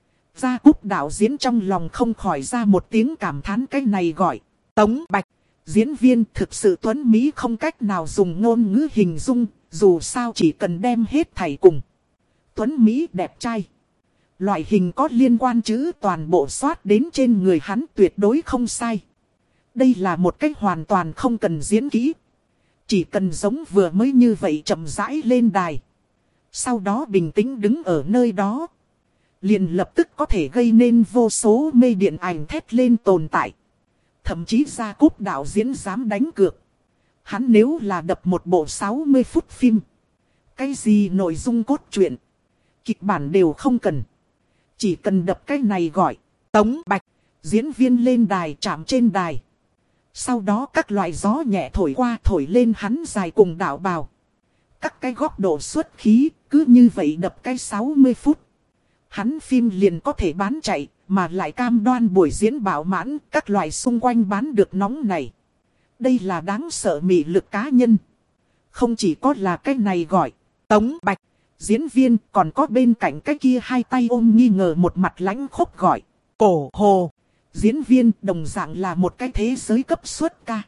Gia Cúp đạo diễn trong lòng không khỏi ra một tiếng cảm thán cái này gọi. Tống Bạch. Diễn viên thực sự tuấn Mỹ không cách nào dùng ngôn ngữ hình dung, dù sao chỉ cần đem hết thảy cùng. Tuấn Mỹ đẹp trai. Loại hình có liên quan chữ toàn bộ soát đến trên người hắn tuyệt đối không sai. Đây là một cách hoàn toàn không cần diễn kỹ. Chỉ cần giống vừa mới như vậy chậm rãi lên đài. Sau đó bình tĩnh đứng ở nơi đó. Liền lập tức có thể gây nên vô số mê điện ảnh thét lên tồn tại. Thậm chí Gia Cúp đạo diễn dám đánh cược. Hắn nếu là đập một bộ sáu mươi phút phim. Cái gì nội dung cốt truyện, kịch bản đều không cần. Chỉ cần đập cái này gọi. Tống Bạch. Diễn viên lên đài chạm trên đài. Sau đó các loại gió nhẹ thổi qua thổi lên hắn dài cùng đạo bào. Các cái góc độ xuất khí cứ như vậy đập cái sáu mươi phút. Hắn phim liền có thể bán chạy. Mà lại cam đoan buổi diễn bảo mãn, các loại xung quanh bán được nóng này. Đây là đáng sợ mị lực cá nhân. Không chỉ có là cái này gọi. Tống Bạch. Diễn viên còn có bên cạnh cái kia hai tay ôm nghi ngờ một mặt lãnh khốc gọi. Cổ Hồ. Diễn viên đồng dạng là một cái thế giới cấp xuất ca.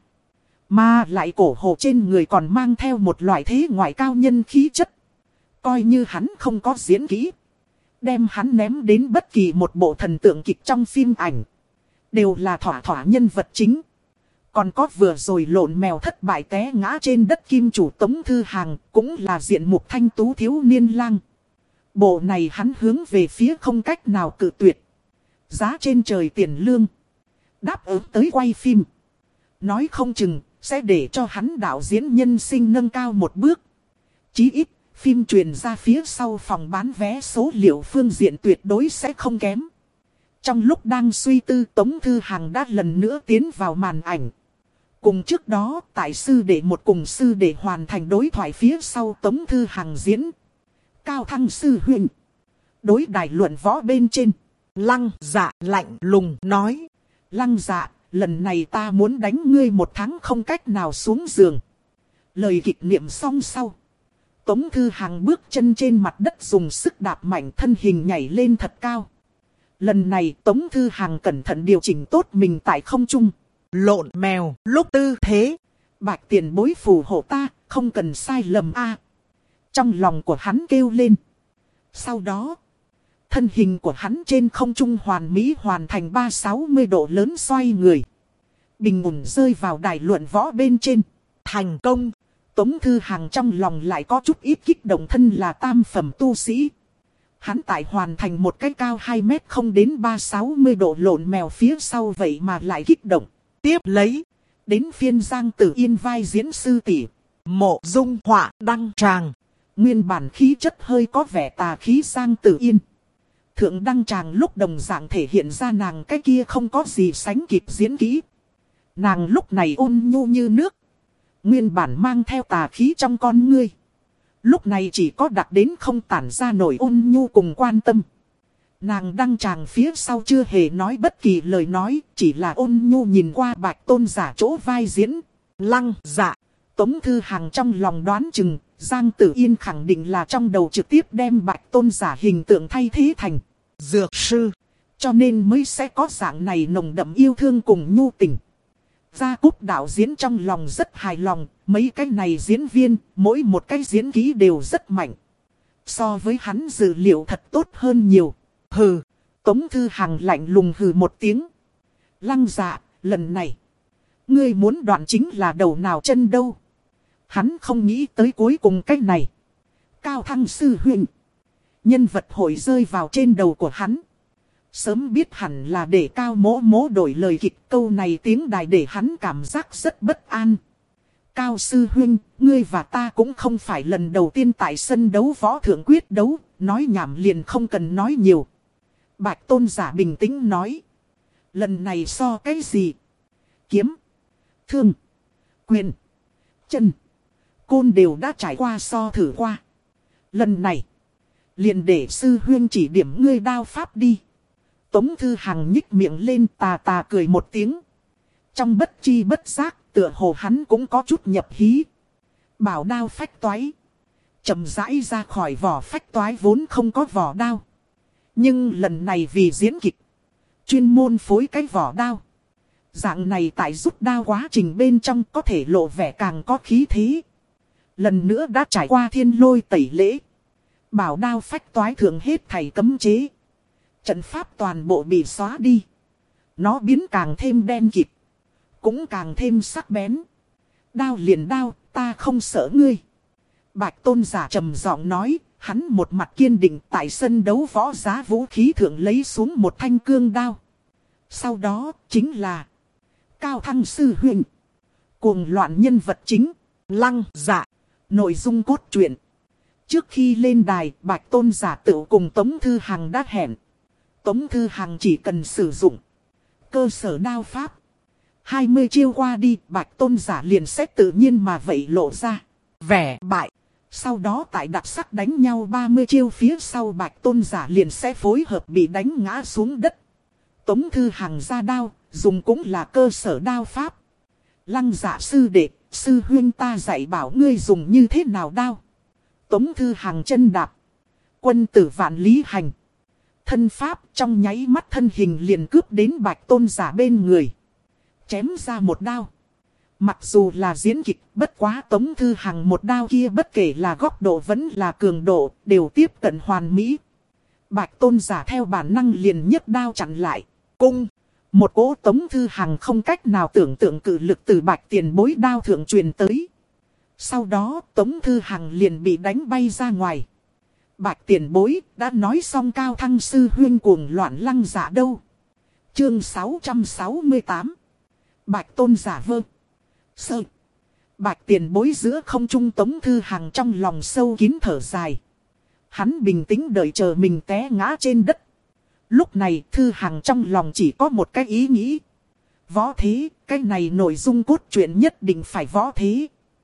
Mà lại Cổ Hồ trên người còn mang theo một loại thế ngoại cao nhân khí chất. Coi như hắn không có diễn kỹ. Đem hắn ném đến bất kỳ một bộ thần tượng kịch trong phim ảnh. Đều là thỏa thỏa nhân vật chính. Còn có vừa rồi lộn mèo thất bại té ngã trên đất kim chủ Tống Thư Hằng. Cũng là diện mục thanh tú thiếu niên lang. Bộ này hắn hướng về phía không cách nào cự tuyệt. Giá trên trời tiền lương. Đáp ứng tới quay phim. Nói không chừng sẽ để cho hắn đạo diễn nhân sinh nâng cao một bước. Chí ít. Phim truyền ra phía sau phòng bán vé số liệu phương diện tuyệt đối sẽ không kém. Trong lúc đang suy tư Tống Thư Hằng đã lần nữa tiến vào màn ảnh. Cùng trước đó tại sư đệ một cùng sư đệ hoàn thành đối thoại phía sau Tống Thư Hằng diễn. Cao thăng sư huynh. Đối đài luận võ bên trên. Lăng Dạ lạnh lùng nói. Lăng Dạ, lần này ta muốn đánh ngươi một tháng không cách nào xuống giường. Lời kịch niệm xong sau. Tống Thư Hằng bước chân trên mặt đất dùng sức đạp mạnh thân hình nhảy lên thật cao. Lần này Tống Thư Hằng cẩn thận điều chỉnh tốt mình tại không trung. Lộn mèo, lúc tư thế. Bạch tiền bối phù hộ ta, không cần sai lầm a. Trong lòng của hắn kêu lên. Sau đó, thân hình của hắn trên không trung hoàn mỹ hoàn thành ba trăm sáu mươi độ lớn xoay người. bình ổn rơi vào đài luận võ bên trên. Thành công. Tống Thư Hằng trong lòng lại có chút ít kích động, thân là tam phẩm tu sĩ. Hắn tại hoàn thành một cái cao hai mét không đến ba sáu mươi độ lộn mèo phía sau vậy mà lại kích động. Tiếp lấy, đến phiên Giang Tử Yên vai diễn sư tỷ. Mộ Dung Họa đăng tràng. Nguyên bản khí chất hơi có vẻ tà khí Giang Tử Yên. Thượng đăng tràng lúc đồng dạng thể hiện ra nàng cái kia không có gì sánh kịp diễn kỹ. Nàng lúc này ôn nhu như nước. Nguyên bản mang theo tà khí trong con ngươi. Lúc này chỉ có đặc đến không tản ra nổi ôn nhu cùng quan tâm. Nàng đăng tràng phía sau chưa hề nói bất kỳ lời nói, chỉ là ôn nhu nhìn qua Bạch Tôn Giả chỗ vai diễn. Lăng Dạ. Tống Thư Hằng trong lòng đoán chừng, Giang Tử Yên khẳng định là trong đầu trực tiếp đem Bạch Tôn Giả hình tượng thay thế thành dược sư. Cho nên mới sẽ có dạng này nồng đậm yêu thương cùng nhu tình. Gia Cúc đạo diễn trong lòng rất hài lòng, mấy cái này diễn viên, mỗi một cái diễn kỹ đều rất mạnh. So với hắn dự liệu thật tốt hơn nhiều. Hừ, Tống Thư Hằng lạnh lùng hừ một tiếng. Lăng Dạ, lần này, ngươi muốn đoạn chính là đầu nào chân đâu. Hắn không nghĩ tới cuối cùng cái này. Cao Thăng sư huynh. Nhân vật hội rơi vào trên đầu của hắn. Sớm biết hẳn là để Cao Mỗ Mỗ đổi lời kịch, câu này tiếng đài để hắn cảm giác rất bất an. Cao sư huynh, ngươi và ta cũng không phải lần đầu tiên tại sân đấu võ thượng quyết đấu, nói nhảm liền không cần nói nhiều. Bạch Tôn Giả bình tĩnh nói. Lần này so cái gì? Kiếm, thương, quyền, chân, côn đều đã trải qua so thử qua. Lần này, liền để sư huynh chỉ điểm ngươi đao pháp đi. Tống Thư Hằng nhích miệng lên tà tà cười một tiếng. Trong bất chi bất giác, tựa hồ hắn cũng có chút nhập hí. Bảo đao phách toái. Chậm rãi ra khỏi vỏ phách toái vốn không có vỏ đao. Nhưng lần này vì diễn kịch, chuyên môn phối cái vỏ đao. Dạng này tại rút đao quá trình bên trong có thể lộ vẻ càng có khí thế. Lần nữa đã trải qua thiên lôi tẩy lễ. Bảo đao phách toái thường hết thảy cấm chế. Trận pháp toàn bộ bị xóa đi. Nó biến càng thêm đen kịt. Cũng càng thêm sắc bén. Đao liền đao, ta không sợ ngươi. Bạch Tôn Giả trầm giọng nói. Hắn một mặt kiên định tại sân đấu võ giá vũ khí thượng lấy xuống một thanh cương đao. Sau đó chính là Cao Thăng sư huynh. Cuồng loạn nhân vật chính. Lăng Dạ. Nội dung cốt truyện. Trước khi lên đài, Bạch Tôn Giả tự cùng Tống Thư Hằng đã hẹn. Tống Thư Hằng chỉ cần sử dụng cơ sở đao pháp. hai mươi chiêu qua đi, Bạch Tôn Giả liền sẽ tự nhiên mà vậy lộ ra vẻ bại. Sau đó tại đặc sắc đánh nhau ba mươi chiêu phía sau, Bạch Tôn Giả liền sẽ phối hợp bị đánh ngã xuống đất. Tống Thư Hằng ra đao, dùng cũng là cơ sở đao pháp. Lăng Dạ sư đệ, sư huynh ta dạy bảo ngươi dùng như thế nào đao. Tống Thư Hằng chân đạp. Quân tử vạn lý hành. Thân pháp trong nháy mắt thân hình liền cướp đến Bạch Tôn Giả bên người. Chém ra một đao. Mặc dù là diễn kịch, bất quá Tống Thư Hằng một đao kia bất kể là góc độ vẫn là cường độ, đều tiếp cận hoàn mỹ. Bạch Tôn Giả theo bản năng liền nhấc đao chặn lại. Cung. Một cỗ Tống Thư Hằng không cách nào tưởng tượng cự lực từ Bạch Tiền Bối đao thượng truyền tới. Sau đó Tống Thư Hằng liền bị đánh bay ra ngoài. Bạch Tiền Bối đã nói xong Cao Thăng sư huynh cuồng loạn Lăng Dạ đâu. Chương sáu trăm sáu mươi tám. Bạch Tôn Giả vơ. Sơ. Bạch Tiền Bối giữa không trung. Tống Thư Hằng trong lòng sâu kín thở dài. Hắn bình tĩnh đợi chờ mình té ngã trên đất. Lúc này Thư Hằng trong lòng chỉ có một cái ý nghĩ. Võ thế, cái này nội dung cốt truyện nhất định phải võ thế.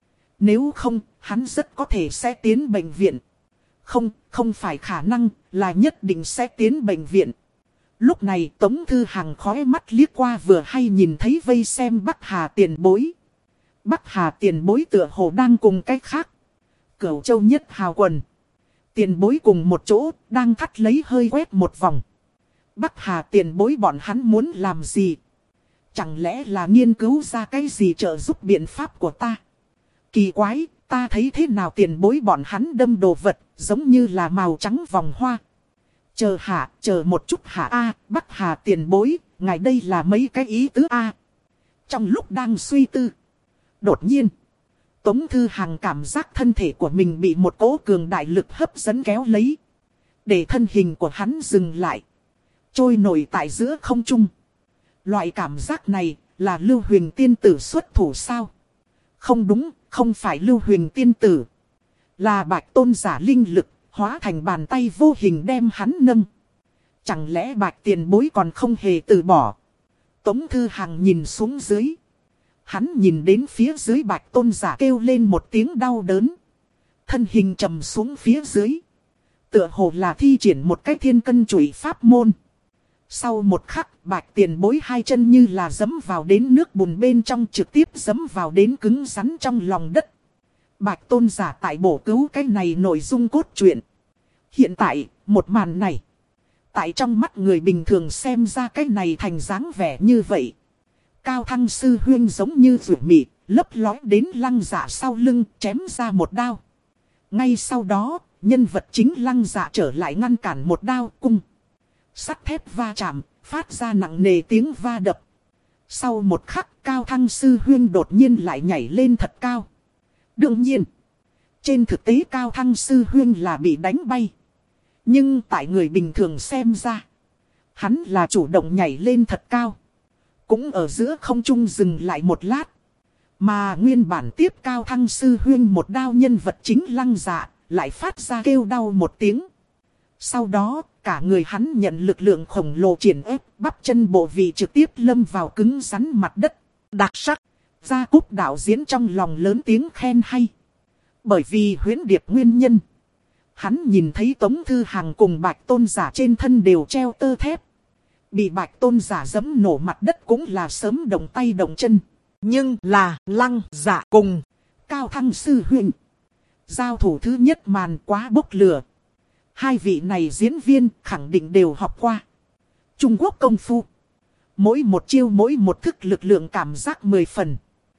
Nếu không, hắn rất có thể sẽ tiến bệnh viện. Không, không phải khả năng, là nhất định sẽ tiến bệnh viện. Lúc này Tống Thư Hằng khóe mắt liếc qua vừa hay nhìn thấy vây xem Bắc Hà Tiền Bối. Bắc Hà Tiền Bối tựa hồ đang cùng cách khác. Cửu Châu Nhất Hào Quần. Tiền Bối cùng một chỗ, đang thắt lấy hơi quét một vòng. Bắc Hà Tiền Bối bọn hắn muốn làm gì? Chẳng lẽ là nghiên cứu ra cái gì trợ giúp biện pháp của ta? Kỳ quái, ta thấy thế nào Tiền Bối bọn hắn đâm đồ vật, giống như là màu trắng vòng hoa. Chờ hạ, chờ một chút hạ A, Bắc Hà Tiền Bối, ngài đây là mấy cái ý tứ A. Trong lúc đang suy tư, đột nhiên, Tống Thư Hằng cảm giác thân thể của mình bị một cỗ cường đại lực hấp dẫn kéo lấy. Để thân hình của hắn dừng lại, trôi nổi tại giữa không trung. Loại cảm giác này là Lưu Huyền tiên tử xuất thủ sao? Không đúng, không phải Lưu Huyền tiên tử. Là Bạch Tôn giả linh lực, hóa thành bàn tay vô hình đem hắn nâng. Chẳng lẽ Bạch tiền bối còn không hề từ bỏ? Tống Thư Hằng nhìn xuống dưới. Hắn nhìn đến phía dưới Bạch Tôn giả kêu lên một tiếng đau đớn. Thân hình trầm xuống phía dưới. Tựa hồ là thi triển một cái thiên cân chủy pháp môn. Sau một khắc, Bạch tiền bối hai chân như là dẫm vào đến nước bùn bên trong, trực tiếp dẫm vào đến cứng rắn trong lòng đất. Bạch Tôn giả tại bổ cứu cái này nội dung cốt truyện. Hiện tại, một màn này, tại trong mắt người bình thường xem ra cái này thành dáng vẻ như vậy. Cao Thăng sư huyên giống như rủi mị, lấp lói đến Lăng Dạ sau lưng, chém ra một đao. Ngay sau đó, nhân vật chính Lăng Dạ trở lại ngăn cản một đao cung. Sắt thép va chạm, phát ra nặng nề tiếng va đập. Sau một khắc, Cao Thăng sư huyên đột nhiên lại nhảy lên thật cao. Đương nhiên, trên thực tế Cao Thăng sư huyên là bị đánh bay. Nhưng tại người bình thường xem ra, hắn là chủ động nhảy lên thật cao. Cũng ở giữa không trung dừng lại một lát. Mà nguyên bản tiếp Cao Thăng sư huyên một đao nhân vật chính Lăng Dạ, lại phát ra kêu đau một tiếng. Sau đó, cả người hắn nhận lực lượng khổng lồ triển ép, bắp chân bộ vị trực tiếp lâm vào cứng rắn mặt đất. Đặc sắc, Gia Cúc đạo diễn trong lòng lớn tiếng khen hay. Bởi vì huyễn điệp nguyên nhân, hắn nhìn thấy Tống Thư Hằng cùng Bạch Tôn giả trên thân đều treo tơ thép. Bị Bạch Tôn giả giẫm nổ mặt đất cũng là sớm động tay động chân. Nhưng là Lăng Dạ cùng Cao Thăng sư huynh. Giao thủ thứ nhất màn quá bốc lửa. Hai vị này diễn viên khẳng định đều học qua Trung Quốc công phu. Mỗi một chiêu mỗi một thức lực lượng cảm giác mười phần.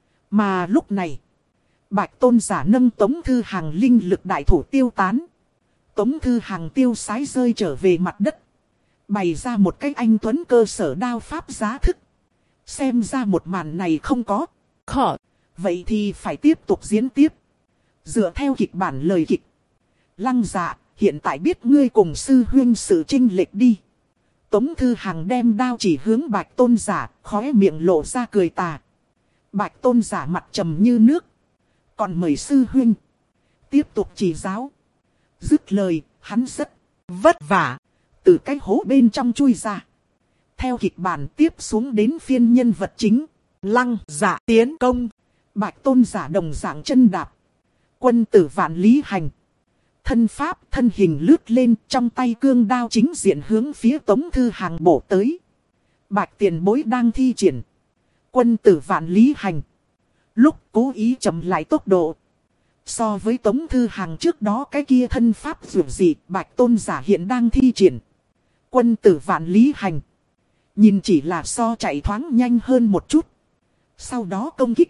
Mà lúc này, Bạch Tôn giả nâng Tống Thư Hằng linh lực đại thủ tiêu tán. Tống Thư Hằng tiêu sái rơi trở về mặt đất. Bày ra một cách anh tuấn cơ sở đao pháp giá thức. Xem ra một màn này không có khó. Vậy thì phải tiếp tục diễn tiếp. Dựa theo kịch bản lời kịch. Lăng Dạ, hiện tại biết ngươi cùng sư huynh sự chênh lệch đi. Tống Thư Hằng đem đao chỉ hướng Bạch Tôn giả, khóe miệng lộ ra cười tà. Bạch Tôn giả mặt trầm như nước. Còn mời sư huynh tiếp tục chỉ giáo. Dứt lời, hắn rất vất vả từ cái hố bên trong chui ra. Theo kịch bản tiếp xuống đến phiên nhân vật chính. Lăng Dạ tiến công. Bạch Tôn giả đồng dạng chân đạp. Quân tử vạn lý hành. Thân pháp thân hình lướt lên, trong tay cương đao chính diện hướng phía Tống Thư Hằng bổ tới. Bạch tiền bối đang thi triển quân tử vạn lý hành. Lúc cố ý chậm lại tốc độ. So với Tống Thư Hằng trước đó cái kia thân pháp dù gì, Bạch Tôn giả hiện đang thi triển quân tử vạn lý hành. Nhìn chỉ là so chạy thoáng nhanh hơn một chút. Sau đó công kích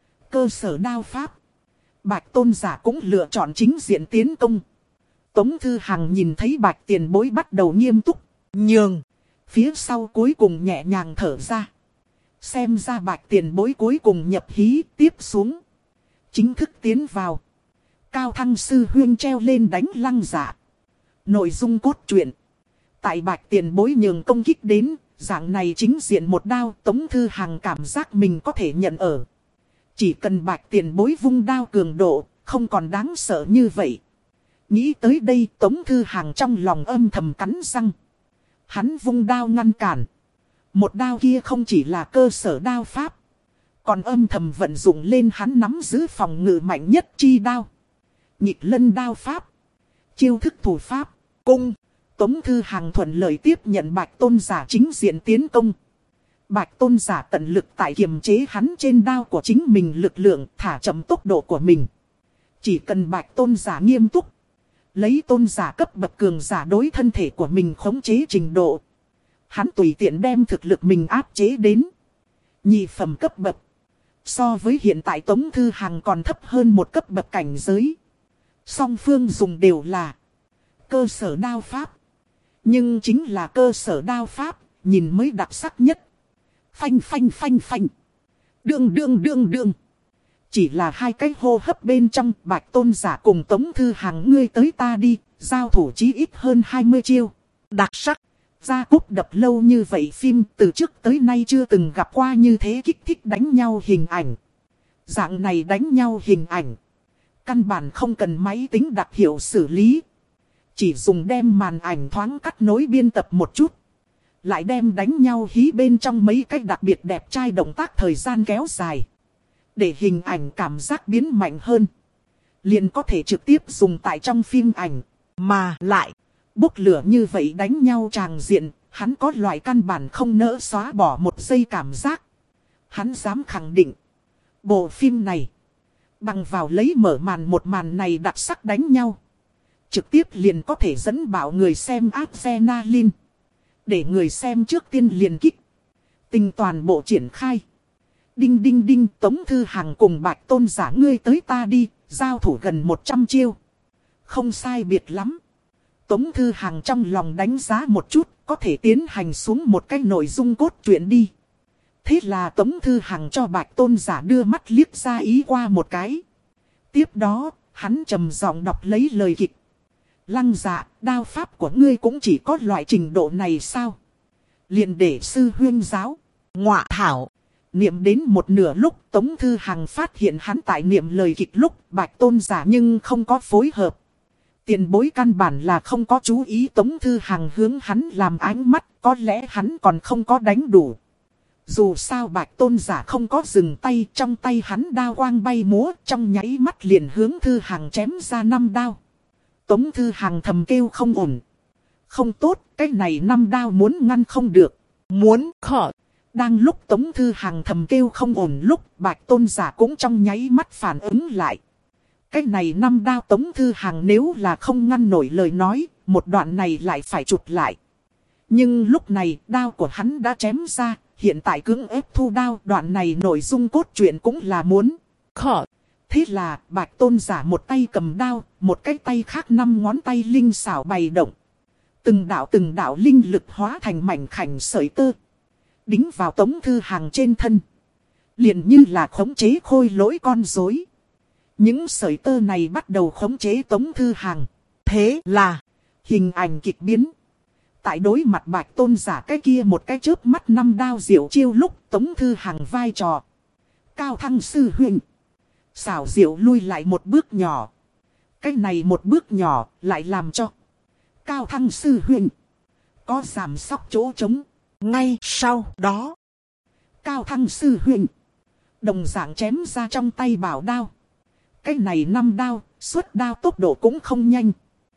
cơ sở đao pháp. Bạch Tôn giả cũng lựa chọn chính diện tiến công. Tống Thư Hằng nhìn thấy Bạch tiền bối bắt đầu nghiêm túc, nhường. Phía sau cuối cùng nhẹ nhàng thở ra. Xem ra Bạch tiền bối cuối cùng nhập hí tiếp xuống. Chính thức tiến vào. Cao Thăng sư huyên treo lên đánh Lăng Dạ. Nội dung cốt truyện. Tại Bạch tiền bối nhường công kích đến, dạng này chính diện một đao, Tống Thư Hằng cảm giác mình có thể nhận ở. Chỉ cần Bạch tiền bối vung đao cường độ, không còn đáng sợ như vậy. Nghĩ tới đây, Tống Thư Hằng trong lòng âm thầm cắn răng. Hắn vung đao ngăn cản. Một đao kia không chỉ là cơ sở đao pháp, còn âm thầm vận dụng lên hắn nắm giữ phòng ngự mạnh nhất chi đao. Nhịp lân đao pháp, chiêu thức thủ pháp, cung. Tống Thư Hằng thuận lợi tiếp nhận Bạch Tôn giả chính diện tiến công. Bạch Tôn giả tận lực tại kiềm chế hắn trên đao của chính mình lực lượng, thả chậm tốc độ của mình. Chỉ cần Bạch Tôn giả nghiêm túc, lấy tôn giả cấp bậc cường giả đối thân thể của mình khống chế trình độ, hắn tùy tiện đem thực lực mình áp chế đến nhị phẩm cấp bậc. So với hiện tại Tống Thư Hằng còn thấp hơn một cấp bậc cảnh giới. Song phương dùng đều là cơ sở đao pháp. Nhưng chính là cơ sở đao pháp, nhìn mới đặc sắc nhất. Phanh phanh phanh phanh. Đương đương đương đương. Chỉ là hai cái hô hấp bên trong, Bạch Tôn Giả cùng Tống Thư Hằng ngươi tới ta đi, giao thủ chí ít hơn hai mươi chiêu. Đặc sắc, Gia Cúc đập lâu như vậy phim từ trước tới nay chưa từng gặp qua như thế kích thích đánh nhau hình ảnh. Dạng này đánh nhau hình ảnh. Căn bản không cần máy tính đặc hiệu xử lý. Chỉ dùng đem màn ảnh thoáng cắt nối biên tập một chút. Lại đem đánh nhau hí bên trong mấy cách đặc biệt đẹp trai động tác thời gian kéo dài. Để hình ảnh cảm giác biến mạnh hơn. Liền có thể trực tiếp dùng tại trong phim ảnh. Mà lại, bốc lửa như vậy đánh nhau tràng diện, hắn có loại căn bản không nỡ xóa bỏ một giây cảm giác. Hắn dám khẳng định. Bộ phim này, bằng vào lấy mở màn một màn này đặc sắc đánh nhau. Trực tiếp liền có thể dẫn bảo người xem adrenaline. Để người xem trước tiên liền kích. Tình toàn bộ triển khai. Đinh đinh đinh Tống Thư Hằng cùng Bạch Tôn Giả ngươi tới ta đi, giao thủ gần một trăm chiêu. Không sai biệt lắm. Tống Thư Hằng trong lòng đánh giá một chút, có thể tiến hành xuống một cái nội dung cốt truyện đi. Thế là Tống Thư Hằng cho Bạch Tôn Giả đưa mắt liếc ra ý qua một cái. Tiếp đó, hắn trầm giọng đọc lấy lời kịch. Lăng Dạ, đao pháp của ngươi cũng chỉ có loại trình độ này sao? Liền để sư huyên giáo. Ngọa thảo. Niệm đến một nửa lúc Tống Thư Hằng phát hiện hắn tại niệm lời kịch lúc Bạch Tôn Giả nhưng không có phối hợp. Tiền bối căn bản là không có chú ý Tống Thư Hằng hướng hắn làm ánh mắt, có lẽ hắn còn không có đánh đủ. Dù sao Bạch Tôn Giả không có dừng tay, trong tay hắn đao quang bay múa, trong nháy mắt liền hướng Thư Hằng chém ra năm đao. Tống Thư Hằng thầm kêu không ổn. Không tốt, cái này năm đao muốn ngăn không được. Muốn khỏi. Đang lúc Tống Thư Hằng thầm kêu không ổn lúc Bạch Tôn Giả cũng trong nháy mắt phản ứng lại. Cái này năm đao Tống Thư Hằng nếu là không ngăn nổi lời nói, một đoạn này lại phải chụp lại. Nhưng lúc này đao của hắn đã chém ra, hiện tại cưỡng ép thu đao, đoạn này nội dung cốt truyện cũng là muốn khỏi. Thế là Bạch Tôn Giả một tay cầm đao, một cái tay khác năm ngón tay linh xảo bày động. Từng đạo từng đạo linh lực hóa thành mảnh khảnh sợi tơ. Đính vào Tống Thư Hằng trên thân. Liền như là khống chế khôi lỗi con rối. Những sợi tơ này bắt đầu khống chế Tống Thư Hằng. Thế là hình ảnh kịch biến. Tại đối mặt Bạch Tôn Giả cái kia một cái chớp mắt năm đao diệu chiêu lúc Tống Thư Hằng vai trò. Cao thăng sư huynh. Xảo diệu lui lại một bước nhỏ. Cái này một bước nhỏ lại làm cho Cao thăng sư huynh có giảm sóc chỗ trống. Ngay sau đó, Cao thăng sư huynh đồng dạng chém ra trong tay bảo đao. Cái này năm đao, xuất đao tốc độ cũng không nhanh.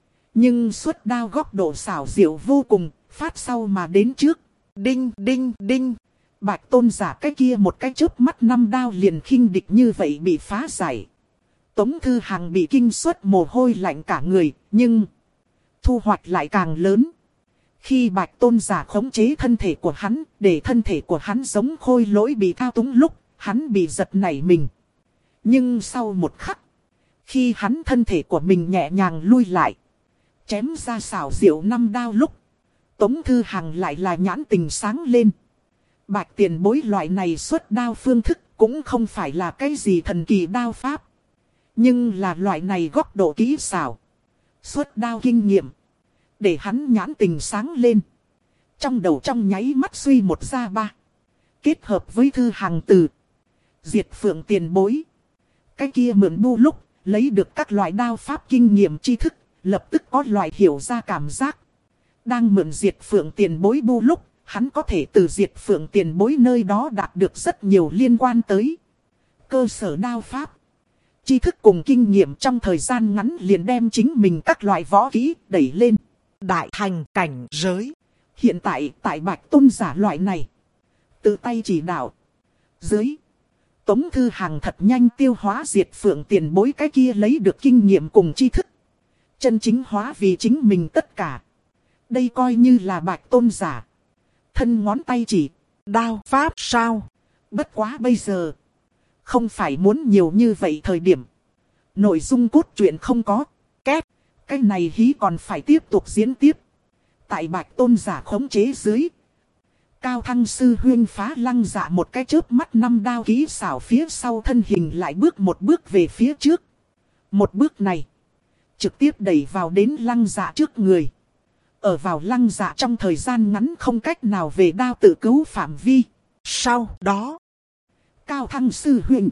Nhưng xuất đao góc độ xảo diệu vô cùng, phát sau mà đến trước. Đinh đinh đinh. Bạch Tôn Giả cái kia một cái chớp mắt năm đao liền khinh địch như vậy bị phá giải. Tống Thư Hằng bị kinh suất mồ hôi lạnh cả người, nhưng thu hoạch lại càng lớn. Khi Bạch Tôn Giả khống chế thân thể của hắn, để thân thể của hắn giống khôi lỗi bị thao túng lúc, hắn bị giật nảy mình. Nhưng sau một khắc, khi hắn thân thể của mình nhẹ nhàng lui lại, chém ra xảo diệu năm đao lúc, Tống Thư Hằng lại là nhãn tình sáng lên. Bạch tiền bối loại này xuất đao phương thức cũng không phải là cái gì thần kỳ đao pháp. Nhưng là loại này góc độ kỹ xảo, xuất đao kinh nghiệm, để hắn nhãn tình sáng lên. Trong đầu trong nháy mắt suy một ra ba. Kết hợp với Thư Hằng từ Diệt Phượng tiền bối. Cái kia mượn bu lúc, lấy được các loại đao pháp kinh nghiệm tri thức, lập tức có loại hiểu ra cảm giác. Đang mượn Diệt Phượng tiền bối bu lúc, hắn có thể từ Diệt Phượng tiền bối nơi đó đạt được rất nhiều liên quan tới cơ sở đao pháp. Tri thức cùng kinh nghiệm trong thời gian ngắn liền đem chính mình các loại võ kỹ đẩy lên đại thành cảnh giới. Hiện tại tại Bạch Tôn Giả loại này, tự tay chỉ đạo dưới, Tống Thư Hằng thật nhanh tiêu hóa Diệt Phượng tiền bối cái kia lấy được kinh nghiệm cùng tri thức, chân chính hóa vì chính mình tất cả. Đây coi như là Bạch Tôn Giả thân ngón tay chỉ đao pháp sao. Bất quá bây giờ không phải muốn nhiều như vậy thời điểm. Nội dung cốt truyện không có két. Cái này hí còn phải tiếp tục diễn tiếp. Tại Bạch Tôn Giả khống chế dưới, Cao Thăng sư huyên phá Lăng Dạ một cái chớp mắt năm đao kỹ xảo phía sau thân hình lại bước một bước về phía trước. Một bước này trực tiếp đẩy vào đến Lăng Dạ trước người. Ở vào Lăng Dạ trong thời gian ngắn không cách nào về đao tự cứu phạm vi. Sau đó, Cao Thăng sư huynh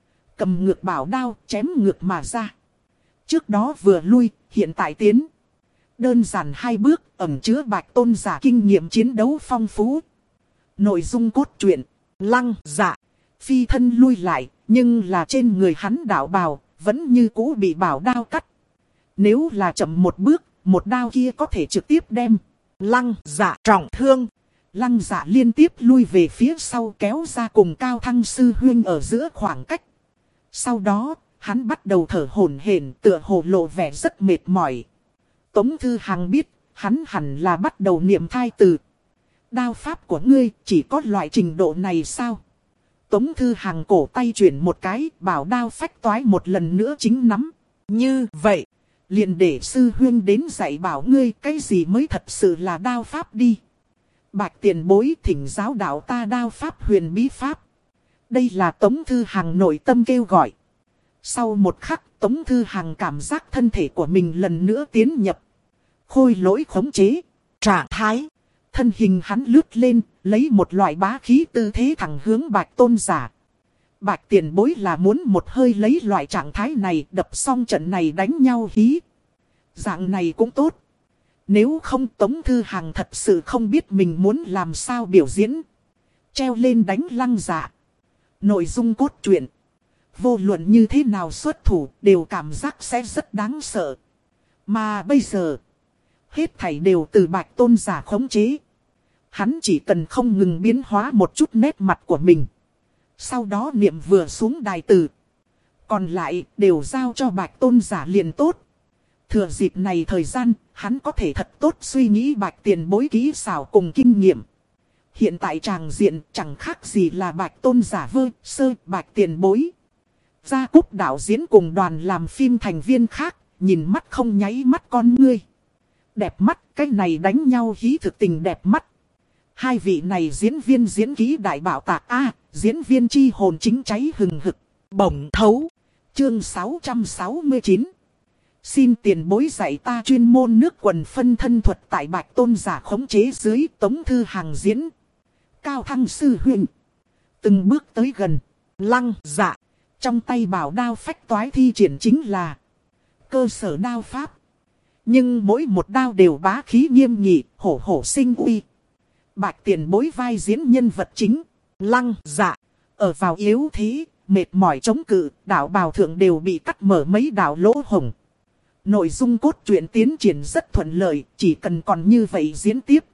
cầm ngược bảo đao chém ngược mà ra. Trước đó vừa lui, hiện tại tiến. Đơn giản hai bước ẩn chứa Bạch Tôn giả kinh nghiệm chiến đấu phong phú. Nội dung cốt truyện, Lăng Dạ phi thân lui lại, nhưng là trên người hắn đạo bào vẫn như cũ bị bảo đao cắt. Nếu là chậm một bước, một đao kia có thể trực tiếp đem Lăng Dạ trọng thương. Lăng Dạ liên tiếp lui về phía sau kéo ra cùng Cao Thăng sư huynh ở giữa khoảng cách. Sau đó, hắn bắt đầu thở hổn hển, tựa hồ lộ vẻ rất mệt mỏi. Tống Thư Hằng biết, hắn hẳn là bắt đầu niệm thai từ. Đao pháp của ngươi chỉ có loại trình độ này sao? Tống Thư Hằng cổ tay chuyển một cái, bảo đao phách toái một lần nữa chính nắm. Như vậy, liền để sư huynh đến dạy bảo ngươi cái gì mới thật sự là đao pháp đi. Bạch tiền bối thỉnh giáo đạo ta đao pháp huyền bí pháp. Đây là Tống Thư Hằng nội tâm kêu gọi. Sau một khắc, Tống Thư Hằng cảm giác thân thể của mình lần nữa tiến nhập khôi lỗi khống chế trạng thái. Thân hình hắn lướt lên, lấy một loại bá khí tư thế thẳng hướng Bạch Tôn giả. Bạch tiền bối là muốn một hơi lấy loại trạng thái này đập xong trận này đánh nhau hí. Dạng này cũng tốt. Nếu không Tống Thư Hằng thật sự không biết mình muốn làm sao biểu diễn. Treo lên đánh Lăng Dạ. Nội dung cốt truyện, vô luận như thế nào xuất thủ đều cảm giác sẽ rất đáng sợ. Mà bây giờ, hết thảy đều từ Bạch Tôn giả khống chế. Hắn chỉ cần không ngừng biến hóa một chút nét mặt của mình. Sau đó niệm vừa xuống đài từ. Còn lại đều giao cho Bạch Tôn giả liền tốt. Thừa dịp này thời gian, hắn có thể thật tốt suy nghĩ Bạch tiền bối kỹ xảo cùng kinh nghiệm. Hiện tại tràng diện chẳng khác gì là Bạch Tôn giả vơ, sơ, Bạch tiền bối. Gia Cúc đạo diễn cùng đoàn làm phim thành viên khác, nhìn mắt không nháy mắt con ngươi. Đẹp mắt, cái này đánh nhau hí thực tình đẹp mắt. Hai vị này diễn viên diễn ký đại bảo tạc A, diễn viên chi hồn chính cháy hừng hực, bổng thấu. Chương sáu trăm sáu mươi chín. Xin tiền bối dạy ta chuyên môn nước quần phân thân thuật tại Bạch Tôn giả khống chế dưới. Tống Thư Hằng diễn. Cao Thăng sư huynh từng bước tới gần Lăng Dạ. Trong tay bảo đao phách toái thi triển chính là cơ sở đao pháp. Nhưng mỗi một đao đều bá khí nghiêm nghị, hổ hổ sinh uy. Bạch tiền bối vai diễn nhân vật chính Lăng Dạ ở vào yếu thế, mệt mỏi chống cự, đạo bào thượng đều bị cắt mở mấy đạo lỗ hổng. Nội dung cốt truyện tiến triển rất thuận lợi, chỉ cần còn như vậy diễn tiếp.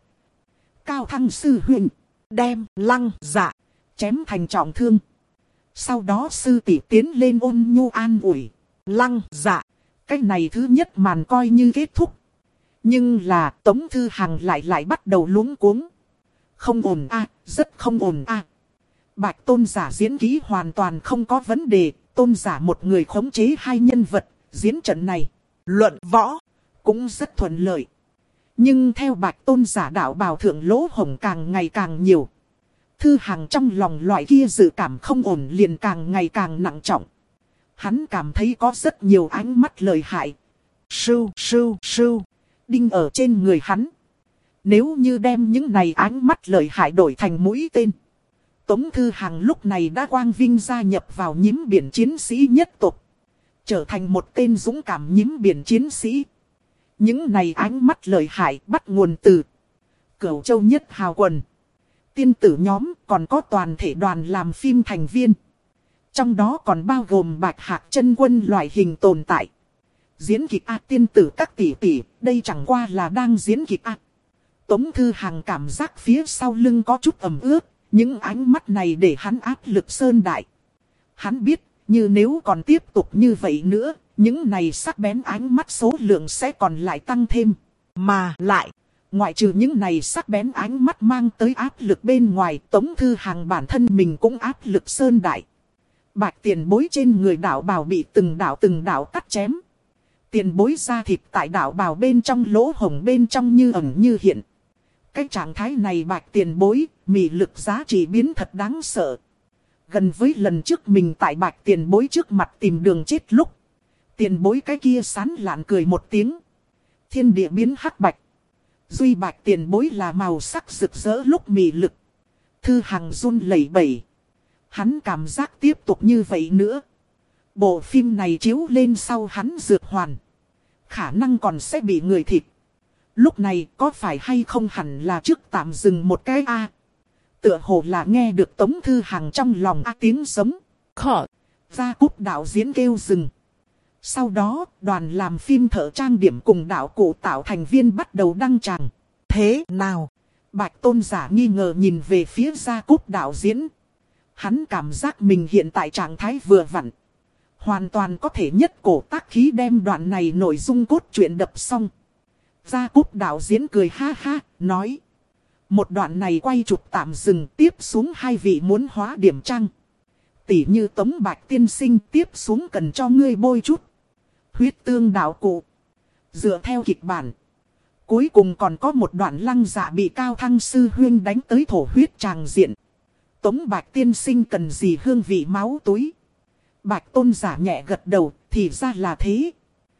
Cao Thăng sư huynh đem Lăng Dạ chém thành trọng thương. Sau đó sư tỷ tiến lên ôn nhu an ủi Lăng Dạ. Cái này thứ nhất màn coi như kết thúc. Nhưng là Tống Thư Hằng lại lại bắt đầu luống cuống. Không ổn a, rất không ổn a. Bạch Tôn giả diễn kỹ hoàn toàn không có vấn đề. Tôn giả một người khống chế hai nhân vật. Diễn trận này, luận võ cũng rất thuận lợi. Nhưng theo Bạch Tôn giả đạo bào thượng lỗ hổng càng ngày càng nhiều. Thư Hằng trong lòng loại kia dự cảm không ổn liền càng ngày càng nặng trọng. Hắn cảm thấy có rất nhiều ánh mắt lợi hại. Sưu, sưu, sưu. Đinh ở trên người hắn. Nếu như đem những này ánh mắt lợi hại đổi thành mũi tên. Tống Thư Hằng lúc này đã quang vinh gia nhập vào nhím biển chiến sĩ nhất tộc. Trở thành một tên dũng cảm nhím biển chiến sĩ. Những này ánh mắt lợi hại bắt nguồn từ Cửu Châu Nhất Hào Quần. Tiên tử nhóm còn có toàn thể đoàn làm phim thành viên. Trong đó còn bao gồm Bạch Hạc chân quân loại hình tồn tại. Diễn kịch A tiên tử các tỷ tỷ, đây chẳng qua là đang diễn kịch A. Tống Thư Hằng cảm giác phía sau lưng có chút ẩm ướt, những ánh mắt này để hắn áp lực sơn đại. Hắn biết, như nếu còn tiếp tục như vậy nữa, những này sắc bén ánh mắt số lượng sẽ còn lại tăng thêm. Mà lại, ngoại trừ những này sắc bén ánh mắt mang tới áp lực bên ngoài, Tống Thư Hằng bản thân mình cũng áp lực sơn đại. Bạch tiền bối trên người đạo bào bị từng đạo từng đạo cắt chém. Tiền bối da thịt tại đạo bào bên trong lỗ hổng bên trong như ẩn như hiện. Cái trạng thái này Bạch tiền bối, mị lực giá trị biến thật đáng sợ. Gần với lần trước mình tại Bạch Tiền Bối trước mặt tìm đường chết lúc. Tiền bối cái kia sán lạn cười một tiếng. Thiên địa biến hắc bạch. Duy Bạch Tiền Bối là màu sắc rực rỡ lúc mị lực. Thư Hằng run lẩy bẩy. Hắn cảm giác tiếp tục như vậy nữa. Bộ phim này chiếu lên sau hắn dược hoàn. Khả năng còn sẽ bị người thịt. Lúc này có phải hay không hẳn là trước tạm dừng một cái a. Tựa hồ là nghe được Tống Thư Hằng trong lòng a tiếng sống. Khở. Gia Cúp đạo diễn kêu dừng. Sau đó đoàn làm phim thợ trang điểm cùng đạo cụ tạo thành viên bắt đầu đăng tràng. Thế nào? Bạch Tôn Giả nghi ngờ nhìn về phía Gia Cúp đạo diễn. Hắn cảm giác mình hiện tại trạng thái vừa vặn. Hoàn toàn có thể nhất cổ tác khí đem đoạn này nội dung cốt truyện đập xong. Gia Cúp đạo diễn cười ha ha, nói. Một đoạn này quay chụp tạm dừng, tiếp xuống hai vị muốn hóa điểm trang. Tỉ như Tống Bạch tiên sinh, tiếp xuống cần cho ngươi bôi chút huyết tương đạo cụ. Dựa theo kịch bản. Cuối cùng còn có một đoạn Lăng Dạ bị Cao Thăng sư huyên đánh tới thổ huyết tràng diện. Tống Bạch tiên sinh cần gì hương vị máu túi. Bạch Tôn Giả nhẹ gật đầu, thì ra là thế.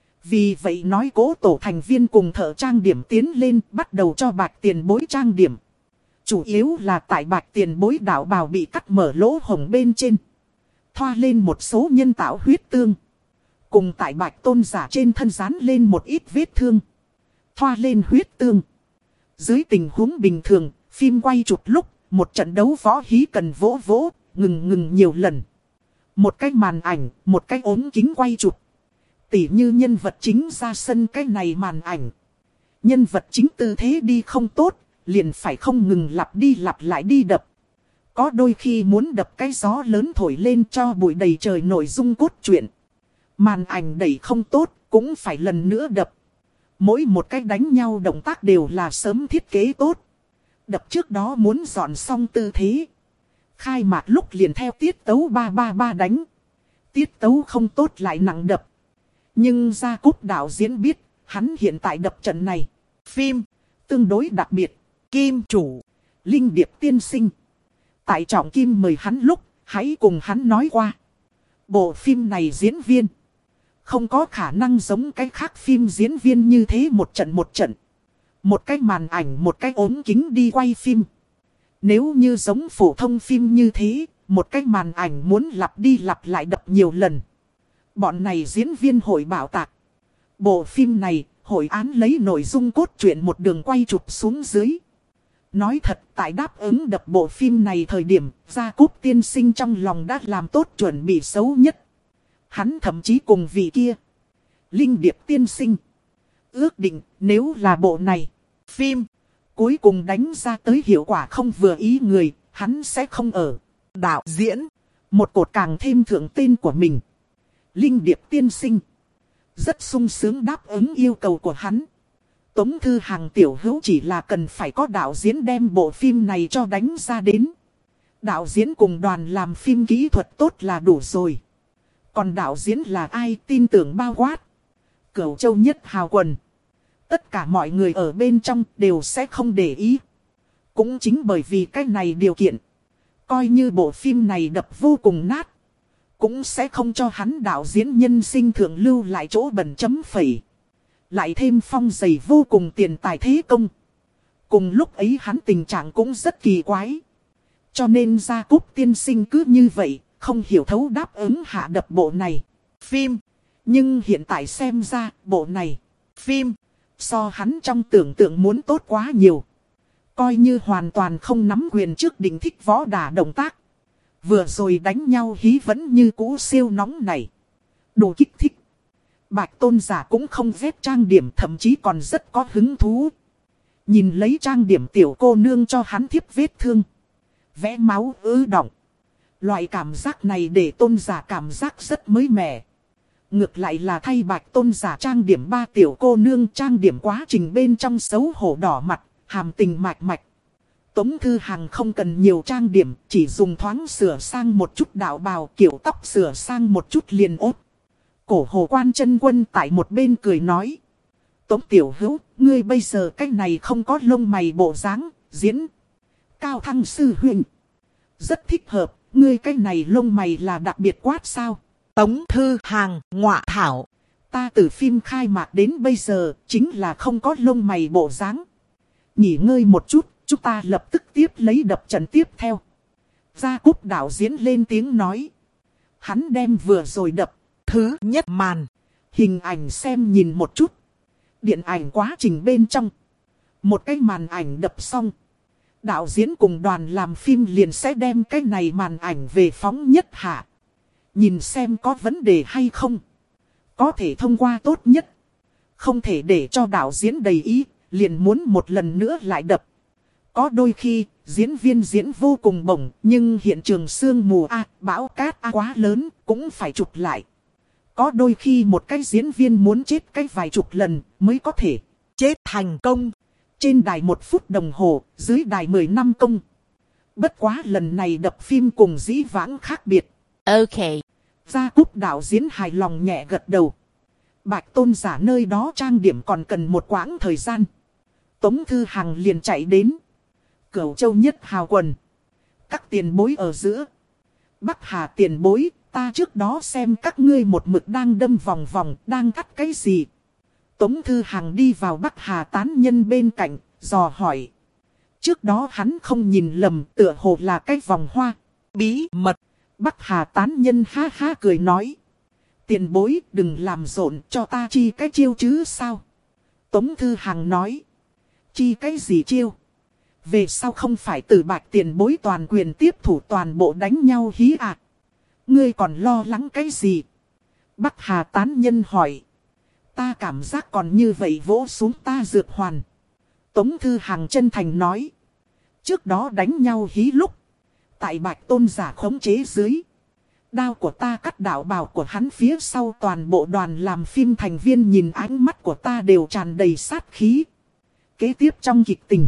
Vì vậy nói cố tổ thành viên cùng thợ trang điểm tiến lên, bắt đầu cho Bạch Tiền Bối trang điểm. Chủ yếu là tại Bạch Tiền Bối đạo bào bị cắt mở lỗ hổng bên trên. Thoa lên một số nhân tạo huyết tương. Cùng tại Bạch Tôn Giả trên thân dán lên một ít vết thương. Thoa lên huyết tương. Dưới tình huống bình thường, phim quay chụp lúc, một trận đấu võ hí cần vỗ vỗ, ngừng ngừng nhiều lần. Một cái màn ảnh, một cái ốm kính quay chụp. Tỉ như nhân vật chính ra sân cái này màn ảnh. Nhân vật chính tư thế đi không tốt, liền phải không ngừng lặp đi lặp lại đi đập. Có đôi khi muốn đập cái gió lớn thổi lên cho bụi đầy trời nội dung cốt truyện. Màn ảnh đẩy không tốt, cũng phải lần nữa đập. Mỗi một cái đánh nhau động tác đều là sớm thiết kế tốt. Đập trước đó muốn dọn xong tư thế. Khai mạc lúc liền theo tiết tấu ba ba ba đánh. Tiết tấu không tốt lại nặng đập. Nhưng Gia Cúp đạo diễn biết, hắn hiện tại đập trận này. Phim, tương đối đặc biệt. Kim chủ, Linh Điệp tiên sinh. Tại Trọng Kim mời hắn lúc, hãy cùng hắn nói qua. Bộ phim này diễn viên. Không có khả năng giống cái khác phim diễn viên như thế một trận một trận. Một cái màn ảnh, một cái ốm kính đi quay phim. Nếu như giống phổ thông phim như thế, một cái màn ảnh muốn lặp đi lặp lại đập nhiều lần. Bọn này diễn viên hội bảo tạc. Bộ phim này, hội án lấy nội dung cốt truyện một đường quay chụp xuống dưới. Nói thật, tại đáp ứng đập bộ phim này thời điểm, Gia Cúp tiên sinh trong lòng đã làm tốt chuẩn bị xấu nhất. Hắn thậm chí cùng vị kia, Linh Điệp tiên sinh, ước định nếu là bộ này, phim, cuối cùng đánh ra tới hiệu quả không vừa ý người, hắn sẽ không ở. Đạo diễn, một cột càng thêm thượng tên của mình. Linh Điệp tiên sinh, rất sung sướng đáp ứng yêu cầu của hắn. Tống Thư Hằng tiểu hữu chỉ là cần phải có đạo diễn đem bộ phim này cho đánh ra đến. Đạo diễn cùng đoàn làm phim kỹ thuật tốt là đủ rồi. Còn đạo diễn là ai tin tưởng bao quát. Cửu Châu Nhất Hào Quần. Tất cả mọi người ở bên trong đều sẽ không để ý. Cũng chính bởi vì cái này điều kiện. Coi như bộ phim này đập vô cùng nát. Cũng sẽ không cho hắn đạo diễn nhân sinh thượng lưu lại chỗ bẩn chấm phẩy. Lại thêm phong dày vô cùng tiền tài thế công. Cùng lúc ấy hắn tình trạng cũng rất kỳ quái. Cho nên Gia Cúp tiên sinh cứ như vậy, không hiểu thấu đáp ứng hạ đập bộ này. Phim. Nhưng hiện tại xem ra, bộ này. Phim. So hắn trong tưởng tượng muốn tốt quá nhiều. Coi như hoàn toàn không nắm quyền trước định thích võ đả động tác. Vừa rồi đánh nhau hí vẫn như cũ siêu nóng này. Đồ kích thích. Bạch Tôn Giả cũng không ghét trang điểm, thậm chí còn rất có hứng thú. Nhìn lấy trang điểm tiểu cô nương cho hắn thiếp vết thương. Vẽ máu ứ động. Loại cảm giác này để Tôn Giả cảm giác rất mới mẻ. Ngược lại là thay Bạch Tôn Giả trang điểm ba tiểu cô nương trang điểm quá trình bên trong xấu hổ đỏ mặt, hàm tình mạch mạch. Tống Thư Hằng không cần nhiều trang điểm, chỉ dùng thoáng sửa sang một chút đạo bào, kiểu tóc sửa sang một chút liền ốt. Cổ Hồ Quan Chân Quân tại một bên cười nói. Tống tiểu hữu, ngươi bây giờ cách này không có lông mày bộ dáng, diễn. Cao Thăng sư huynh. Rất thích hợp, ngươi cái này lông mày là đặc biệt quát sao? Tống Thư Hàng ngọa thảo. Ta từ phim khai mạc đến bây giờ, chính là không có lông mày bộ dáng. Nghỉ ngơi một chút, chúng ta lập tức tiếp lấy đập trận tiếp theo. Gia Cúc đạo diễn lên tiếng nói. Hắn đem vừa rồi đập. Thứ nhất màn. Hình ảnh xem nhìn một chút. Điện ảnh quá trình bên trong. Một cái màn ảnh đập xong. Đạo diễn cùng đoàn làm phim liền sẽ đem cái này màn ảnh về phóng nhất hạ. Nhìn xem có vấn đề hay không. Có thể thông qua tốt nhất. Không thể để cho đạo diễn đầy ý, liền muốn một lần nữa lại đập. Có đôi khi, diễn viên diễn vô cùng bổng, nhưng hiện trường sương mù A, bão cát A quá lớn, cũng phải chụp lại. Có đôi khi một cái diễn viên muốn chết cái vài chục lần mới có thể chết thành công. Trên đài một phút đồng hồ, dưới đài mười năm công. Bất quá lần này đập phim cùng dĩ vãng khác biệt. Ok. Gia Cúc đạo diễn hài lòng nhẹ gật đầu. Bạch Tôn giả nơi đó trang điểm còn cần một quãng thời gian. Tống Thư Hằng liền chạy đến. Cửu Châu nhất hào quần. Các tiền bối ở giữa. Bắc Hà tiền bối, ta trước đó xem các ngươi một mực đang đâm vòng vòng, đang cắt cái gì? Tống Thư Hằng đi vào Bắc Hà tán nhân bên cạnh, dò hỏi. Trước đó hắn không nhìn lầm, tựa hồ là cái vòng hoa. Bí mật. Bắc Hà tán nhân ha ha cười nói. Tiền bối đừng làm rộn cho ta chi cái chiêu chứ sao? Tống Thư Hằng nói. Chi cái gì chiêu? Về sau không phải từ Bạch tiền bối toàn quyền tiếp thủ toàn bộ đánh nhau hí à? Ngươi còn lo lắng cái gì? Bắc Hà tán nhân hỏi. Ta cảm giác còn như vậy vỗ xuống ta dược hoàn. Tống Thư Hằng chân thành nói. Trước đó đánh nhau hí lúc. Tại Bạch Tôn giả khống chế dưới. Đao của ta cắt đạo bào của hắn phía sau toàn bộ đoàn làm phim thành viên nhìn ánh mắt của ta đều tràn đầy sát khí. Kế tiếp trong kịch tình.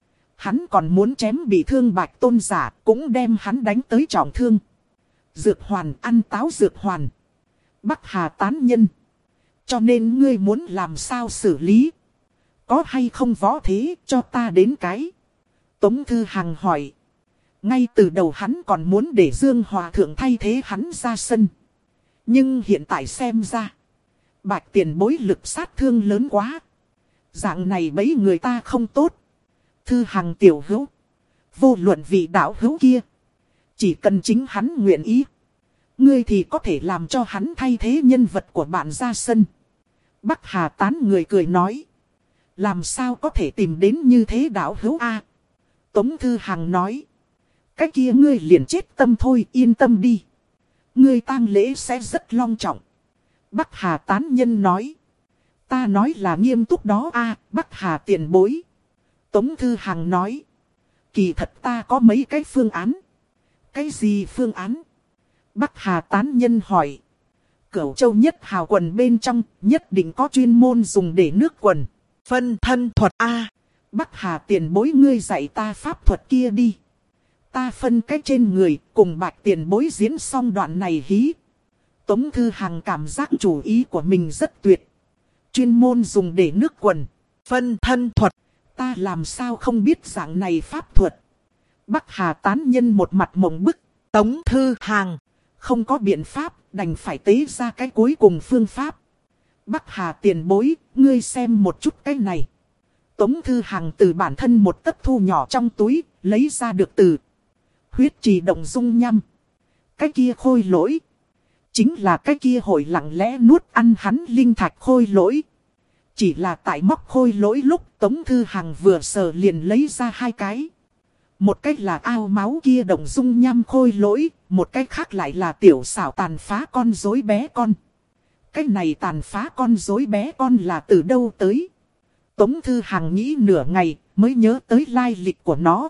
Hắn còn muốn chém bị thương Bạch Tôn giả cũng đem hắn đánh tới trọng thương. Dược hoàn ăn táo dược hoàn. Bắc Hà tán nhân. Cho nên ngươi muốn làm sao xử lý? Có hay không võ thế cho ta đến cái? Tống Thư Hằng hỏi. Ngay từ đầu hắn còn muốn để Dương Hòa Thượng thay thế hắn ra sân. Nhưng hiện tại xem ra. Bạch tiền bối lực sát thương lớn quá. Dạng này bấy người ta không tốt. Thư Hằng tiểu hữu. Vô luận vị đạo hữu kia. Chỉ cần chính hắn nguyện ý. Ngươi thì có thể làm cho hắn thay thế nhân vật của bạn ra sân. Bắc Hà tán người cười nói. Làm sao có thể tìm đến như thế đạo hữu A? Tống Thư Hằng nói. Cái kia ngươi liền chết tâm thôi, yên tâm đi. Ngươi tang lễ sẽ rất long trọng. Bắc Hà tán nhân nói. Ta nói là nghiêm túc đó A, Bắc Hà tiền bối. Tống Thư Hằng nói. Kỳ thật ta có mấy cái phương án. Cái gì phương án? Bắc Hà tán nhân hỏi. Cửu Châu nhất hào quần bên trong nhất định có chuyên môn dùng để nước quần. Phân thân thuật A. Bắc Hà tiền bối ngươi dạy ta pháp thuật kia đi. Ta phân cái trên người cùng Bạch tiền bối diễn xong đoạn này hí. Tống Thư Hằng cảm giác chủ ý của mình rất tuyệt. Chuyên môn dùng để nước quần. Phân thân thuật. Ta làm sao không biết dạng này pháp thuật. Bắc Hà tán nhân một mặt mộng bức. Tống Thư Hằng. Không có biện pháp, đành phải tế ra cái cuối cùng phương pháp. Bắc Hà tiền bối, ngươi xem một chút cái này. Tống Thư Hằng từ bản thân một tấc thu nhỏ trong túi, lấy ra được từ huyết trì động dung nhăm. Cái kia khôi lỗi. Chính là cái kia hồi lặng lẽ nuốt ăn hắn linh thạch khôi lỗi. Chỉ là tại móc khôi lỗi lúc Tống Thư Hằng vừa sờ liền lấy ra hai cái. Một cách là ao máu kia động dung nhăm khôi lỗi, một cách khác lại là tiểu xảo tàn phá con rối bé con. Cái này tàn phá con rối bé con là từ đâu tới? Tống Thư Hằng nghĩ nửa ngày mới nhớ tới lai lịch của nó.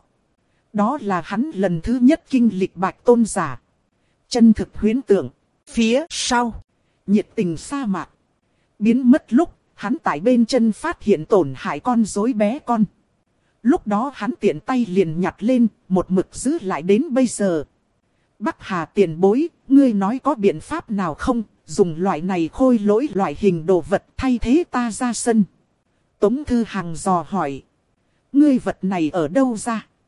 Đó là hắn lần thứ nhất kinh lịch Bạch Tôn giả. Chân thực huyễn tượng. Phía sau. Nhiệt tình sa mạc. Biến mất lúc, hắn tại bên chân phát hiện tổn hại con rối bé con. Lúc đó hắn tiện tay liền nhặt lên, một mực giữ lại đến bây giờ. Bắc Hà tiền bối, ngươi nói có biện pháp nào không, dùng loại này khôi lỗi loại hình đồ vật thay thế ta ra sân. Tống Thư Hằng dò hỏi. Ngươi vật này ở đâu ra?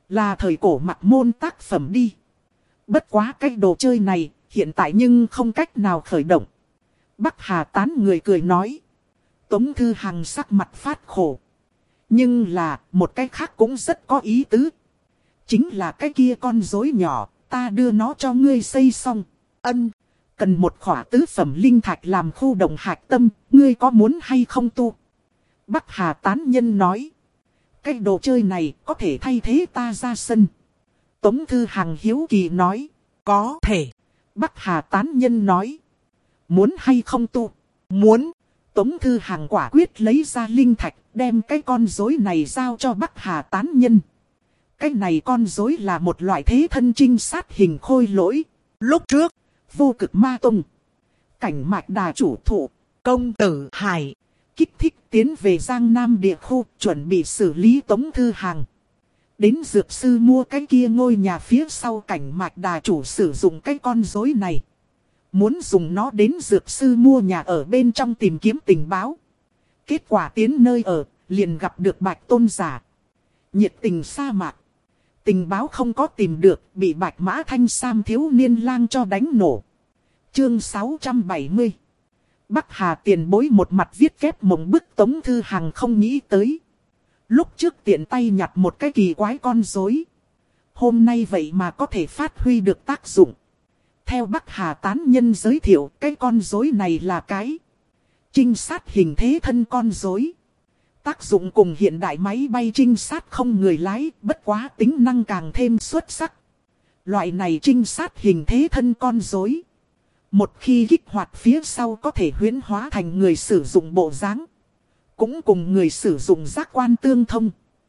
Là thời cổ mặc môn tác phẩm đi. Bất quá cái đồ chơi này, hiện tại nhưng không cách nào khởi động. Bắc Hà Tán người cười nói. Tống Thư Hằng sắc mặt phát khổ. Nhưng là, một cái khác cũng rất có ý tứ. Chính là cái kia con rối nhỏ, ta đưa nó cho ngươi xây xong. Ân, cần một khỏa tứ phẩm linh thạch làm khu động hạch tâm, ngươi có muốn hay không tu? Bắc Hà Tán nhân nói. Cái đồ chơi này có thể thay thế ta ra sân. Tống Thư Hằng hiếu kỳ nói. Có thể. Bắc Hà Tán nhân nói. Muốn hay không tu? Muốn. Tống Thư Hằng quả quyết lấy ra linh thạch, đem cái con rối này giao cho Bắc Hà Tán nhân. Cái này con rối là một loại thế thân trinh sát hình khôi lỗi. Lúc trước, Vô Cực Ma Tông, Cảnh Mạch Đà chủ thụ, công tử Hải kích thích tiến về Giang Nam địa khu, chuẩn bị xử lý Tống Thư Hằng. Đến dược sư mua cái kia ngôi nhà phía sau Cảnh Mạch Đà chủ sử dụng cái con rối này. Muốn dùng nó đến dược sư mua nhà ở bên trong tìm kiếm tình báo. Kết quả tiến nơi ở, liền gặp được Bạch Tôn giả. Nhiệt tình sa mạc. Tình báo không có tìm được, bị Bạch Mã Thanh Sam thiếu niên lang cho đánh nổ. Chương sáu trăm bảy mươi. Bắc Hà tiền bối một mặt viết kép mộng bức Tống Thư Hằng không nghĩ tới. Lúc trước tiện tay nhặt một cái kỳ quái con rối. Hôm nay vậy mà có thể phát huy được tác dụng. Theo Bắc Hà Tán nhân giới thiệu, cái con rối này là cái trinh sát hình thế thân con rối. Tác dụng cùng hiện đại máy bay trinh sát không người lái, bất quá tính năng càng thêm xuất sắc. Loại này trinh sát hình thế thân con rối, một khi kích hoạt phía sau có thể huyễn hóa thành người sử dụng bộ dáng, cũng cùng người sử dụng giác quan tương thông.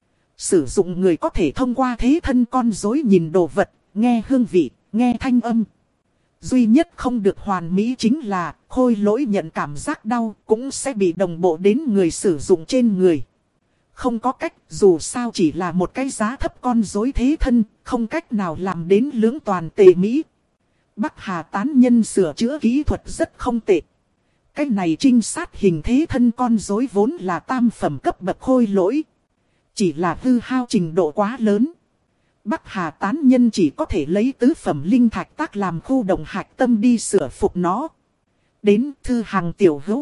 Sử dụng người có thể thông qua thế thân con rối nhìn đồ vật, nghe hương vị, nghe thanh âm. Duy nhất không được hoàn mỹ chính là khôi lỗi nhận cảm giác đau cũng sẽ bị đồng bộ đến người sử dụng trên người. Không có cách, dù sao chỉ là một cái giá thấp con rối thế thân, không cách nào làm đến lưỡng toàn tề mỹ. Bắc Hà Tán nhân sửa chữa kỹ thuật rất không tệ. Cái này trinh sát hình thế thân con rối vốn là tam phẩm cấp bậc khôi lỗi. Chỉ là hư hao trình độ quá lớn. Bắc Hà Tán nhân chỉ có thể lấy tứ phẩm linh thạch tác làm khu động hạch tâm đi sửa phục nó. Đến Thư Hằng tiểu hữu,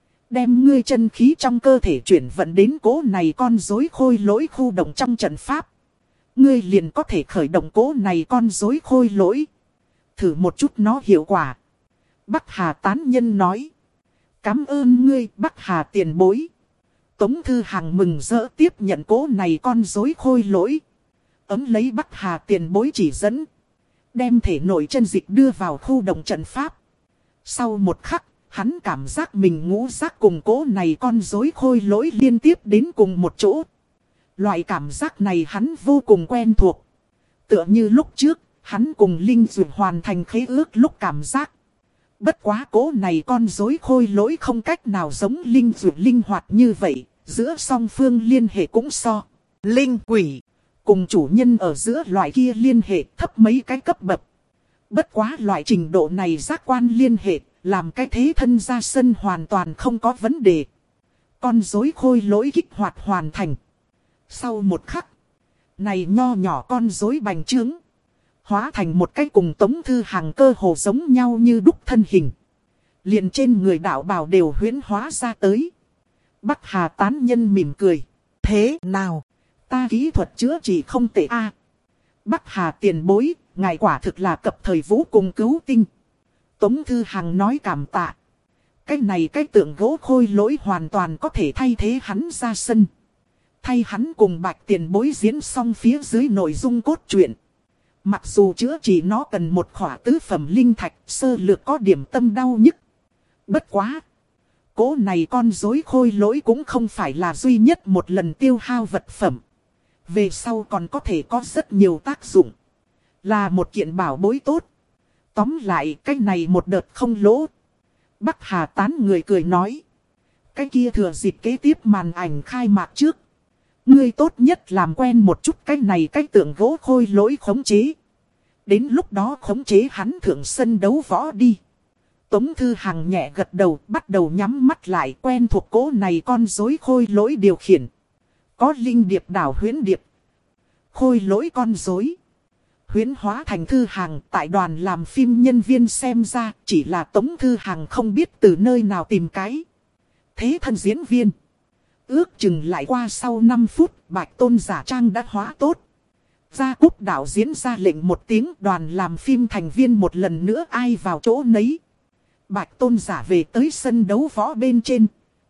đem ngươi chân khí trong cơ thể chuyển vận đến cố này con rối khôi lỗi khu động trong trận pháp. Ngươi liền có thể khởi động cố này con rối khôi lỗi. Thử một chút nó hiệu quả. Bắc Hà Tán nhân nói. Cảm ơn ngươi Bắc Hà tiền bối. Tống Thư Hằng mừng rỡ tiếp nhận cố này con rối khôi lỗi. Ấm lấy Bắc Hà tiền bối chỉ dẫn. Đem thể nội chân dịch đưa vào khu động trận pháp. Sau một khắc, hắn cảm giác mình ngũ giác cùng cố này con rối khôi lỗi liên tiếp đến cùng một chỗ. Loại cảm giác này hắn vô cùng quen thuộc. Tựa như lúc trước, hắn cùng Linh Dược hoàn thành khế ước lúc cảm giác. Bất quá cố này con rối khôi lỗi không cách nào giống Linh Dược linh hoạt như vậy, giữa song phương liên hệ cũng so. Linh quỷ cùng chủ nhân ở giữa loại kia liên hệ thấp mấy cái cấp bậc. Bất quá loại trình độ này giác quan liên hệ, làm cái thế thân ra sân hoàn toàn không có vấn đề. Con rối khôi lỗi kích hoạt hoàn thành. Sau một khắc, này nho nhỏ con rối bành trướng, hóa thành một cái cùng Tống Thư Hằng cơ hồ giống nhau như đúc thân hình. Liền trên người đạo bào đều huyễn hóa ra tới. Bắc Hà Tán nhân mỉm cười. Thế nào? Ta kỹ thuật chữa trị không tệ a. À, Bắc Hà tiền bối, ngài quả thực là cập thời vũ cùng cứu tinh. Tống Thư Hằng nói cảm tạ. Cái này cái tượng gỗ khôi lỗi hoàn toàn có thể thay thế hắn ra sân. Thay hắn cùng Bạch tiền bối diễn xong phía dưới nội dung cốt truyện. Mặc dù chữa trị nó cần một khỏa tứ phẩm linh thạch, sơ lược có điểm tâm đau nhức. Bất quá. Cố này con rối khôi lỗi cũng không phải là duy nhất một lần tiêu hao vật phẩm. Về sau còn có thể có rất nhiều tác dụng. Là một kiện bảo bối tốt. Tóm lại cái này một đợt không lỗ. Bắc Hà Tán người cười nói. Cái kia thừa dịp kế tiếp màn ảnh khai mạc trước. Ngươi tốt nhất làm quen một chút cái này cái tượng gỗ khôi lỗi khống chế. Đến lúc đó khống chế hắn thượng sân đấu võ đi. Tống Thư Hằng nhẹ gật đầu, bắt đầu nhắm mắt lại, quen thuộc cố này con rối khôi lỗi điều khiển. Có linh điệp đảo huyễn điệp. khôi lỗi con rối huyễn hóa thành Thư Hằng. Tại đoàn làm phim nhân viên xem ra, chỉ là Tống Thư Hằng không biết từ nơi nào tìm cái thế thân diễn viên. Ước chừng lại qua sau năm phút, Bạch Tôn giả trang đã hóa tốt. Gia Cúc đạo diễn ra lệnh một tiếng, đoàn làm phim thành viên một lần nữa ai vào chỗ nấy. Bạch Tôn giả về tới sân đấu võ bên trên.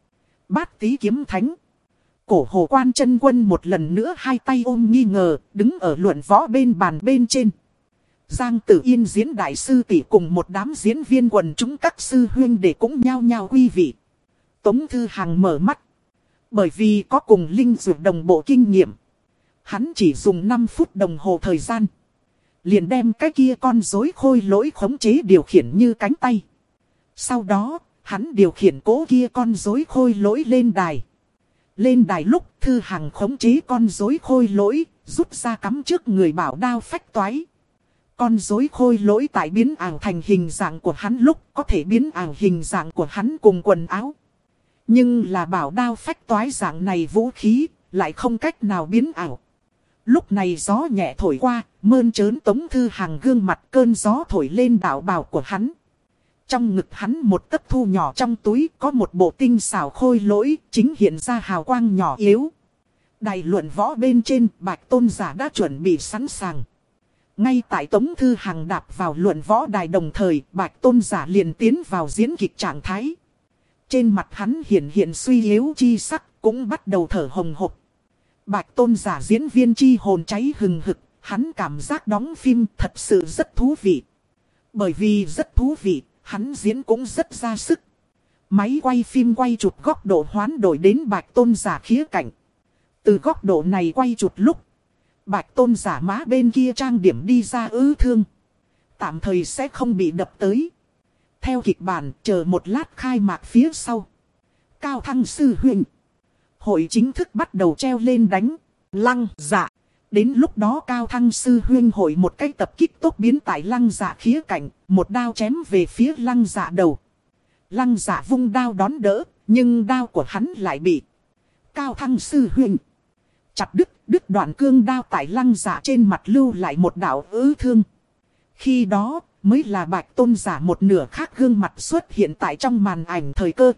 Bát Tý kiếm thánh. Cổ Hồ Quan Chân Quân một lần nữa hai tay ôm nghi ngờ, đứng ở luận võ bên bàn bên trên. Giang Tử Yên diễn đại sư tỷ cùng một đám diễn viên quần chúng các sư huynh để cũng nhao nhao quý vị. Tống Thư Hằng mở mắt. Bởi vì có cùng Linh Dược đồng bộ kinh nghiệm, hắn chỉ dùng năm phút đồng hồ thời gian, liền đem cái kia con rối khôi lỗi khống chế điều khiển như cánh tay. Sau đó, hắn điều khiển cố kia con rối khôi lỗi lên đài. Lên đài lúc Thư Hằng khống chế con rối khôi lỗi, rút ra cắm trước người bảo đao phách toái. Con rối khôi lỗi tại biến ảo thành hình dạng của hắn lúc có thể biến ảo hình dạng của hắn cùng quần áo. Nhưng là bảo đao phách toái dạng này vũ khí, lại không cách nào biến ảo. Lúc này gió nhẹ thổi qua, mơn trớn Tống Thư Hằng gương mặt, cơn gió thổi lên đạo bào của hắn. Trong ngực hắn một tấc thu nhỏ trong túi có một bộ tinh xảo khôi lỗi, chính hiện ra hào quang nhỏ yếu. Đài luận võ bên trên, Bạch Tôn giả đã chuẩn bị sẵn sàng. Ngay tại Tống Thư Hằng đạp vào luận võ đài đồng thời, Bạch Tôn giả liền tiến vào diễn kịch trạng thái. Trên mặt hắn hiện hiện suy yếu chi sắc, cũng bắt đầu thở hồng hộc. Bạch Tôn giả diễn viên chi hồn cháy hừng hực, hắn cảm giác đóng phim thật sự rất thú vị. Bởi vì rất thú vị, hắn diễn cũng rất ra sức. Máy quay phim quay chụp góc độ hoán đổi đến Bạch Tôn giả khía cạnh. Từ góc độ này quay chụp lúc, Bạch Tôn giả má bên kia trang điểm đi ra ứ thương, tạm thời sẽ không bị đập tới. Theo kịch bản, chờ một lát khai mạc phía sau. Cao Thăng sư huynh, hội chính thức bắt đầu treo lên đánh Lăng Dạ. Đến lúc đó Cao Thăng sư huynh hội một cái tập kích tốt biến tại Lăng Dạ khía cạnh, một đao chém về phía Lăng Dạ đầu. Lăng Dạ vung đao đón đỡ, nhưng đao của hắn lại bị Cao Thăng sư huynh chặt đứt, đứt đoạn cương đao tại Lăng Dạ trên mặt lưu lại một đạo ứ thương. Khi đó mới là Bạch Tôn giả một nửa khác gương mặt xuất hiện tại trong màn ảnh thời cơ.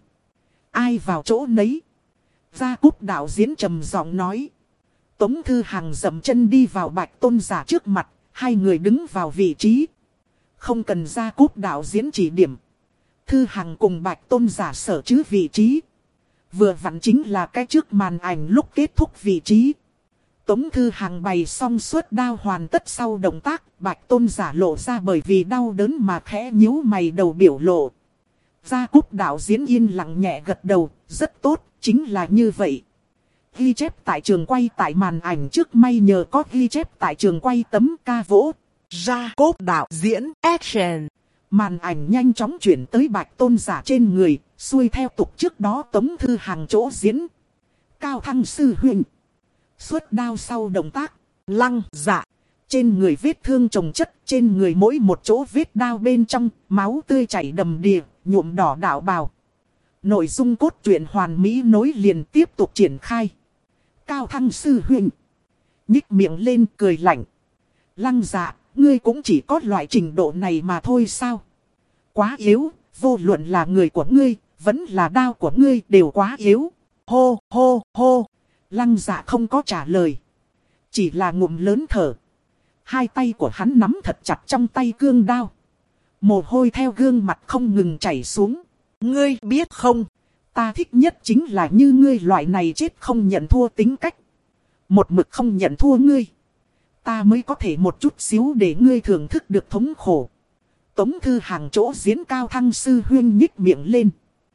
Ai vào chỗ nấy? Gia Cúc đạo diễn trầm giọng nói. Tống Thư Hằng dậm chân đi vào Bạch Tôn giả trước mặt, hai người đứng vào vị trí. Không cần Gia Cúc đạo diễn chỉ điểm. Thư Hằng cùng Bạch Tôn giả sở chứ vị trí. Vừa vặn chính là cái trước màn ảnh lúc kết thúc vị trí. Tống Thư Hằng bày xong suốt đao hoàn tất sau động tác, Bạch Tôn giả lộ ra bởi vì đau đớn mà khẽ nhíu mày đầu biểu lộ. Gia Cúc đạo diễn yên lặng nhẹ gật đầu, rất tốt, chính là như vậy. Ghi chép tại trường quay tại màn ảnh trước may nhờ có ghi chép tại trường quay tấm ca vỗ. Gia Cúc đạo diễn action. Màn ảnh nhanh chóng chuyển tới Bạch Tôn giả trên người, xuôi theo tục trước đó Tống Thư Hằng chỗ diễn. Cao Thăng sư huynh, xuất đao sau động tác, Lăng Dạ. Trên người vết thương chồng chất, trên người mỗi một chỗ vết đao bên trong, máu tươi chảy đầm đìa, nhuộm đỏ đạo bào. Nội dung cốt truyện hoàn mỹ nối liền tiếp tục triển khai. Cao Thăng sư huynh nhích miệng lên cười lạnh. Lăng Dạ, ngươi cũng chỉ có loại trình độ này mà thôi sao? Quá yếu, vô luận là người của ngươi, vẫn là đao của ngươi đều quá yếu. Hô, hô, hô. Lăng Dạ không có trả lời, chỉ là ngụm lớn thở. Hai tay của hắn nắm thật chặt trong tay cương đao. Mồ hôi theo gương mặt không ngừng chảy xuống. Ngươi biết không, ta thích nhất chính là như ngươi loại này chết không nhận thua tính cách. Một mực không nhận thua ngươi, ta mới có thể một chút xíu để ngươi thưởng thức được thống khổ. Tống Thư Hằng chỗ diễn Cao Thăng sư huynh nhích miệng lên.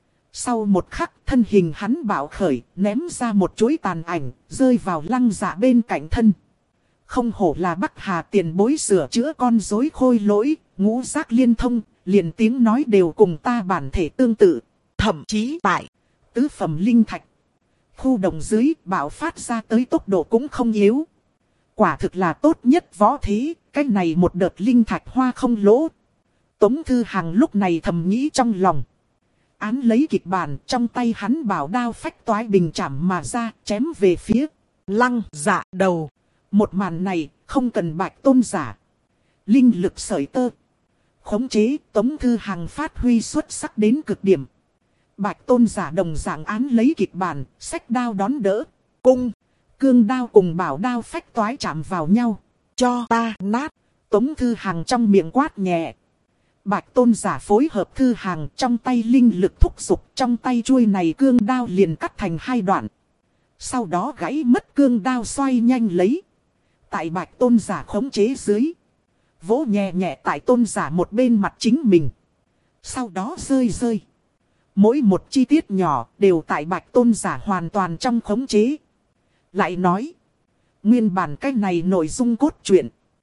Sau một khắc, thân hình hắn bạo khởi, ném ra một chuỗi tàn ảnh, rơi vào Lăng Dạ bên cạnh thân. Không hổ là Bắc Hà tiền bối sửa chữa con rối khôi lỗi, ngũ giác liên thông, liền tiếng nói đều cùng ta bản thể tương tự. Thậm chí tại tứ phẩm linh thạch, khu đồng dưới bạo phát ra tới tốc độ cũng không yếu. Quả thực là tốt nhất võ thế, cái này một đợt linh thạch hoa không lỗ. Tống Thư Hằng lúc này thầm nghĩ trong lòng. Án lấy kịch bản, trong tay hắn bảo đao phách toái bình chảm mà ra, chém về phía Lăng Dạ đầu. Một màn này không cần Bạch Tôn giả. Linh lực sợi tơ. Khống chế Tống Thư Hằng phát huy xuất sắc đến cực điểm. Bạch Tôn giả đồng dạng án lấy kịch bản, xách đao đón đỡ. Cung, cương đao cùng bảo đao phách toái chạm vào nhau. Cho ta nát. Tống Thư Hằng trong miệng quát nhẹ. Bạch Tôn giả phối hợp Thư Hằng trong tay linh lực thúc giục. Trong tay chuôi này cương đao liền cắt thành hai đoạn. Sau đó gãy mất cương đao xoay nhanh lấy. Tại Bạch Tôn giả khống chế dưới. Vỗ nhẹ nhẹ tại Tôn giả một bên mặt chính mình. Sau đó rơi rơi. Mỗi một chi tiết nhỏ đều tại Bạch Tôn giả hoàn toàn trong khống chế. Lại nói. Nguyên bản cái này nội dung cốt truyện.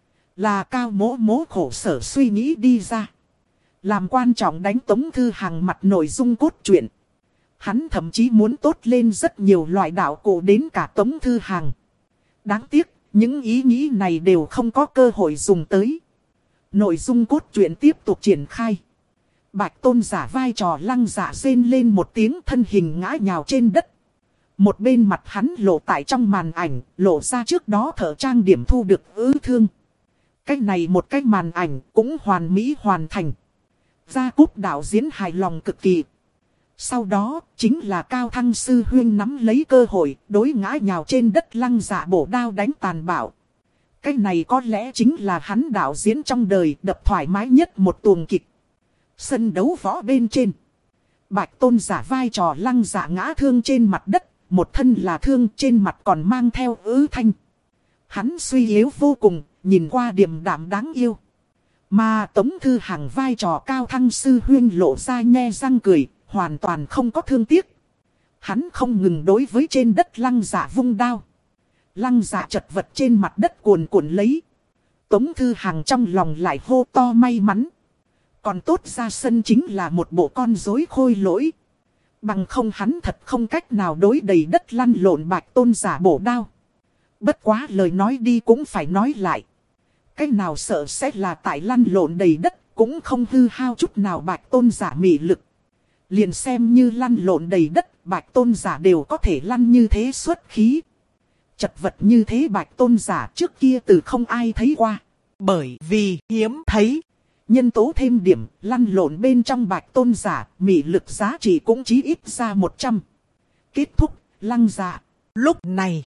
Là Cao Mỗ Mỗ khổ sở suy nghĩ đi ra. Làm quan trọng đánh Tống Thư Hằng mặt nội dung cốt truyện. Hắn thậm chí muốn tốt lên rất nhiều loại đạo cụ đến cả Tống Thư Hằng. Đáng tiếc, những ý nghĩ này đều không có cơ hội dùng tới. Nội dung cốt truyện tiếp tục triển khai. Bạch Tôn giả vai trò Lăng Dạ rên lên một tiếng, thân hình ngã nhào trên đất. Một bên mặt hắn lộ tại trong màn ảnh, lộ ra trước đó thợ trang điểm thu được ứ thương. Cách này một cái màn ảnh cũng hoàn mỹ hoàn thành. Gia Cúp đạo diễn hài lòng cực kỳ. Sau đó, chính là Cao Thăng Sư Huyên nắm lấy cơ hội, đối ngã nhào trên đất Lăng Dạ bổ đao đánh tàn bạo. Cái này có lẽ chính là hắn đạo diễn trong đời đập thoải mái nhất một tuồng kịch. Sân đấu võ bên trên. Bạch Tôn giả vai trò Lăng Dạ ngã thương trên mặt đất, một thân là thương trên mặt còn mang theo ứ thanh. Hắn suy yếu vô cùng, nhìn qua điềm đạm đáng yêu. Mà Tống Thư Hằng vai trò Cao Thăng Sư Huyên lộ ra nhe răng cười, hoàn toàn không có thương tiếc. Hắn không ngừng đối với trên đất Lăng Dạ vung đao. Lăng Dạ chật vật trên mặt đất cuồn cuộn lấy. Tống Thư Hằng trong lòng lại hô to may mắn. Còn tốt ra sân chính là một bộ con rối khôi lỗi. Bằng không hắn thật không cách nào đối đầy đất lăn lộn Bạch Tôn giả bổ đao. Bất quá lời nói đi cũng phải nói lại. Cái nào sợ sẽ là tại lăn lộn đầy đất cũng không hư hao chút nào Bạch Tôn giả mị lực. Liền xem như lăn lộn đầy đất, Bạch Tôn giả đều có thể lăn như thế xuất khí. Chật vật như thế Bạch Tôn giả trước kia từ không ai thấy qua. Bởi vì hiếm thấy. Nhân tố thêm điểm, lăn lộn bên trong Bạch Tôn giả, mị lực giá trị cũng chí ít ra một trăm. Kết thúc, Lăng Dạ. Lúc này,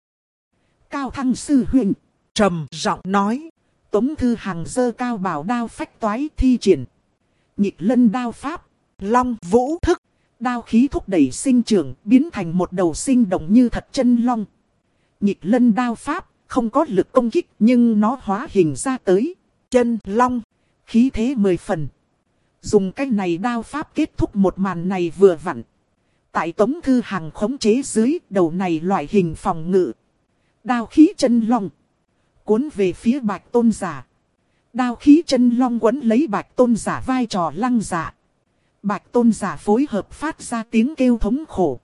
Cao Thăng Sư Huynh trầm giọng nói. Tống Thư Hằng giơ cao bảo đao phách toái thi triển. Nhịp lân đao pháp. Long vũ thức. Đao khí thúc đẩy sinh trưởng, biến thành một đầu sinh động như thật chân long. Nhịp lân đao pháp, không có lực công kích nhưng nó hóa hình ra tới. Chân long. Khí thế mười phần. Dùng cái này đao pháp kết thúc một màn này vừa vặn. Tại Tống Thư Hằng khống chế dưới đầu này loại hình phòng ngự. Đao khí chân long. Cuốn về phía Bạch Tôn giả. Đao khí chân long quấn lấy Bạch Tôn giả vai trò Lăng Dạ. Bạch Tôn giả phối hợp phát ra tiếng kêu thống khổ.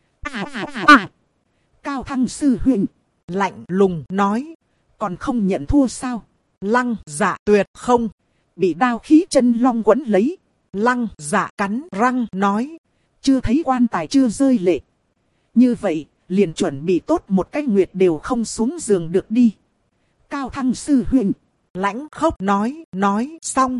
À à à à. Cao Thăng Sư Huynh lạnh lùng nói. Còn không nhận thua sao? Lăng Dạ tuyệt không. Bị đao khí chân long quấn lấy. Lăng Dạ cắn răng nói. Chưa thấy quan tài chưa rơi lệ. Như vậy, liền chuẩn bị tốt một cái nguyệt đều không xuống giường được đi. Cao Thăng Sư Huynh lãnh khốc nói, nói xong.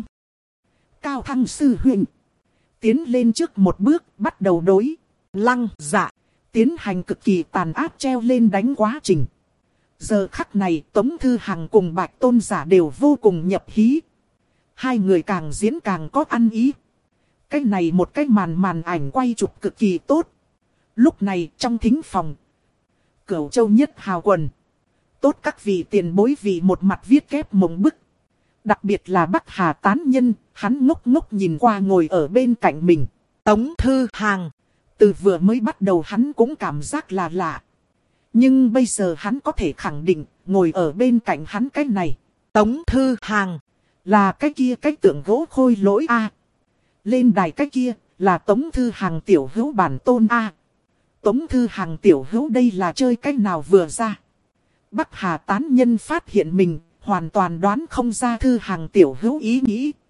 Cao Thăng Sư Huynh tiến lên trước một bước, bắt đầu đối Lăng Dạ tiến hành cực kỳ tàn ác treo lên đánh quá trình. Giờ khắc này Tống Thư Hằng cùng Bạch Tôn giả đều vô cùng nhập hí. Hai người càng diễn càng có ăn ý. Cái này một cái màn màn ảnh quay chụp cực kỳ tốt. Lúc này trong thính phòng, Cửu Châu Nhất Hào quần. Tốt các vị tiền bối vì một mặt viết kép mộng bức. Đặc biệt là Bắc Hà tán nhân, hắn ngốc ngốc nhìn qua ngồi ở bên cạnh mình. Tống Thư Hằng. Từ vừa mới bắt đầu hắn cũng cảm giác là lạ. Nhưng bây giờ hắn có thể khẳng định, ngồi ở bên cạnh hắn cái này. Tống Thư Hằng. Là cái kia cái tượng gỗ khôi lỗi A. Lên đài cái kia, là Tống Thư Hằng tiểu hữu bản tôn A. Tống Thư Hằng tiểu hữu đây là chơi cách nào vừa ra. Bắc Hà tán nhân phát hiện mình, hoàn toàn đoán không ra Thư Hằng tiểu hữu ý nghĩ.